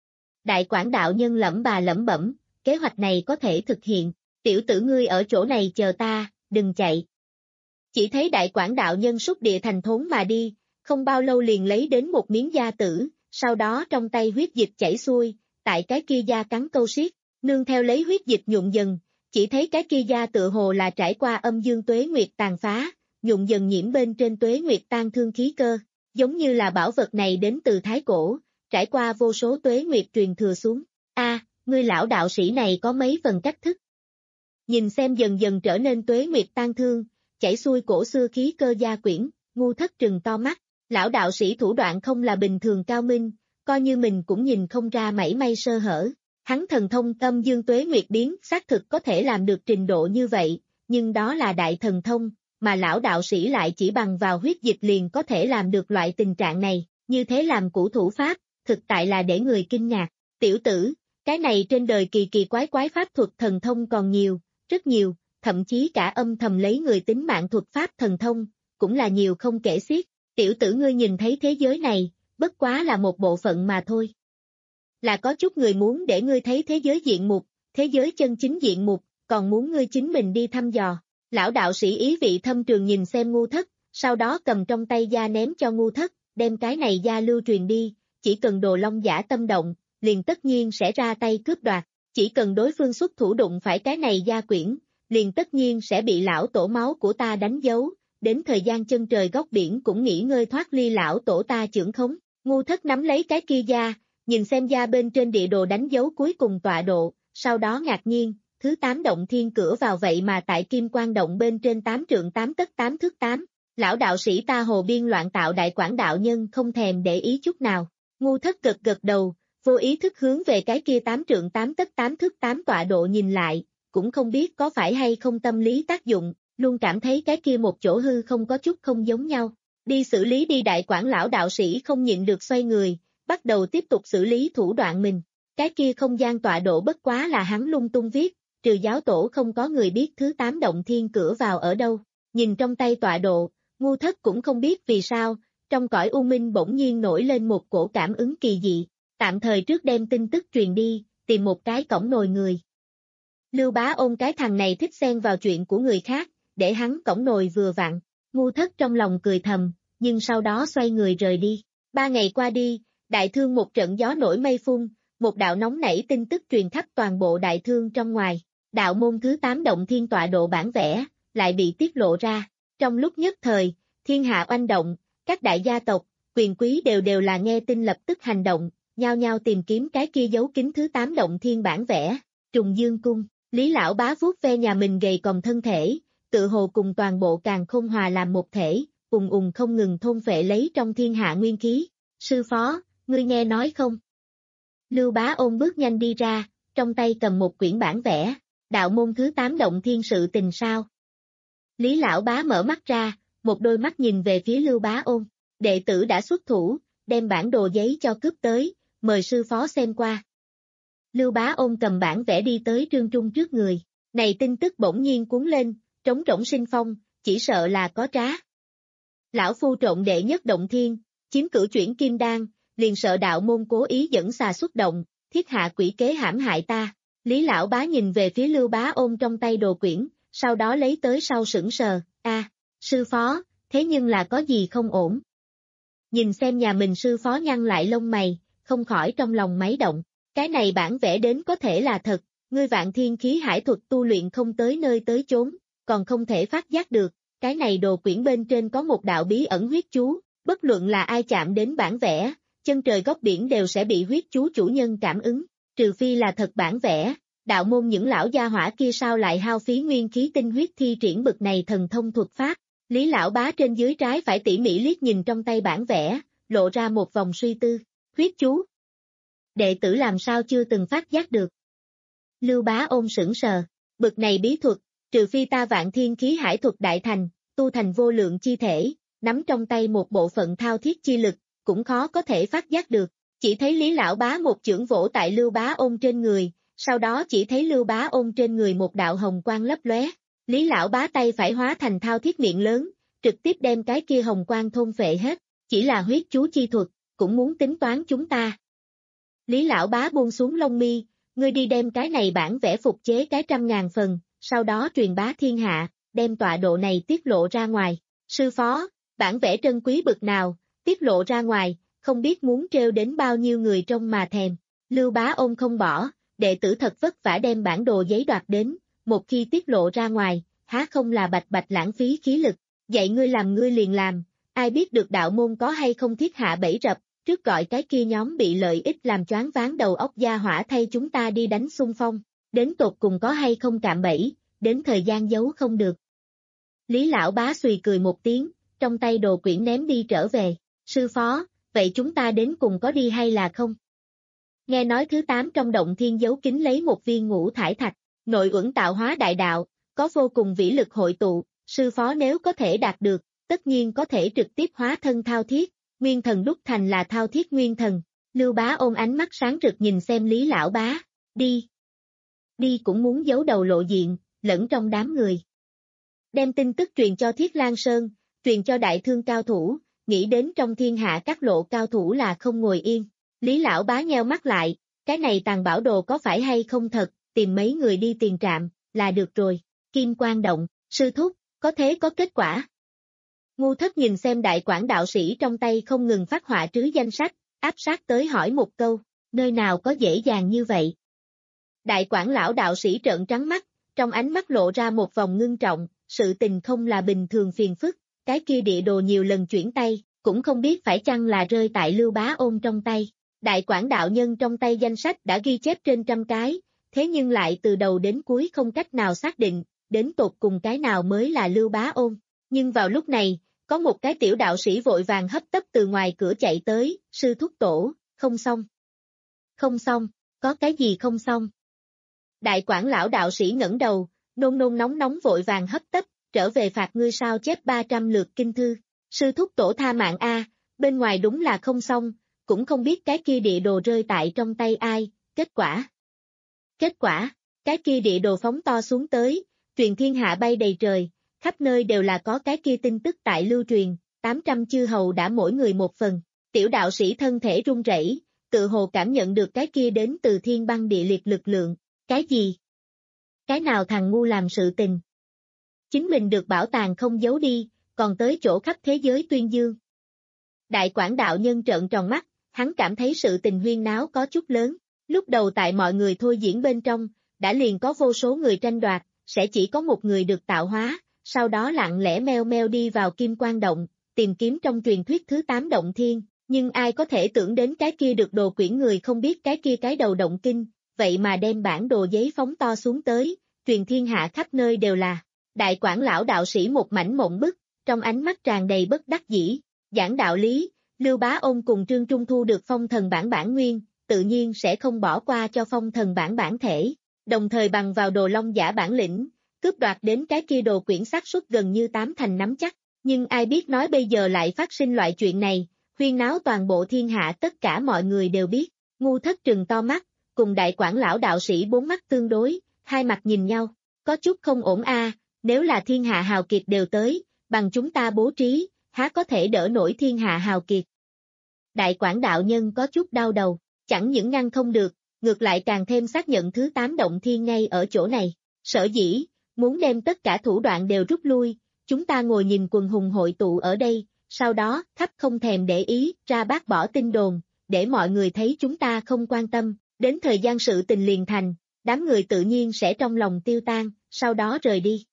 Đại Quảng đạo nhân lẩm bà lẩm bẩm, kế hoạch này có thể thực hiện, tiểu tử ngươi ở chỗ này chờ ta, đừng chạy. Chỉ thấy Đại Quảng đạo nhân xúc địa thành thốn mà đi, không bao lâu liền lấy đến một miếng da tử, sau đó trong tay huyết dịch chảy xuôi, tại cái kia da cắn câu siết, nương theo lấy huyết dịch nhuộm dần, chỉ thấy cái kia da tựa hồ là trải qua âm dương tuế nguyệt tàn phá, nhuộm dần nhiễm bên trên tuế nguyệt tan thương khí cơ, giống như là bảo vật này đến từ thái cổ, trải qua vô số tuế nguyệt truyền thừa xuống. A, ngươi lão đạo sĩ này có mấy phần cách thức. Nhìn xem dần dần trở nên tuế nguyệt tan thương, chảy xuôi cổ xưa khí cơ gia quyển, Ngu Thất trừng to mắt, lão đạo sĩ thủ đoạn không là bình thường cao minh, coi như mình cũng nhìn không ra mảy may sơ hở. Hắn thần thông âm dương tuế nguyệt biến xác thực có thể làm được trình độ như vậy, nhưng đó là đại thần thông, mà lão đạo sĩ lại chỉ bằng vào huyết dịch liền có thể làm được loại tình trạng này, như thế làm củ thủ pháp, thực tại là để người kinh ngạc. Tiểu tử, cái này trên đời kỳ kỳ quái quái pháp thuật thần thông còn nhiều, rất nhiều, thậm chí cả âm thầm lấy người tính mạng thuật pháp thần thông, cũng là nhiều không kể xiết. Tiểu tử ngươi nhìn thấy thế giới này, bất quá là một bộ phận mà thôi. Là có chút người muốn để ngươi thấy thế giới diện mục, thế giới chân chính diện mục, còn muốn ngươi chính mình đi thăm dò. Lão đạo sĩ ý vị thâm trường nhìn xem Ngu Thất, sau đó cầm trong tay da ném cho Ngu Thất, đem cái này da lưu truyền đi, chỉ cần Đồ Long giả tâm động, liền tất nhiên sẽ ra tay cướp đoạt, chỉ cần đối phương xuất thủ đụng phải cái này da quyển, liền tất nhiên sẽ bị lão tổ máu của ta đánh dấu, đến thời gian chân trời góc biển cũng nghỉ ngơi thoát ly lão tổ ta chưởng khống. Ngu Thất nắm lấy cái kia da, nhìn xem da bên trên địa đồ đánh dấu cuối cùng tọa độ, sau đó ngạc nhiên, thứ tám động thiên cửa vào vậy mà tại kim quan động bên trên tám trượng tám tấc tám thước tám. Lão đạo sĩ ta hồ biên loạn tạo Đại Quảng đạo nhân không thèm để ý chút nào. Ngu Thất gật gật đầu, vô ý thức hướng về cái kia tám trượng tám tấc tám thước tám tọa độ nhìn lại, cũng không biết có phải hay không tâm lý tác dụng, luôn cảm thấy cái kia một chỗ hư không có chút không giống nhau. Đi xử lý đi đại quản lão đạo sĩ không nhịn được xoay người, bắt đầu tiếp tục xử lý thủ đoạn mình. Cái kia không gian tọa độ bất quá là hắn lung tung viết, trừ giáo tổ không có người biết thứ tám động thiên cửa vào ở đâu. Nhìn trong tay tọa độ, Ngu Thất cũng không biết vì sao, trong cõi u minh bỗng nhiên nổi lên một cổ cảm ứng kỳ dị. Tạm thời trước đem tin tức truyền đi, tìm một cái cổng nồi người. Lưu Bá Ôn cái thằng này thích xen vào chuyện của người khác, để hắn cổng nồi vừa vặn. Ngu Thất trong lòng cười thầm, nhưng sau đó xoay người rời đi. Ba ngày qua đi, đại thương một trận gió nổi mây phun, một đạo nóng nảy tin tức truyền khắp toàn bộ đại thương trong ngoài. Đạo môn thứ tám động thiên tọa độ bản vẽ, lại bị tiết lộ ra. Trong lúc nhất thời, thiên hạ oanh động, các đại gia tộc, quyền quý đều đều là nghe tin lập tức hành động, nhao nhao tìm kiếm cái kia giấu kín thứ tám động thiên bản vẽ. Trùng Dương Cung, Lý Lão Bá vuốt ve nhà mình gầy còm thân thể, tự hồ cùng toàn bộ càn khôn hòa làm một thể, ùng ùng không ngừng thôn phệ lấy trong thiên hạ nguyên khí. Sư phó, ngươi nghe nói không? Lưu Bá Ôn bước nhanh đi ra, trong tay cầm một quyển bản vẽ, đạo môn thứ tám động thiên sự tình sao? Lý Lão Bá mở mắt ra, một đôi mắt nhìn về phía Lưu Bá Ôn, đệ tử đã xuất thủ, đem bản đồ giấy cho cướp tới, mời sư phó xem qua. Lưu Bá Ôn cầm bản vẽ đi tới Trương Trung trước người, này tin tức bỗng nhiên cuốn lên, trống rỗng sinh phong, chỉ sợ là có trá. Lão phu trộn đệ nhất động thiên, chiếm cửu chuyển kim đan, liền sợ đạo môn cố ý dẫn xà xuất động, thiết hạ quỷ kế hãm hại ta. Lý Lão Bá nhìn về phía Lưu Bá Ôn trong tay đồ quyển, sau đó lấy tới sau sững sờ, a, sư phó, thế nhưng là có gì không ổn? Nhìn xem nhà mình sư phó nhăn lại lông mày, không khỏi trong lòng máy động, cái này bản vẽ đến có thể là thật, ngươi vạn thiên khí hải thuật tu luyện không tới nơi tới chốn, còn không thể phát giác được, cái này đồ quyển bên trên có một đạo bí ẩn huyết chú, bất luận là ai chạm đến bản vẽ, chân trời góc biển đều sẽ bị huyết chú chủ nhân cảm ứng, trừ phi là thật bản vẽ, đạo môn những lão gia hỏa kia sao lại hao phí nguyên khí tinh huyết thi triển bực này thần thông thuật pháp. Lý Lão Bá trên dưới trái phải tỉ mỉ liếc nhìn trong tay bản vẽ, lộ ra một vòng suy tư, huyết chú. Đệ tử làm sao chưa từng phát giác được. Lưu Bá Ôn sững sờ, bực này bí thuật, trừ phi ta vạn thiên khí hải thuật đại thành, tu thành vô lượng chi thể, nắm trong tay một bộ phận thao thiết chi lực, cũng khó có thể phát giác được. Chỉ thấy Lý Lão Bá một chưởng vỗ tại Lưu Bá Ôn trên người, sau đó chỉ thấy Lưu Bá Ôn trên người một đạo hồng quang lấp lóe. Lý Lão Bá tay phải hóa thành thao thiết miệng lớn, trực tiếp đem cái kia hồng quang thôn phệ hết, chỉ là huyết chú chi thuật, cũng muốn tính toán chúng ta. Lý Lão Bá buông xuống lông mi, ngươi đi đem cái này bản vẽ phục chế cái trăm ngàn phần, sau đó truyền bá thiên hạ, đem tọa độ này tiết lộ ra ngoài. Sư phó, bản vẽ trân quý bực nào, tiết lộ ra ngoài, không biết muốn trêu đến bao nhiêu người trông mà thèm. Lưu Bá Ôn không bỏ, đệ tử thật vất vả đem bản đồ giấy đoạt đến, một khi tiết lộ ra ngoài, há không là bạch bạch lãng phí khí lực, dạy ngươi làm ngươi liền làm, ai biết được đạo môn có hay không thiết hạ bẫy rập, trước gọi cái kia nhóm bị lợi ích làm choáng váng đầu óc gia hỏa thay chúng ta đi đánh xung phong, đến tột cùng có hay không cạm bẫy, đến thời gian giấu không được. Lý Lão Bá xùy cười một tiếng, trong tay đồ quyển ném đi trở về, sư phó, vậy chúng ta đến cùng có đi hay là không? Nghe nói thứ tám trong động thiên giấu kín lấy một viên ngũ thải thạch, nội uẩn tạo hóa đại đạo, có vô cùng vĩ lực hội tụ, sư phó nếu có thể đạt được, tất nhiên có thể trực tiếp hóa thân thao thiết, nguyên thần đúc thành là thao thiết nguyên thần. Lưu Bá Ôn ánh mắt sáng rực nhìn xem Lý Lão Bá, đi. Đi cũng muốn giấu đầu lộ diện, lẫn trong đám người. Đem tin tức truyền cho Thiết Lan Sơn, truyền cho đại thương cao thủ, nghĩ đến trong thiên hạ các lộ cao thủ là không ngồi yên. Lý Lão Bá nheo mắt lại, cái này tàng bảo đồ có phải hay không thật, tìm mấy người đi tiền trạm, là được rồi. Kim Quang Động, sư thúc, có thế có kết quả. Ngu Thất nhìn xem đại quản đạo sĩ trong tay không ngừng phát họa trứ danh sách, áp sát tới hỏi một câu, nơi nào có dễ dàng như vậy. Đại quản lão đạo sĩ trợn trắng mắt, trong ánh mắt lộ ra một vòng ngưng trọng, sự tình không là bình thường phiền phức, cái kia địa đồ nhiều lần chuyển tay, cũng không biết phải chăng là rơi tại Lưu Bá Ôn trong tay. Đại quản đạo nhân trong tay danh sách đã ghi chép trên trăm cái, thế nhưng lại từ đầu đến cuối không cách nào xác định, đến tột cùng cái nào mới là Lưu Bá Ôn. Nhưng vào lúc này, có một cái tiểu đạo sĩ vội vàng hấp tấp từ ngoài cửa chạy tới, sư thúc tổ, không xong. Không xong, có cái gì không xong? Đại quản lão đạo sĩ ngẩng đầu, nôn nôn nóng nóng vội vàng hấp tấp, trở về phạt ngươi sao chép ba trăm lượt kinh thư. Sư thúc tổ tha mạng a, bên ngoài đúng là không xong, cũng không biết cái kia địa đồ rơi tại trong tay ai, kết quả. Kết quả, cái kia địa đồ phóng to xuống tới, truyền thiên hạ bay đầy trời, khắp nơi đều là có cái kia tin tức tại lưu truyền, tám trăm chư hầu đã mỗi người một phần. Tiểu đạo sĩ thân thể run rẩy, tự hồ cảm nhận được cái kia đến từ thiên băng địa liệt lực lượng. Cái gì? Cái nào thằng ngu làm sự tình? Chính mình được bảo tàng không giấu đi, còn tới chỗ khắp thế giới tuyên dương. Đại quản đạo nhân trợn tròn mắt, hắn cảm thấy sự tình huyên náo có chút lớn. Lúc đầu tại mọi người thôi diễn bên trong, đã liền có vô số người tranh đoạt, sẽ chỉ có một người được tạo hóa, sau đó lặng lẽ meo meo đi vào Kim Quan Động, tìm kiếm trong truyền thuyết thứ tám động thiên, nhưng ai có thể tưởng đến cái kia được đồ quyển người không biết cái kia cái đầu động kinh, vậy mà đem bản đồ giấy phóng to xuống tới, truyền thiên hạ khắp nơi đều là. Đại quản lão đạo sĩ một mảnh mộng bức, trong ánh mắt tràn đầy bất đắc dĩ, giảng đạo lý, Lưu Bá Ôn cùng Trương Trung thu được phong thần bản bản nguyên, tự nhiên sẽ không bỏ qua cho phong thần bản bản thể, đồng thời bằng vào đồ long giả bản lĩnh, cướp đoạt đến cái kia đồ quyển xác suất gần như tám thành nắm chắc, nhưng ai biết nói bây giờ lại phát sinh loại chuyện này, huyên náo toàn bộ thiên hạ tất cả mọi người đều biết, ngu thất trừng to mắt, cùng đại quản lão đạo sĩ bốn mắt tương đối, hai mặt nhìn nhau, có chút không ổn a, nếu là thiên hạ hào kiệt đều tới, bằng chúng ta bố trí, há có thể đỡ nổi thiên hạ hào kiệt. Đại quản đạo nhân có chút đau đầu, chẳng những ngăn không được, ngược lại càng thêm xác nhận thứ tám động thiên ngay ở chỗ này, sở dĩ, muốn đem tất cả thủ đoạn đều rút lui, chúng ta ngồi nhìn quần hùng hội tụ ở đây, sau đó, khắp không thèm để ý, ra bác bỏ tin đồn, để mọi người thấy chúng ta không quan tâm, đến thời gian sự tình liền thành, đám người tự nhiên sẽ trong lòng tiêu tan, sau đó rời đi.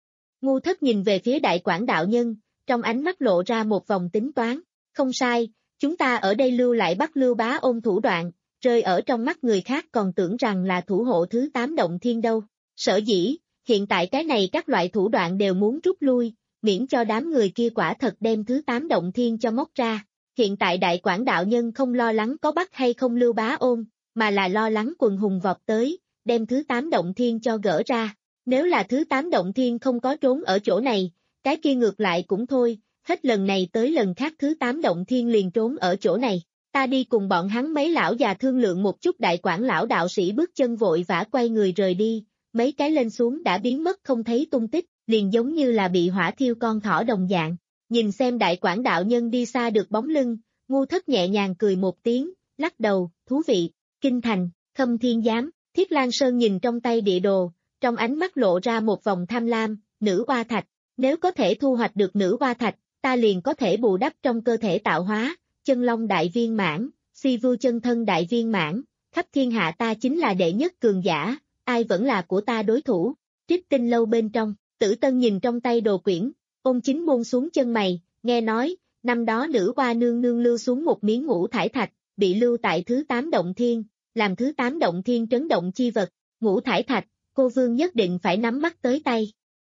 Ngu thất nhìn về phía đại quản đạo nhân, trong ánh mắt lộ ra một vòng tính toán, không sai, chúng ta ở đây lưu lại bắt Lưu Bá Ôn thủ đoạn, rơi ở trong mắt người khác còn tưởng rằng là thủ hộ thứ tám động thiên đâu, sở dĩ, hiện tại cái này các loại thủ đoạn đều muốn rút lui, miễn cho đám người kia quả thật đem thứ tám động thiên cho móc ra. Hiện tại đại quản đạo nhân không lo lắng có bắt hay không Lưu Bá Ôn, mà là lo lắng quần hùng vọt tới, đem thứ tám động thiên cho gỡ ra. Nếu là thứ tám động thiên không có trốn ở chỗ này, cái kia ngược lại cũng thôi, hết lần này tới lần khác thứ tám động thiên liền trốn ở chỗ này. Ta đi cùng bọn hắn mấy lão già thương lượng một chút. Đại quản lão đạo sĩ bước chân vội vã quay người rời đi, mấy cái lên xuống đã biến mất không thấy tung tích, liền giống như là bị hỏa thiêu con thỏ đồng dạng. Nhìn xem đại quản đạo nhân đi xa được bóng lưng, ngu thất nhẹ nhàng cười một tiếng, lắc đầu, thú vị, kinh thành, Khâm Thiên Giám. Thiết Lan Sơn nhìn trong tay địa đồ, trong ánh mắt lộ ra một vòng tham lam, nữ oa thạch, nếu có thể thu hoạch được nữ oa thạch, ta liền có thể bù đắp trong cơ thể tạo hóa, chân long đại viên mãn, si vưu chân thân đại viên mãn, khắp thiên hạ ta chính là đệ nhất cường giả, ai vẫn là của ta đối thủ. Trích Tinh lâu bên trong, Tử Tân nhìn trong tay đồ quyển, Ôn Chính buông xuống chân mày, nghe nói, năm đó nữ oa nương nương lưu xuống một miếng ngũ thải thạch, bị lưu tại thứ tám động thiên, làm thứ tám động thiên trấn động chi vật, ngũ thải thạch, cô vương nhất định phải nắm bắt tới tay.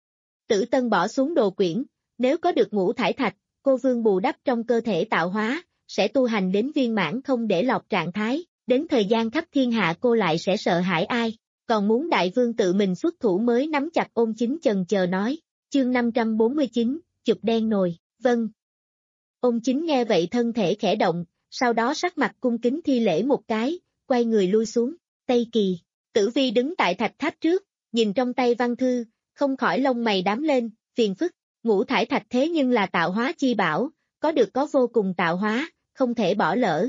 Tử Tân bỏ xuống đồ quyển, nếu có được ngũ thải thạch, cô vương bù đắp trong cơ thể tạo hóa, sẽ tu hành đến viên mãn không để lọt trạng thái, đến thời gian khắp thiên hạ cô lại sẽ sợ hãi ai, còn muốn đại vương tự mình xuất thủ mới nắm chặt. Ôn Chính chần chờ nói, chương năm trăm bốn mươi chín, chụp đen nồi, vâng. Ôn Chính nghe vậy thân thể khẽ động, sau đó sắc mặt cung kính thi lễ một cái, quay người lui xuống. Tây Kỳ, Tử Vi đứng tại thạch tháp trước, nhìn trong tay văn thư, không khỏi lông mày đám lên, phiền phức, ngũ thải thạch thế nhưng là tạo hóa chi bảo, có được có vô cùng tạo hóa, không thể bỏ lỡ.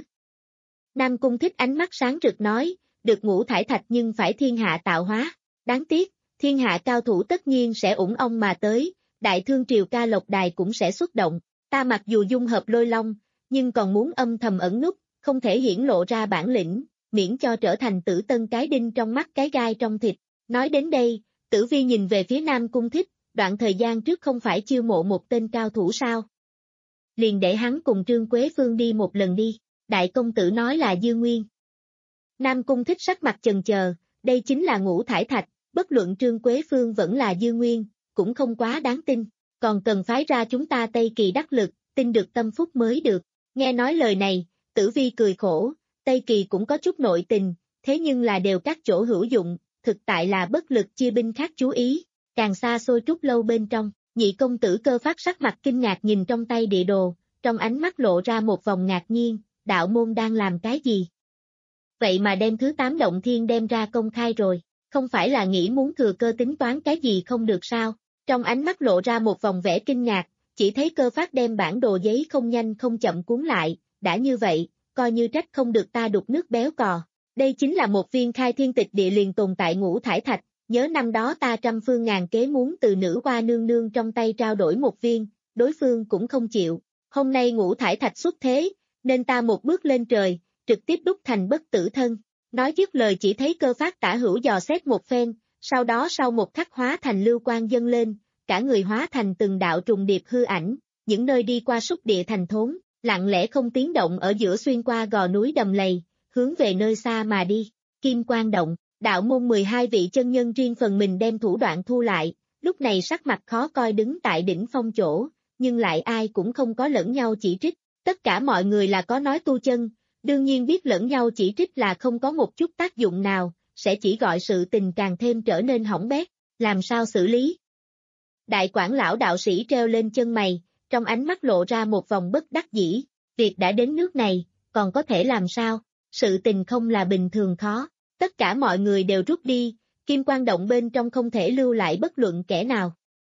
Nam Cung Thích ánh mắt sáng rực nói, được ngũ thải thạch nhưng phải thiên hạ tạo hóa, đáng tiếc, thiên hạ cao thủ tất nhiên sẽ ủng ông mà tới, đại thương triều ca lộc đài cũng sẽ xuất động, ta mặc dù dung hợp lôi long, nhưng còn muốn âm thầm ẩn núp, không thể hiển lộ ra bản lĩnh, miễn cho trở thành Tử Tân cái đinh trong mắt cái gai trong thịt. Nói đến đây, Tử Vi nhìn về phía Nam Cung Thích, đoạn thời gian trước không phải chiêu mộ một tên cao thủ sao? Liền để hắn cùng Trương Quế Phương đi một lần đi, đại công tử nói là Dư Nguyên. Nam Cung Thích sắc mặt chần chờ, đây chính là ngũ thải thạch, bất luận Trương Quế Phương vẫn là Dư Nguyên, cũng không quá đáng tin, còn cần phái ra chúng ta Tây Kỳ đắc lực, tin được tâm phúc mới được. Nghe nói lời này, Tử Vi cười khổ, Tây Kỳ cũng có chút nội tình, thế nhưng là đều các chỗ hữu dụng, thực tại là bất lực chia binh khác chú ý, càng xa xôi Trúc Lâu bên trong, nhị công tử Cơ Phát sắc mặt kinh ngạc nhìn trong tay địa đồ, trong ánh mắt lộ ra một vòng ngạc nhiên, đạo môn đang làm cái gì? Vậy mà đem thứ tám động thiên đem ra công khai rồi, không phải là nghĩ muốn thừa cơ tính toán cái gì không được sao? Trong ánh mắt lộ ra một vòng vẻ kinh ngạc, chỉ thấy Cơ Phát đem bản đồ giấy không nhanh không chậm cuốn lại, đã như vậy, coi như trách không được ta đục nước béo cò. Đây chính là một viên khai thiên tịch địa liền tồn tại ngũ thải thạch, nhớ năm đó ta trăm phương ngàn kế muốn từ nữ hoa nương nương trong tay trao đổi một viên, đối phương cũng không chịu. Hôm nay ngũ thải thạch xuất thế, nên ta một bước lên trời, trực tiếp đúc thành bất tử thân. Nói dứt lời chỉ thấy Cơ Phát tả hữu dò xét một phen, sau đó sau một khắc hóa thành lưu quang dâng lên, cả người hóa thành từng đạo trùng điệp hư ảnh, những nơi đi qua xúc địa thành thốn, lặng lẽ không tiếng động ở giữa xuyên qua gò núi đầm lầy, hướng về nơi xa mà đi. Kim Quang Động, đạo môn mười hai vị chân nhân riêng phần mình đem thủ đoạn thu lại, lúc này sắc mặt khó coi đứng tại đỉnh phong chỗ, nhưng lại ai cũng không có lẫn nhau chỉ trích, tất cả mọi người là có nói tu chân, đương nhiên biết lẫn nhau chỉ trích là không có một chút tác dụng nào, sẽ chỉ gọi sự tình càng thêm trở nên hỏng bét, làm sao xử lý. Đại quản lão đạo sĩ treo lên chân mày, trong ánh mắt lộ ra một vòng bất đắc dĩ, việc đã đến nước này, còn có thể làm sao, sự tình không là bình thường khó, tất cả mọi người đều rút đi, Kim Quang Động bên trong không thể lưu lại bất luận kẻ nào.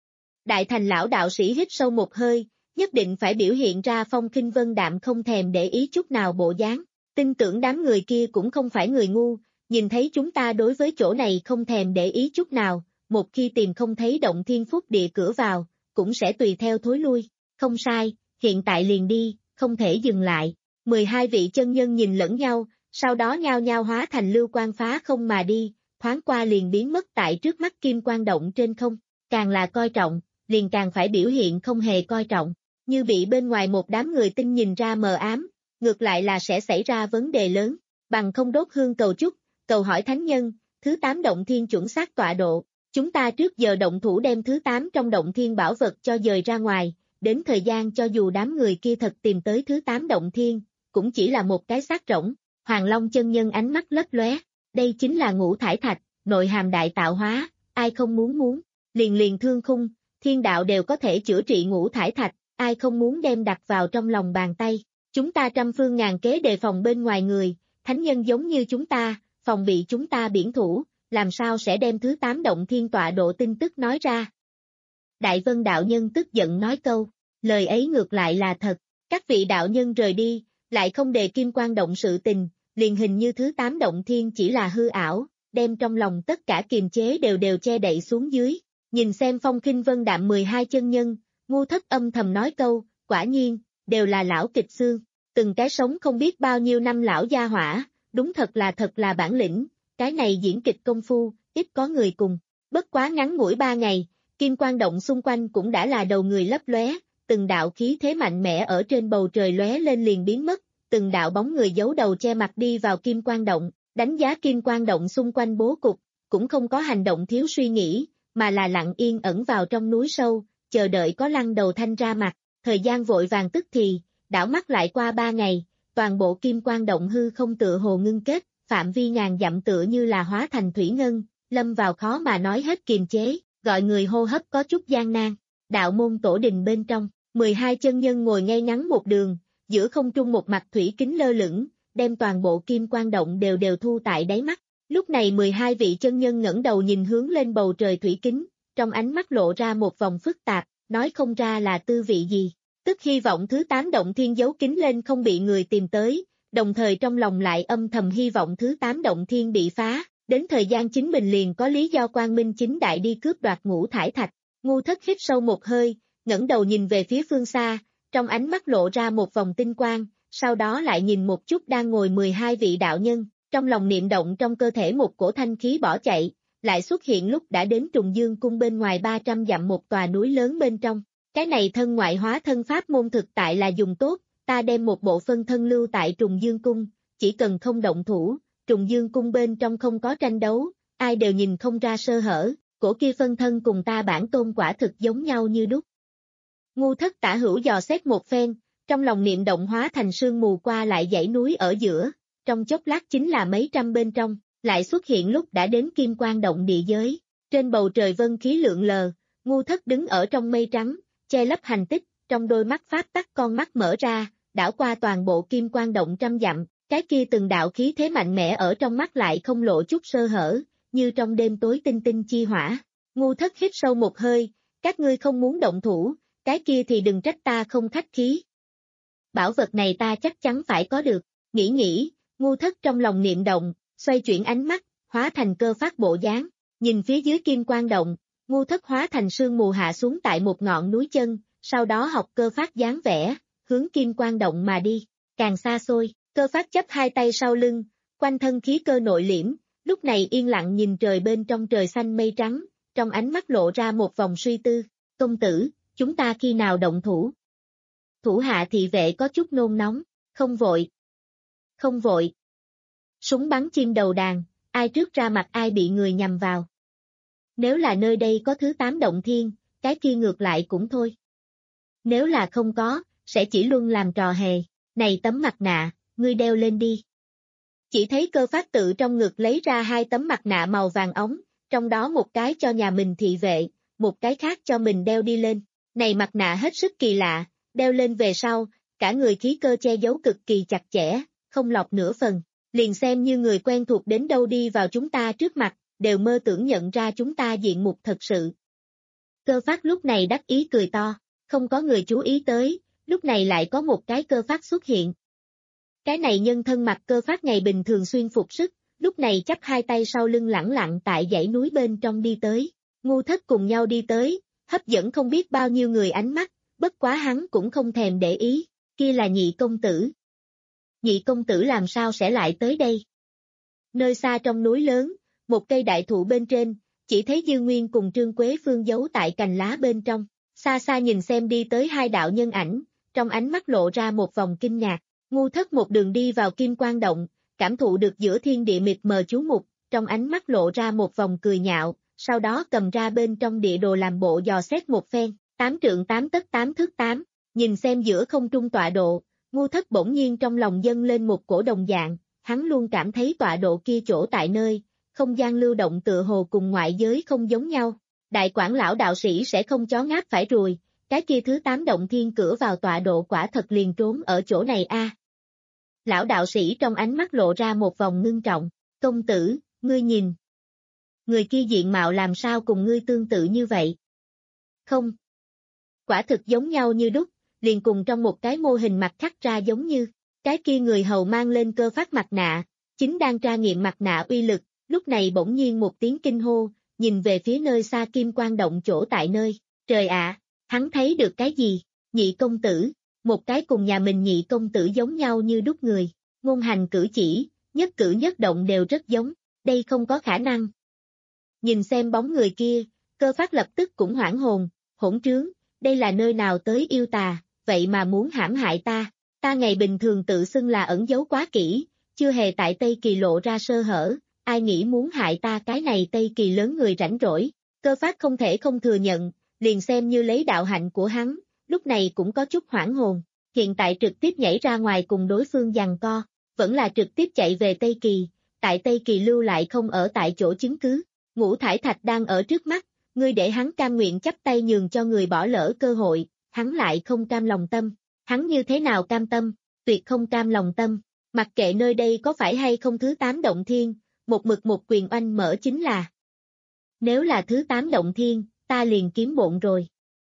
Đại thành lão đạo sĩ hít sâu một hơi, nhất định phải biểu hiện ra phong khinh vân đạm không thèm để ý chút nào bộ dáng, tin tưởng đám người kia cũng không phải người ngu, nhìn thấy chúng ta đối với chỗ này không thèm để ý chút nào, một khi tìm không thấy động thiên phúc địa cửa vào, cũng sẽ tùy theo thối lui, không sai, hiện tại liền đi, không thể dừng lại. mười hai vị chân nhân nhìn lẫn nhau, sau đó nhao nhao hóa thành lưu quang phá không mà đi, thoáng qua liền biến mất tại trước mắt Kim Quang Động trên không, càng là coi trọng, liền càng phải biểu hiện không hề coi trọng, như bị bên ngoài một đám người tinh nhìn ra mờ ám, ngược lại là sẽ xảy ra vấn đề lớn, bằng không đốt hương cầu chúc, cầu hỏi thánh nhân, thứ tám động thiên chuẩn xác tọa độ, chúng ta trước giờ động thủ đem thứ tám trong động thiên bảo vật cho dời ra ngoài, đến thời gian cho dù đám người kia thật tìm tới thứ tám động thiên, cũng chỉ là một cái xác rỗng. Hoàng Long chân nhân ánh mắt lấp lóe, đây chính là ngũ thải thạch, nội hàm đại tạo hóa, ai không muốn muốn, liền liền thương khung, thiên đạo đều có thể chữa trị ngũ thải thạch, ai không muốn đem đặt vào trong lòng bàn tay. Chúng ta trăm phương ngàn kế đề phòng bên ngoài người, thánh nhân giống như chúng ta, phòng bị chúng ta biển thủ, làm sao sẽ đem thứ tám động thiên tọa độ tin tức nói ra. Đại Vân đạo nhân tức giận nói câu, lời ấy ngược lại là thật, các vị đạo nhân rời đi, lại không đề Kim Quang Động sự tình, liền hình như thứ tám động thiên chỉ là hư ảo, đem trong lòng tất cả kiềm chế đều đều che đậy xuống dưới, nhìn xem phong khinh vân đạm mười hai chân nhân, Ngu Thất âm thầm nói câu, quả nhiên, đều là lão kịch xương, từng cái sống không biết bao nhiêu năm lão gia hỏa, đúng thật là thật là bản lĩnh, cái này diễn kịch công phu, ít có người cùng, bất quá ngắn ngủi ba ngày, Kim Quang Động xung quanh cũng đã là đầu người lấp lóe, từng đạo khí thế mạnh mẽ ở trên bầu trời lóe lên liền biến mất, từng đạo bóng người giấu đầu che mặt đi vào Kim Quang Động, đánh giá Kim Quang Động xung quanh bố cục, cũng không có hành động thiếu suy nghĩ, mà là lặng yên ẩn vào trong núi sâu, chờ đợi có Lăng Đầu Thanh ra mặt, thời gian vội vàng tức thì, đảo mắt lại qua ba ngày, toàn bộ Kim Quang Động hư không tựa hồ ngưng kết, phạm vi ngàn dặm tựa như là hóa thành thủy ngân, lâm vào khó mà nói hết kiềm chế, gọi người hô hấp có chút gian nan. Đạo môn tổ đình bên trong, mười hai chân nhân ngồi ngay ngắn một đường, giữa không trung một mặt thủy kính lơ lửng, đem toàn bộ Kim Quang Động đều đều thu tại đáy mắt. Lúc này mười hai vị chân nhân ngẩng đầu nhìn hướng lên bầu trời thủy kính, trong ánh mắt lộ ra một vòng phức tạp, nói không ra là tư vị gì. Tức hy vọng thứ tám động thiên giấu kín lên không bị người tìm tới, đồng thời trong lòng lại âm thầm hy vọng thứ tám động thiên bị phá, đến thời gian chính mình liền có lý do quang minh chính đại đi cướp đoạt ngũ thải thạch. Ngu Thất hít sâu một hơi, ngẩng đầu nhìn về phía phương xa, trong ánh mắt lộ ra một vòng tinh quang, sau đó lại nhìn một chút đang ngồi mười hai vị đạo nhân, trong lòng niệm động trong cơ thể một cổ thanh khí bỏ chạy, lại xuất hiện lúc đã đến Trùng Dương cung bên ngoài ba trăm dặm một tòa núi lớn bên trong. Cái này thân ngoại hóa thân pháp môn thực tại là dùng tốt, ta đem một bộ phân thân lưu tại Trùng Dương cung, chỉ cần không động thủ, Trùng Dương cung bên trong không có tranh đấu, ai đều nhìn không ra sơ hở, cổ kia phân thân cùng ta bản tôn quả thực giống nhau như đúc. Ngu Thất tả hữu dò xét một phen, trong lòng niệm động hóa thành sương mù qua lại dãy núi ở giữa, trong chốc lát chính là mấy trăm bên trong, lại xuất hiện lúc đã đến kim quang động địa giới. Trên bầu trời vân khí lượn lờ, Ngu Thất đứng ở trong mây trắng, che lấp hành tích, trong đôi mắt pháp tắc con mắt mở ra, đảo qua toàn bộ kim quang động trăm dặm, cái kia từng đạo khí thế mạnh mẽ ở trong mắt lại không lộ chút sơ hở, như trong đêm tối tinh tinh chi hỏa. Ngu Thất hít sâu một hơi, các ngươi không muốn động thủ, cái kia thì đừng trách ta không khách khí. Bảo vật này ta chắc chắn phải có được, nghĩ nghĩ, Ngu Thất trong lòng niệm động, xoay chuyển ánh mắt, hóa thành cơ phát bộ dáng, nhìn phía dưới kim quang động, Ngu Thất hóa thành sương mù hạ xuống tại một ngọn núi chân, sau đó học cơ phát dáng vẻ, hướng kim quang động mà đi, càng xa xôi, cơ phát chấp hai tay sau lưng, quanh thân khí cơ nội liễm, lúc này yên lặng nhìn trời bên trong trời xanh mây trắng, trong ánh mắt lộ ra một vòng suy tư, công tử, chúng ta khi nào động thủ? Thủ hạ thị vệ có chút nôn nóng, không vội. Không vội. Súng bắn chim đầu đàn, ai trước ra mặt ai bị người nhằm vào. Nếu là nơi đây có thứ tám động thiên, cái kia ngược lại cũng thôi. Nếu là không có, sẽ chỉ luôn làm trò hề, này tấm mặt nạ, ngươi đeo lên đi. Chỉ thấy cơ phát tự trong ngực lấy ra hai tấm mặt nạ màu vàng ống, trong đó một cái cho nhà mình thị vệ, một cái khác cho mình đeo đi lên. Này mặt nạ hết sức kỳ lạ, đeo lên về sau, cả người khí cơ che giấu cực kỳ chặt chẽ, không lọt nửa phần, liền xem như người quen thuộc đến đâu đi vào chúng ta trước mặt, đều mơ tưởng nhận ra chúng ta diện mục thật sự. Cơ phát lúc này đắc ý cười to, không có người chú ý tới, lúc này lại có một cái cơ phát xuất hiện. Cái này nhân thân mặt cơ phát ngày bình thường xuyên phục sức, lúc này chắp hai tay sau lưng lẳng lặng tại dãy núi bên trong đi tới, Ngu Thất cùng nhau đi tới, hấp dẫn không biết bao nhiêu người ánh mắt, bất quá hắn cũng không thèm để ý, kia là nhị công tử. Nhị công tử làm sao sẽ lại tới đây? Nơi xa trong núi lớn, một cây đại thụ bên trên, chỉ thấy Dư Nguyên cùng Trương Quế Phương giấu tại cành lá bên trong, xa xa nhìn xem đi tới hai đạo nhân ảnh, trong ánh mắt lộ ra một vòng kinh ngạc, Ngu Thất một đường đi vào kim quang động, cảm thụ được giữa thiên địa mịt mờ chú mục, trong ánh mắt lộ ra một vòng cười nhạo, sau đó cầm ra bên trong địa đồ làm bộ dò xét một phen, tám trượng tám tấc tám thước tám, nhìn xem giữa không trung tọa độ, Ngu Thất bỗng nhiên trong lòng dâng lên một cổ đồng dạng, hắn luôn cảm thấy tọa độ kia chỗ tại nơi, không gian lưu động tựa hồ cùng ngoại giới không giống nhau, đại quản lão đạo sĩ sẽ không chó ngáp phải ruồi, cái kia thứ tám động thiên cửa vào tọa độ quả thật liền trốn ở chỗ này a. Lão đạo sĩ trong ánh mắt lộ ra một vòng ngưng trọng, công tử, ngươi nhìn. Người kia diện mạo làm sao cùng ngươi tương tự như vậy? Không. Quả thực giống nhau như đúc, liền cùng trong một cái mô hình mặt khắc ra giống như, cái kia người hầu mang lên cơ phát mặt nạ, chính đang tra nghiệm mặt nạ uy lực, lúc này bỗng nhiên một tiếng kinh hô, nhìn về phía nơi xa kim quang động chỗ tại nơi, trời ạ, hắn thấy được cái gì? Nhị công tử, một cái cùng nhà mình nhị công tử giống nhau như đúc người, ngôn hành cử chỉ, nhất cử nhất động đều rất giống, đây không có khả năng. Nhìn xem bóng người kia, cơ phát lập tức cũng hoảng hồn, hỗn trướng, đây là nơi nào tới yêu tà, vậy mà muốn hãm hại ta, ta ngày bình thường tự xưng là ẩn giấu quá kỹ, chưa hề tại Tây Kỳ lộ ra sơ hở, ai nghĩ muốn hại ta cái này Tây Kỳ lớn người rảnh rỗi, cơ phát không thể không thừa nhận, liền xem như lấy đạo hạnh của hắn, lúc này cũng có chút hoảng hồn, hiện tại trực tiếp nhảy ra ngoài cùng đối phương giằng co, vẫn là trực tiếp chạy về Tây Kỳ, tại Tây Kỳ lưu lại không ở tại chỗ chứng cứ, ngũ thải thạch đang ở trước mắt, ngươi để hắn cam nguyện chắp tay nhường cho người bỏ lỡ cơ hội, hắn lại không cam lòng tâm, hắn như thế nào cam tâm, tuyệt không cam lòng tâm, mặc kệ nơi đây có phải hay không thứ tám động thiên, một mực một quyền oanh mở chính là. Nếu là thứ tám động thiên, ta liền kiếm bộn rồi.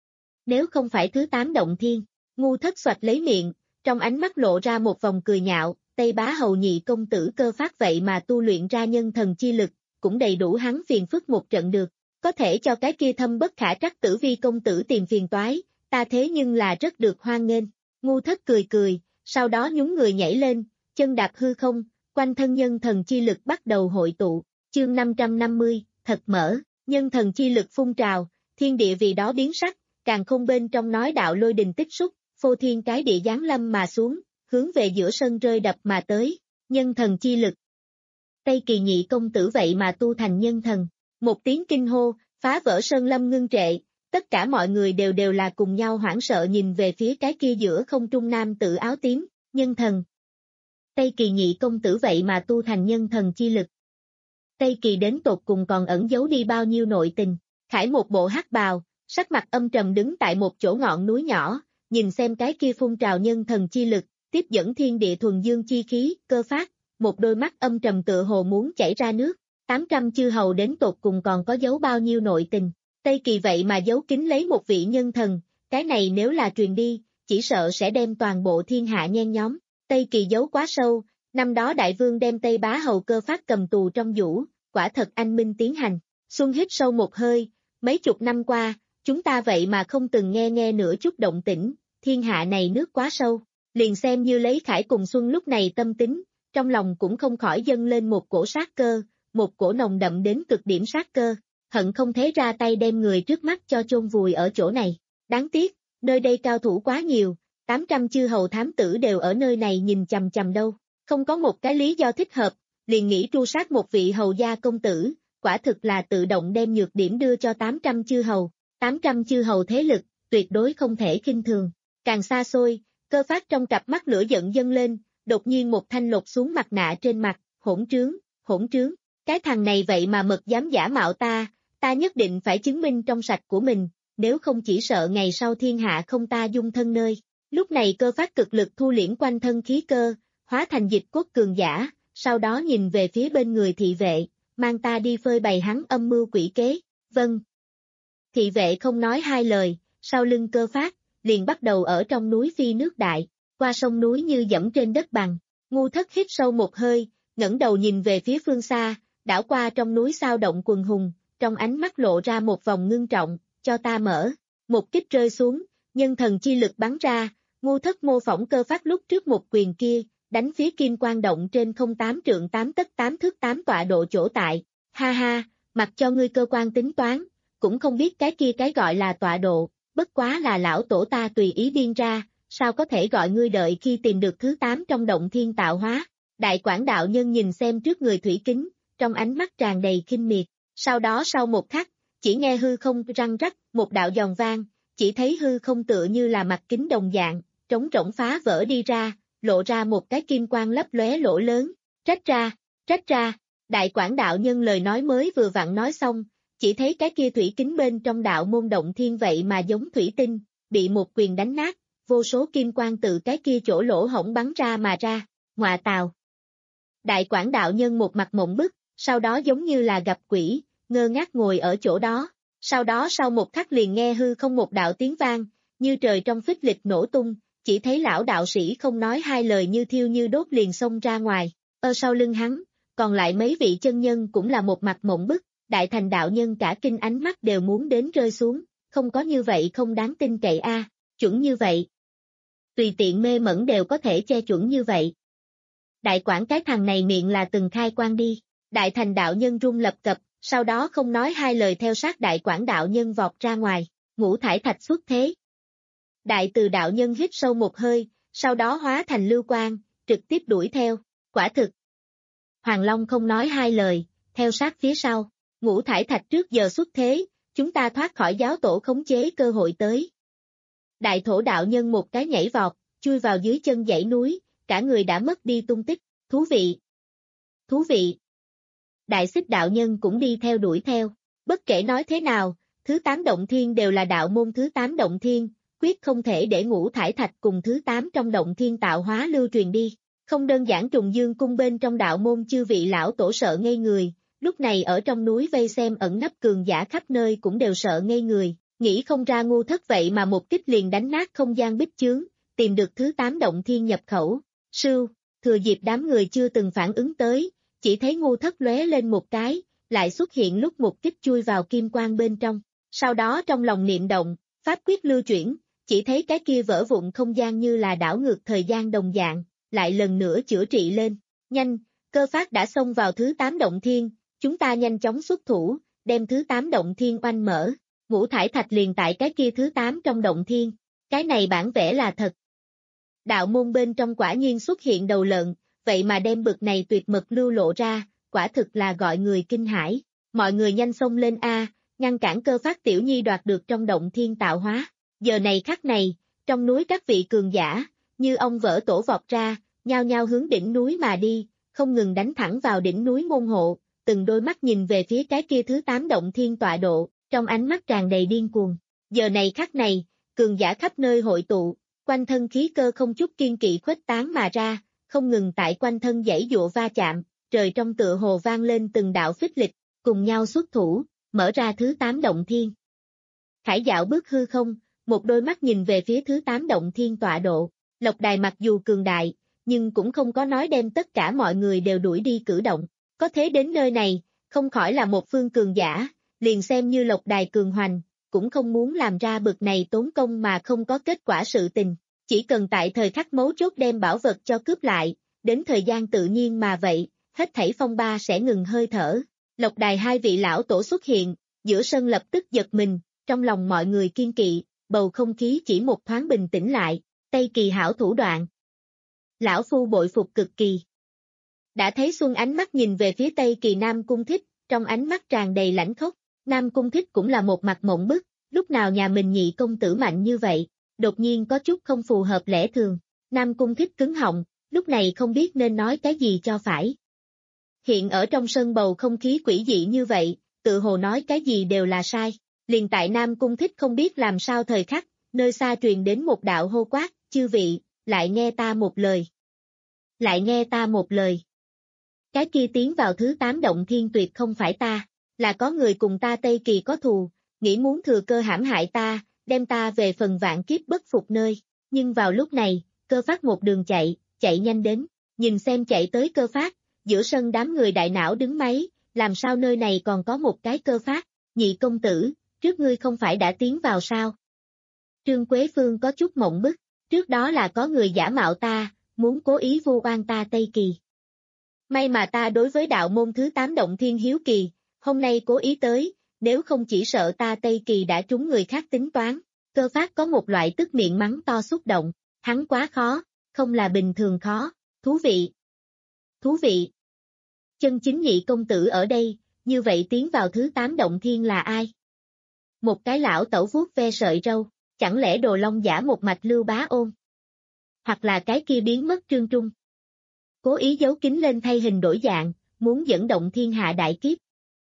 Nếu không phải thứ tám động thiên, Ngu Thất xoạch lấy miệng, trong ánh mắt lộ ra một vòng cười nhạo, Tây Bá hầu nhị công tử cơ phát vậy mà tu luyện ra nhân thần chi lực, cũng đầy đủ hắn phiền phức một trận được, có thể cho cái kia thâm bất khả trắc tử vi công tử tìm phiền toái, ta thế nhưng là rất được hoan nghênh. Ngu Thất cười cười, sau đó nhún người nhảy lên, chân đạp hư không, quanh thân nhân thần chi lực bắt đầu hội tụ, chương năm trăm năm mươi, thật mở, nhân thần chi lực phun trào, thiên địa vì đó biến sắc, càng không bên trong nói đạo lôi đình tích xúc, phô thiên cái địa giáng lâm mà xuống, hướng về giữa sân rơi đập mà tới, nhân thần chi lực. Tây Kỳ nhị công tử vậy mà tu thành nhân thần, một tiếng kinh hô, phá vỡ sơn lâm ngưng trệ, tất cả mọi người đều đều là cùng nhau hoảng sợ nhìn về phía cái kia giữa không trung nam tử áo tím, nhân thần. Tây Kỳ nhị công tử vậy mà tu thành nhân thần chi lực. Tây Kỳ đến tột cùng còn ẩn giấu đi bao nhiêu nội tình. Khải một bộ hắc bào, sắc mặt âm trầm đứng tại một chỗ ngọn núi nhỏ, nhìn xem cái kia phun trào nhân thần chi lực, tiếp dẫn thiên địa thuần dương chi khí, Cơ Phát, một đôi mắt âm trầm tựa hồ muốn chảy ra nước. tám trăm chư hầu đến tột cùng còn có giấu bao nhiêu nội tình. Tây Kỳ vậy mà giấu kín lấy một vị nhân thần, cái này nếu là truyền đi, chỉ sợ sẽ đem toàn bộ thiên hạ nhen nhóm. Tây Kỳ giấu quá sâu, năm đó đại vương đem Tây Bá hầu Cơ Phát cầm tù trong vũ, quả thật anh minh tiến hành. Xuân hít sâu một hơi, mấy chục năm qua, chúng ta vậy mà không từng nghe nghe nửa chút động tĩnh, thiên hạ này nước quá sâu. Liền xem như lấy Khải cùng Xuân lúc này tâm tính, trong lòng cũng không khỏi dâng lên một cổ sát cơ, một cổ nồng đậm đến cực điểm sát cơ, hận không thế ra tay đem người trước mắt cho chôn vùi ở chỗ này. Đáng tiếc, nơi đây cao thủ quá nhiều, tám trăm chư hầu thám tử đều ở nơi này nhìn chằm chằm đâu, không có một cái lý do thích hợp, liền nghĩ tru sát một vị hầu gia công tử, quả thực là tự động đem nhược điểm đưa cho tám trăm chư hầu, tám trăm chư hầu thế lực, tuyệt đối không thể khinh thường. Càng xa xôi, Cơ Phát trong cặp mắt lửa giận dâng lên, đột nhiên một thanh lột xuống mặt nạ trên mặt, hỗn trướng, hỗn trướng, cái thằng này vậy mà mật dám giả mạo ta, ta nhất định phải chứng minh trong sạch của mình, nếu không chỉ sợ ngày sau thiên hạ không ta dung thân nơi. Lúc này Cơ Phát cực lực thu liễm quanh thân khí cơ, hóa thành dịch cốt cường giả, sau đó nhìn về phía bên người thị vệ, mang ta đi phơi bày hắn âm mưu quỷ kế. Vâng. Thị vệ không nói hai lời, sau lưng Cơ Phát, liền bắt đầu ở trong núi phi nước đại, qua sông núi như dẫm trên đất bằng. Ngu Thất hít sâu một hơi, ngẩng đầu nhìn về phía phương xa, đảo qua trong núi sao động quần hùng, trong ánh mắt lộ ra một vòng ngưng trọng, cho ta mở. Một kích rơi xuống, nhân thần chi lực bắn ra, Ngu Thất mô phỏng Cơ Phát lúc trước một quyền kia, đánh phía kim quang động trên không tám trượng tám tấc tám thước tám tọa độ chỗ tại. Ha ha, mặc cho ngươi cơ quan tính toán, cũng không biết cái kia cái gọi là tọa độ, bất quá là lão tổ ta tùy ý biên ra, sao có thể gọi ngươi đợi khi tìm được thứ tám trong động thiên tạo hóa. Đại Quảng đạo nhân nhìn xem trước người thủy kính, trong ánh mắt tràn đầy khinh miệt, sau đó sau một khắc, chỉ nghe hư không răng rắc, một đạo giòn vang, chỉ thấy hư không tựa như là mặt kính đồng dạng, trống rỗng phá vỡ đi ra, lộ ra một cái kim quang lấp lóe lỗ lớn, trách ra, trách ra. Đại Quảng đạo nhân lời nói mới vừa vặn nói xong, chỉ thấy cái kia thủy kính bên trong đạo môn động thiên vậy mà giống thủy tinh, bị một quyền đánh nát, vô số kim quang từ cái kia chỗ lỗ hổng bắn ra mà ra, ngọa tào. Đại Quảng đạo nhân một mặt mộng bức, sau đó giống như là gặp quỷ, ngơ ngác ngồi ở chỗ đó, sau đó sau một khắc liền nghe hư không một đạo tiếng vang, như trời trong phích lịch nổ tung, chỉ thấy lão đạo sĩ không nói hai lời như thiêu như đốt liền xông ra ngoài, ở sau lưng hắn, còn lại mấy vị chân nhân cũng là một mặt mộng bức, Đại Thành đạo nhân cả kinh ánh mắt đều muốn đến rơi xuống, không có như vậy không đáng tin cậy a, à, chuẩn như vậy. Tùy tiện mê mẩn đều có thể che chuẩn như vậy. Đại Quảng cái thằng này miệng là từng khai quan đi, Đại Thành đạo nhân run lập cập, sau đó không nói hai lời theo sát Đại Quảng đạo nhân vọt ra ngoài, Ngũ Thải Thạch xuất thế. Đại Từ đạo nhân hít sâu một hơi, sau đó hóa thành lưu quang, trực tiếp đuổi theo, quả thực. Hoàng Long không nói hai lời, theo sát phía sau, Ngũ Thải Thạch trước giờ xuất thế, chúng ta thoát khỏi giáo tổ khống chế cơ hội tới. Đại Thổ đạo nhân một cái nhảy vọt, chui vào dưới chân dãy núi, cả người đã mất đi tung tích, thú vị. Thú vị. Đại Xích đạo nhân cũng đi theo đuổi theo, bất kể nói thế nào, thứ tám động thiên đều là đạo môn thứ tám động thiên, quyết không thể để Ngũ Thải Thạch cùng thứ tám trong động thiên tạo hóa lưu truyền đi. Không đơn giản Trùng Dương cung bên trong đạo môn chư vị lão tổ sợ ngây người, lúc này ở trong núi vây xem ẩn nấp cường giả khắp nơi cũng đều sợ ngây người, nghĩ không ra Ngu Thất vậy mà một kích liền đánh nát không gian bích chướng, tìm được thứ tám động thiên nhập khẩu. Sưu, thừa dịp đám người chưa từng phản ứng tới, chỉ thấy Ngu Thất lóe lên một cái, lại xuất hiện lúc một kích chui vào kim quang bên trong, sau đó trong lòng niệm động, pháp quyết lưu chuyển, chỉ thấy cái kia vỡ vụn không gian như là đảo ngược thời gian đồng dạng, lại lần nữa chữa trị lên. Nhanh, Cơ Phát đã xông vào thứ tám động thiên, chúng ta nhanh chóng xuất thủ, đem thứ tám động thiên oanh mở. Ngũ Thải Thạch liền tại cái kia thứ tám trong động thiên, cái này bản vẽ là thật. Đạo môn bên trong quả nhiên xuất hiện đầu lợn, vậy mà đem bực này tuyệt mật lưu lộ ra, quả thực là gọi người kinh hãi. Mọi người nhanh xông lên a, ngăn cản Cơ Phát tiểu nhi đoạt được trong động thiên tạo hóa. Giờ này khắc này, trong núi các vị cường giả, như ông vỡ tổ vọt ra, nhao nhao hướng đỉnh núi mà đi, không ngừng đánh thẳng vào đỉnh núi môn hộ, từng đôi mắt nhìn về phía cái kia thứ tám động thiên tọa độ, trong ánh mắt tràn đầy điên cuồng. Giờ này khắc này, cường giả khắp nơi hội tụ, quanh thân khí cơ không chút kiên kỵ khuếch tán mà ra, không ngừng tại quanh thân dãy dụa va chạm, trời trong tựa hồ vang lên từng đạo phích lịch, cùng nhau xuất thủ, mở ra thứ tám động thiên. Khải dạo bước hư không, một đôi mắt nhìn về phía thứ tám động thiên tọa độ, Lộc Đài mặc dù cường đại, nhưng cũng không có nói đem tất cả mọi người đều đuổi đi cử động, có thế đến nơi này, không khỏi là một phương cường giả, liền xem như Lộc Đài cường hoành, cũng không muốn làm ra bực này tốn công mà không có kết quả sự tình, chỉ cần tại thời khắc mấu chốt đem bảo vật cho cướp lại, đến thời gian tự nhiên mà vậy, hết thảy phong ba sẽ ngừng hơi thở. Lộc Đài hai vị lão tổ xuất hiện, giữa sân lập tức giật mình, trong lòng mọi người kiên kỵ, bầu không khí chỉ một thoáng bình tĩnh lại, Tây Kỳ hảo thủ đoạn. Lão phu bội phục cực kỳ. Đã thấy Xuân ánh mắt nhìn về phía Tây Kỳ Nam Cung Thích, trong ánh mắt tràn đầy lãnh khốc, Nam Cung Thích cũng là một mặt mộng bức, lúc nào nhà mình nhị công tử mạnh như vậy, đột nhiên có chút không phù hợp lẽ thường, Nam Cung Thích cứng họng, lúc này không biết nên nói cái gì cho phải. Hiện ở trong sân bầu không khí quỷ dị như vậy, tự hồ nói cái gì đều là sai, liền tại Nam Cung Thích không biết làm sao thời khắc, nơi xa truyền đến một đạo hô quát, chư vị, lại nghe ta một lời. Lại nghe ta một lời. Cái kia tiến vào thứ tám động thiên tuyệt không phải ta, là có người cùng ta Tây Kỳ có thù, nghĩ muốn thừa cơ hãm hại ta, đem ta về phần vạn kiếp bất phục nơi, nhưng vào lúc này, Cơ Phát một đường chạy, chạy nhanh đến, nhìn xem chạy tới Cơ Phát, giữa sân đám người đại não đứng máy, làm sao nơi này còn có một cái Cơ Phát, nhị công tử, trước ngươi không phải đã tiến vào sao? Trương Quế Phương có chút mộng bức, trước đó là có người giả mạo ta, muốn cố ý vu oan ta Tây Kỳ. May mà ta đối với đạo môn thứ tám động thiên hiếu kỳ, hôm nay cố ý tới, nếu không chỉ sợ ta Tây Kỳ đã trúng người khác tính toán. Cơ Phát có một loại tức miệng mắng to xúc động, hắn quá khó, không là bình thường khó, thú vị. Thú vị. Chân chính nhị công tử ở đây, như vậy tiến vào thứ tám động thiên là ai? Một cái lão tẩu vuốt ve sợi râu, chẳng lẽ Đồ Long giả một mạch Lưu Bá Ôn? Hoặc là cái kia biến mất Trương Trung? Cố ý giấu kín lên thay hình đổi dạng, muốn dẫn động thiên hạ đại kiếp.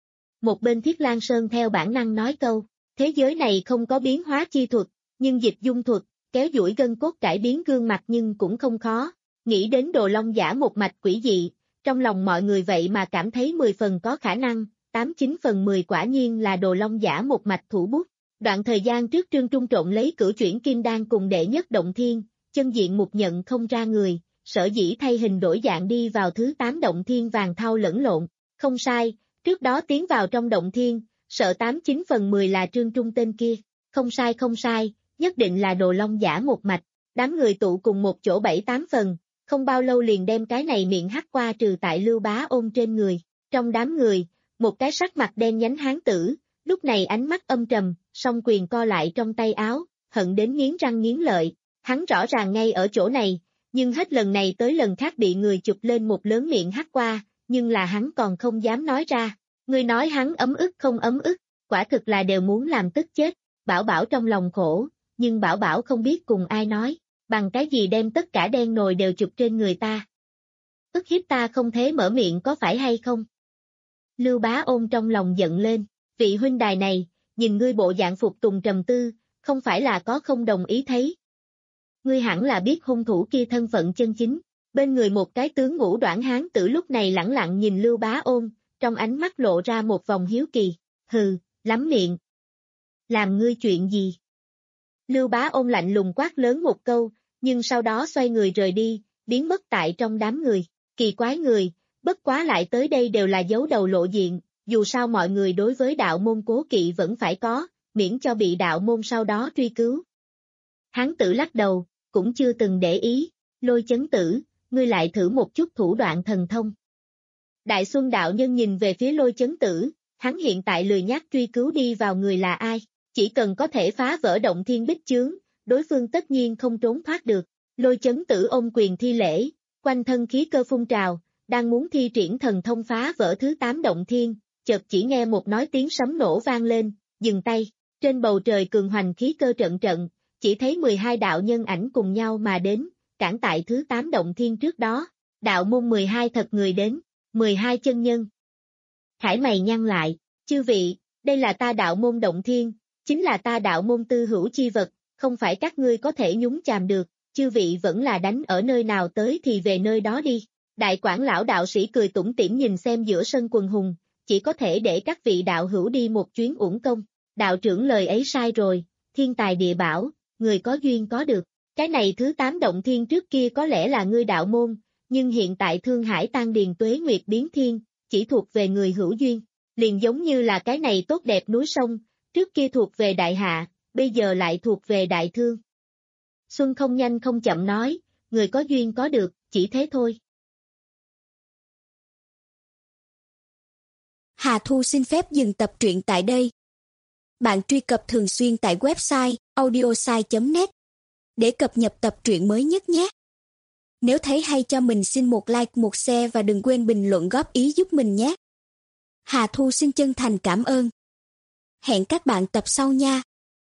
Một bên Thiết Lan Sơn theo bản năng nói câu, thế giới này không có biến hóa chi thuật, nhưng dịch dung thuật, kéo duỗi gân cốt cải biến gương mặt nhưng cũng không khó. Nghĩ đến Đồ Long giả một mạch quỷ dị, trong lòng mọi người vậy mà cảm thấy mười phần có khả năng, tám chín phần mười quả nhiên là Đồ Long giả một mạch thủ bút. Đoạn thời gian trước Trương Trung trộn lấy cửu chuyển kim đan cùng đệ nhất động thiên, chân diện mục nhận không ra người, sở dĩ thay hình đổi dạng đi vào thứ tám động thiên vàng thau lẫn lộn, không sai, trước đó tiến vào trong động thiên, sợ tám chín phần mười là Trương Trung tên kia, không sai không sai, nhất định là Đồ Long giả một mạch, đám người tụ cùng một chỗ bảy tám phần, không bao lâu liền đem cái này miệng hắt qua trừ tại Lưu Bá Ôn trên người, trong đám người, một cái sắc mặt đen nhánh hán tử, lúc này ánh mắt âm trầm, song quyền co lại trong tay áo, hận đến nghiến răng nghiến lợi, hắn rõ ràng ngay ở chỗ này, nhưng hết lần này tới lần khác bị người chụp lên một lớn miệng hắt qua, nhưng là hắn còn không dám nói ra, người nói hắn ấm ức không ấm ức, quả thực là đều muốn làm tức chết, Bảo Bảo trong lòng khổ, nhưng Bảo Bảo không biết cùng ai nói, bằng cái gì đem tất cả đen nồi đều chụp trên người ta. Ức hiếp ta không thế mở miệng có phải hay không? Lưu Bá Ôn trong lòng giận lên, vị huynh đài này, nhìn ngươi bộ dạng phục tùng trầm tư, không phải là có không đồng ý thấy. Ngươi hẳn là biết hung thủ kia thân phận chân chính, bên người một cái tướng ngũ đoản hán tử lúc này lẳng lặng nhìn Lưu Bá Ôn, trong ánh mắt lộ ra một vòng hiếu kỳ, hừ, lắm miệng. Làm ngươi chuyện gì? Lưu Bá Ôn lạnh lùng quát lớn một câu, nhưng sau đó xoay người rời đi, biến mất tại trong đám người, kỳ quái người, bất quá lại tới đây đều là giấu đầu lộ diện, dù sao mọi người đối với đạo môn cố kỵ vẫn phải có, miễn cho bị đạo môn sau đó truy cứu. Hán tử lắc đầu, cũng chưa từng để ý, Lôi Chấn Tử, ngươi lại thử một chút thủ đoạn thần thông. Đại Xuân đạo nhân nhìn về phía Lôi Chấn Tử, hắn hiện tại lười nhác truy cứu đi vào người là ai, chỉ cần có thể phá vỡ động thiên bích chướng, đối phương tất nhiên không trốn thoát được. Lôi Chấn Tử ôm quyền thi lễ, quanh thân khí cơ phun trào, đang muốn thi triển thần thông phá vỡ thứ tám động thiên, chợt chỉ nghe một nói tiếng sấm nổ vang lên, dừng tay, trên bầu trời cường hoành khí cơ trận trận, chỉ thấy mười hai đạo nhân ảnh cùng nhau mà đến, cản tại thứ tám động thiên trước đó. Đạo môn mười hai thật người đến, mười hai chân nhân. Khải mày nhăn lại, chư vị, đây là ta đạo môn động thiên, chính là ta đạo môn tư hữu chi vật, không phải các ngươi có thể nhúng chàm được, chư vị vẫn là đánh ở nơi nào tới thì về nơi đó đi. Đại quản lão đạo sĩ cười tủm tỉm nhìn xem giữa sân quần hùng, chỉ có thể để các vị đạo hữu đi một chuyến uổng công. Đạo trưởng lời ấy sai rồi, thiên tài địa bảo, người có duyên có được. Cái này thứ tám động thiên trước kia có lẽ là ngươi đạo môn, nhưng hiện tại Thương Hải Tăng Điền Tuế Nguyệt biến thiên, chỉ thuộc về người hữu duyên. Liền giống như là cái này tốt đẹp núi sông, trước kia thuộc về đại hạ, bây giờ lại thuộc về đại thương. Xuân không nhanh không chậm nói, người có duyên có được, chỉ thế thôi. Hà Thu xin phép dừng tập truyện tại đây. Bạn truy cập thường xuyên tại website audiosai chấm net để cập nhật tập truyện mới nhất nhé. Nếu thấy hay cho mình xin một like, một share và đừng quên bình luận góp ý giúp mình nhé. Hà Thu xin chân thành cảm ơn. Hẹn các bạn tập sau nha.